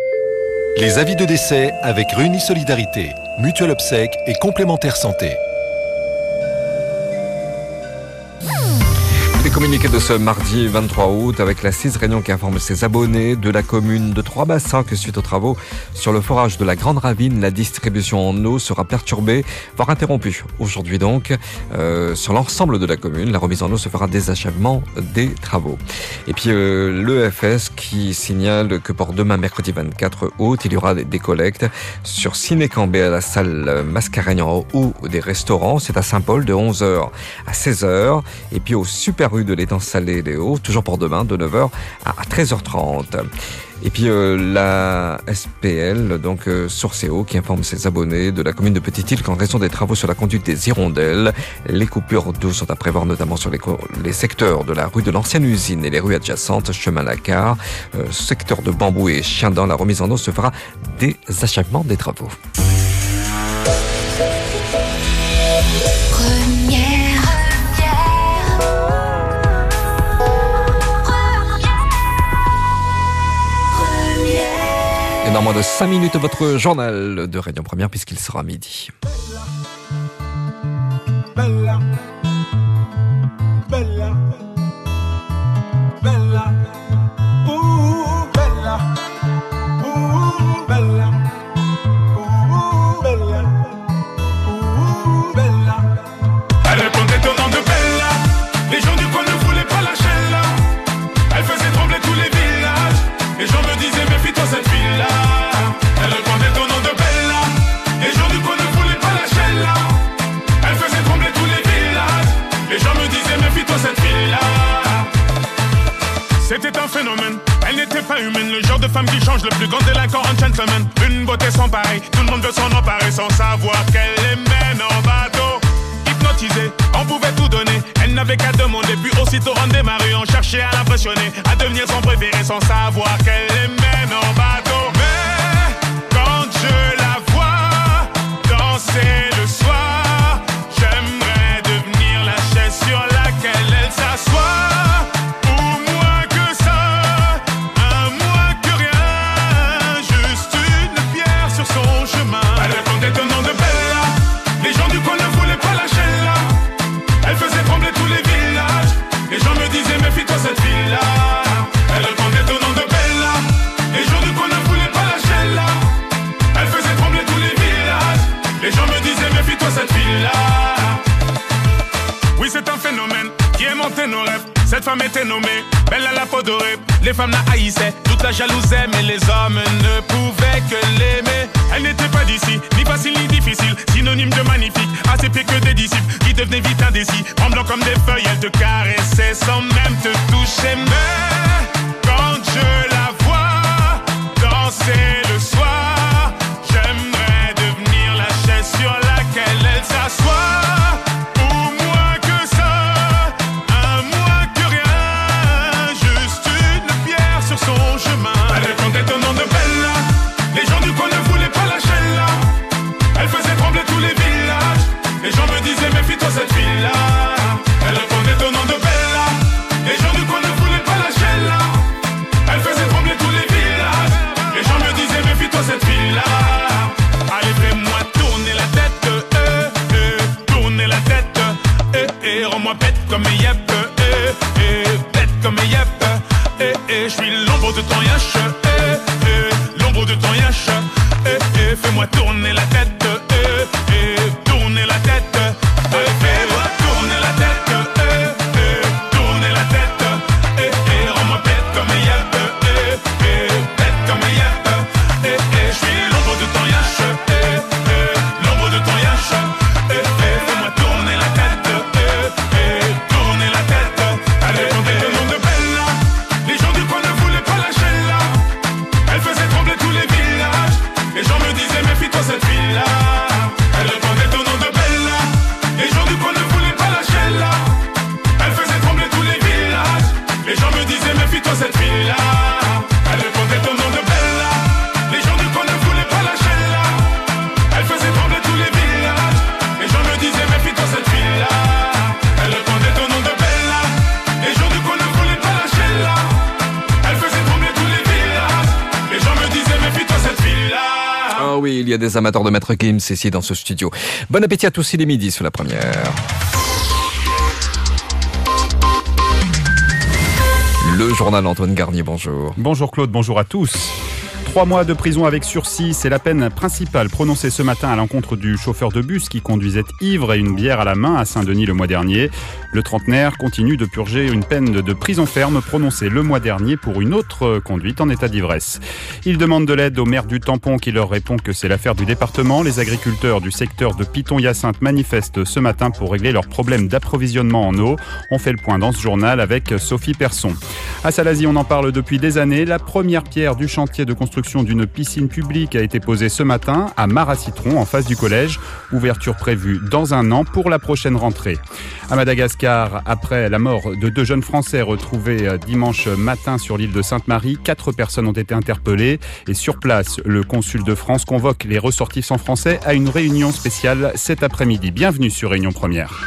Les avis de décès avec Réunis Solidarité, Mutuelle Obsèques et Complémentaire Santé. Communiqué de ce mardi vingt-trois août avec la C I S Réunion qui informe ses abonnés de la commune de Trois-Bassins que suite aux travaux sur le forage de la Grande Ravine, la distribution en eau sera perturbée, voire interrompue. Aujourd'hui donc, euh, sur l'ensemble de la commune, la remise en eau se fera dès achèvement des travaux. Et puis euh, l'E F S qui signale que pour demain, mercredi vingt-quatre août, il y aura des, des collectes sur Ciné-Cambé à la salle Mascareignant ou des restaurants. C'est à Saint-Paul de onze heures à seize heures. Et puis au Super U de l'étang Salé Léo, toujours pour demain, de neuf heures à treize heures trente. Et puis euh, la S P L, donc euh, Sourcéo, qui informe ses abonnés de la commune de Petite-Île qu'en raison des travaux sur la conduite des hirondelles, les coupures d'eau sont à prévoir notamment sur les, les secteurs de la rue de l'ancienne usine et les rues adjacentes, chemin Lacar, euh, secteur de Bambou et Chiendent. La remise en eau se fera dès achèvement des travaux. Et dans moins de cinq minutes, votre journal de Réunion Première, puisqu'il sera midi. Bella, bella, bella, ooh, bella, ooh, bella, ooh, bella, ooh, bella. Elle répondait au nom de Bella. Les gens du coin ne voulaient pas lâcher là. Elle faisait trembler tous les villages. Les gens me disaient méfie-toi cette fille-là. Elle répondait au nom de Bella. Les gens du coin ne voulaient pas lâcher là. Elle faisait trembler tous les villages. Les gens me disaient méfie-toi cette fille-là. C'était un phénomène, elle n'était pas humaine. Le genre de femme qui change le plus grand délinquant en gentleman. Une beauté sans pareil, tout le monde veut s'en emparer sans savoir qu'elle les mène en bateau. Hypnotisée, on pouvait tout donner. Elle n'avait qu'à demander, puis aussitôt on démarrait. On cherchait à l'impressionner, à devenir son préféré sans savoir qu'elle les mène en bateau. Mais quand je la vois danser le soir, j'aimerais devenir la chaise sur laquelle elle s'assoit. Ou moins que ça, un moins que rien, juste une pierre sur son chemin. Elle répondait au nom de Bella. Les gens du coin ne voulaient pas lâcher là. Elle faisait trembler tous les villages. Les gens me disaient méfie-toi cette fille-là. Elle répondait au nom de Bella. Les gens du coin ne voulaient pas lâcher là. Elle faisait trembler tous les villages. Les gens me disaient méfie-toi cette fille-là. Oui, c'est un phénomène qui aimantait nos rêves. Cette femme était nommée Bella la peau dorée. Les femmes la haïssaient, toute la jalousaient, mais les hommes ne pouvaient que l'aimer. Elle n'était pas d'ici, ni facile ni difficile, synonyme de magnifique, à ses pieds que des disciples qui devenaient vite indécis. Tremblant comme des feuilles, elle te caressait sans même te toucher. Mais quand je la vois danser le soir, j'aimerais devenir la chaise sur laquelle elle s'assoit. Cette fille-là, elle répondait au nom de Bella. Les gens du coin ne voulaient pas lâcher là. Elle faisait trembler tous les villages. Les gens me disaient méfie-toi cette fille-là. Allez, fais-moi tourner la tête, euh, euh, tourner la tête, euh, euh, rends-moi bête comme un yep, euh, euh, bête comme un yep, euh, euh, je suis l'ombre de ton yash, euh, euh, l'ombre de ton yash, euh, euh, fais-moi tourner la tête, euh, euh, tourner la tête. Fais-moi tourner la tête, euh, euh, tourner la tête, euh, euh, rends-moi bête comme un yep, euh, euh, bête comme un yep, euh, euh, je suis l'ombre de ton yash, euh, euh, l'ombre de ton yash, euh, euh, fais-moi tourner la tête, euh, euh, tourner la tête. Elle répondait au nom de Bella. Les gens du coin ne voulaient pas lâcher là. Elle faisait trembler tous les villages. Les gens me disaient méfie-toi cette fille-là. Elle répondait au nom de Bella. Les gens du coin ne voulaient pas lâcher là. Elle faisait trembler tous les villages. Les gens me disaient méfie-toi cette fille-là. Elle répondait au nom de Bella. Les gens du coin ne voulaient pas lâcher là. Elle faisait trembler tous les villages. Les gens me disaient méfie-toi cette fille-là. Elle répondait au nom de Bella. Les gens du coin ne voulaient pas lâcher là. Elle faisait trembler tous les villages. Les gens me disaient méfie-toi cette fille-là. Ah oui, il y a des amateurs de Maître Gims ici dans ce studio. Bon appétit à tous, il est midi sur la première. Le journal Antoine Garnier, bonjour. Bonjour Claude, bonjour à tous. Trois mois de prison avec sursis, c'est la peine principale prononcée ce matin à l'encontre du chauffeur de bus qui conduisait ivre et une bière à la main à Saint-Denis le mois dernier. Le trentenaire continue de purger une peine de prison ferme prononcée le mois dernier pour une autre conduite en état d'ivresse. Il demande de l'aide au maire du Tampon qui leur répond que c'est l'affaire du département. Les agriculteurs du secteur de Piton-Hyacinthe manifestent ce matin pour régler leurs problèmes d'approvisionnement en eau. On fait le point dans ce journal avec Sophie Persson. À Salazie, on en parle depuis des années. La première pierre du chantier de construction d'une piscine publique a été posée ce matin à Mar-à-Citron en face du collège. Ouverture prévue dans un an pour la prochaine rentrée. À Madagascar, après la mort de deux jeunes Français retrouvés dimanche matin sur l'île de Sainte-Marie, quatre personnes ont été interpellées et sur place, le consul de France convoque les ressortissants français à une réunion spéciale cet après-midi. Bienvenue sur Réunion Première.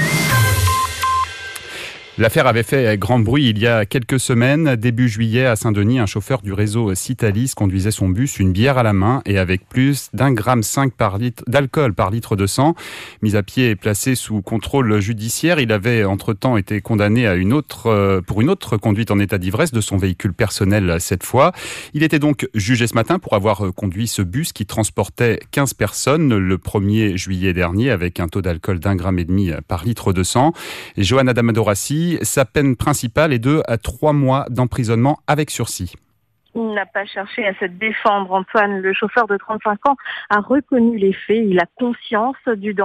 L'affaire avait fait grand bruit il y a quelques semaines. Début juillet, à Saint-Denis, un chauffeur du réseau Citalis conduisait son bus, une bière à la main et avec plus d'un gramme cinq par litre d'alcool par litre de sang. Mis à pied et placé sous contrôle judiciaire, il avait entre-temps été condamné à une autre, pour une autre conduite en état d'ivresse de son véhicule personnel cette fois. Il était donc jugé ce matin pour avoir conduit ce bus qui transportait quinze personnes le premier juillet dernier avec un taux d'alcool d'un gramme et demi par litre de sang. Et Johanna Damadorassi, sa peine principale est de à trois mois d'emprisonnement avec sursis. Il n'a pas cherché à se défendre. Antoine, le chauffeur de trente-cinq ans, a reconnu les faits. Il a conscience du danger.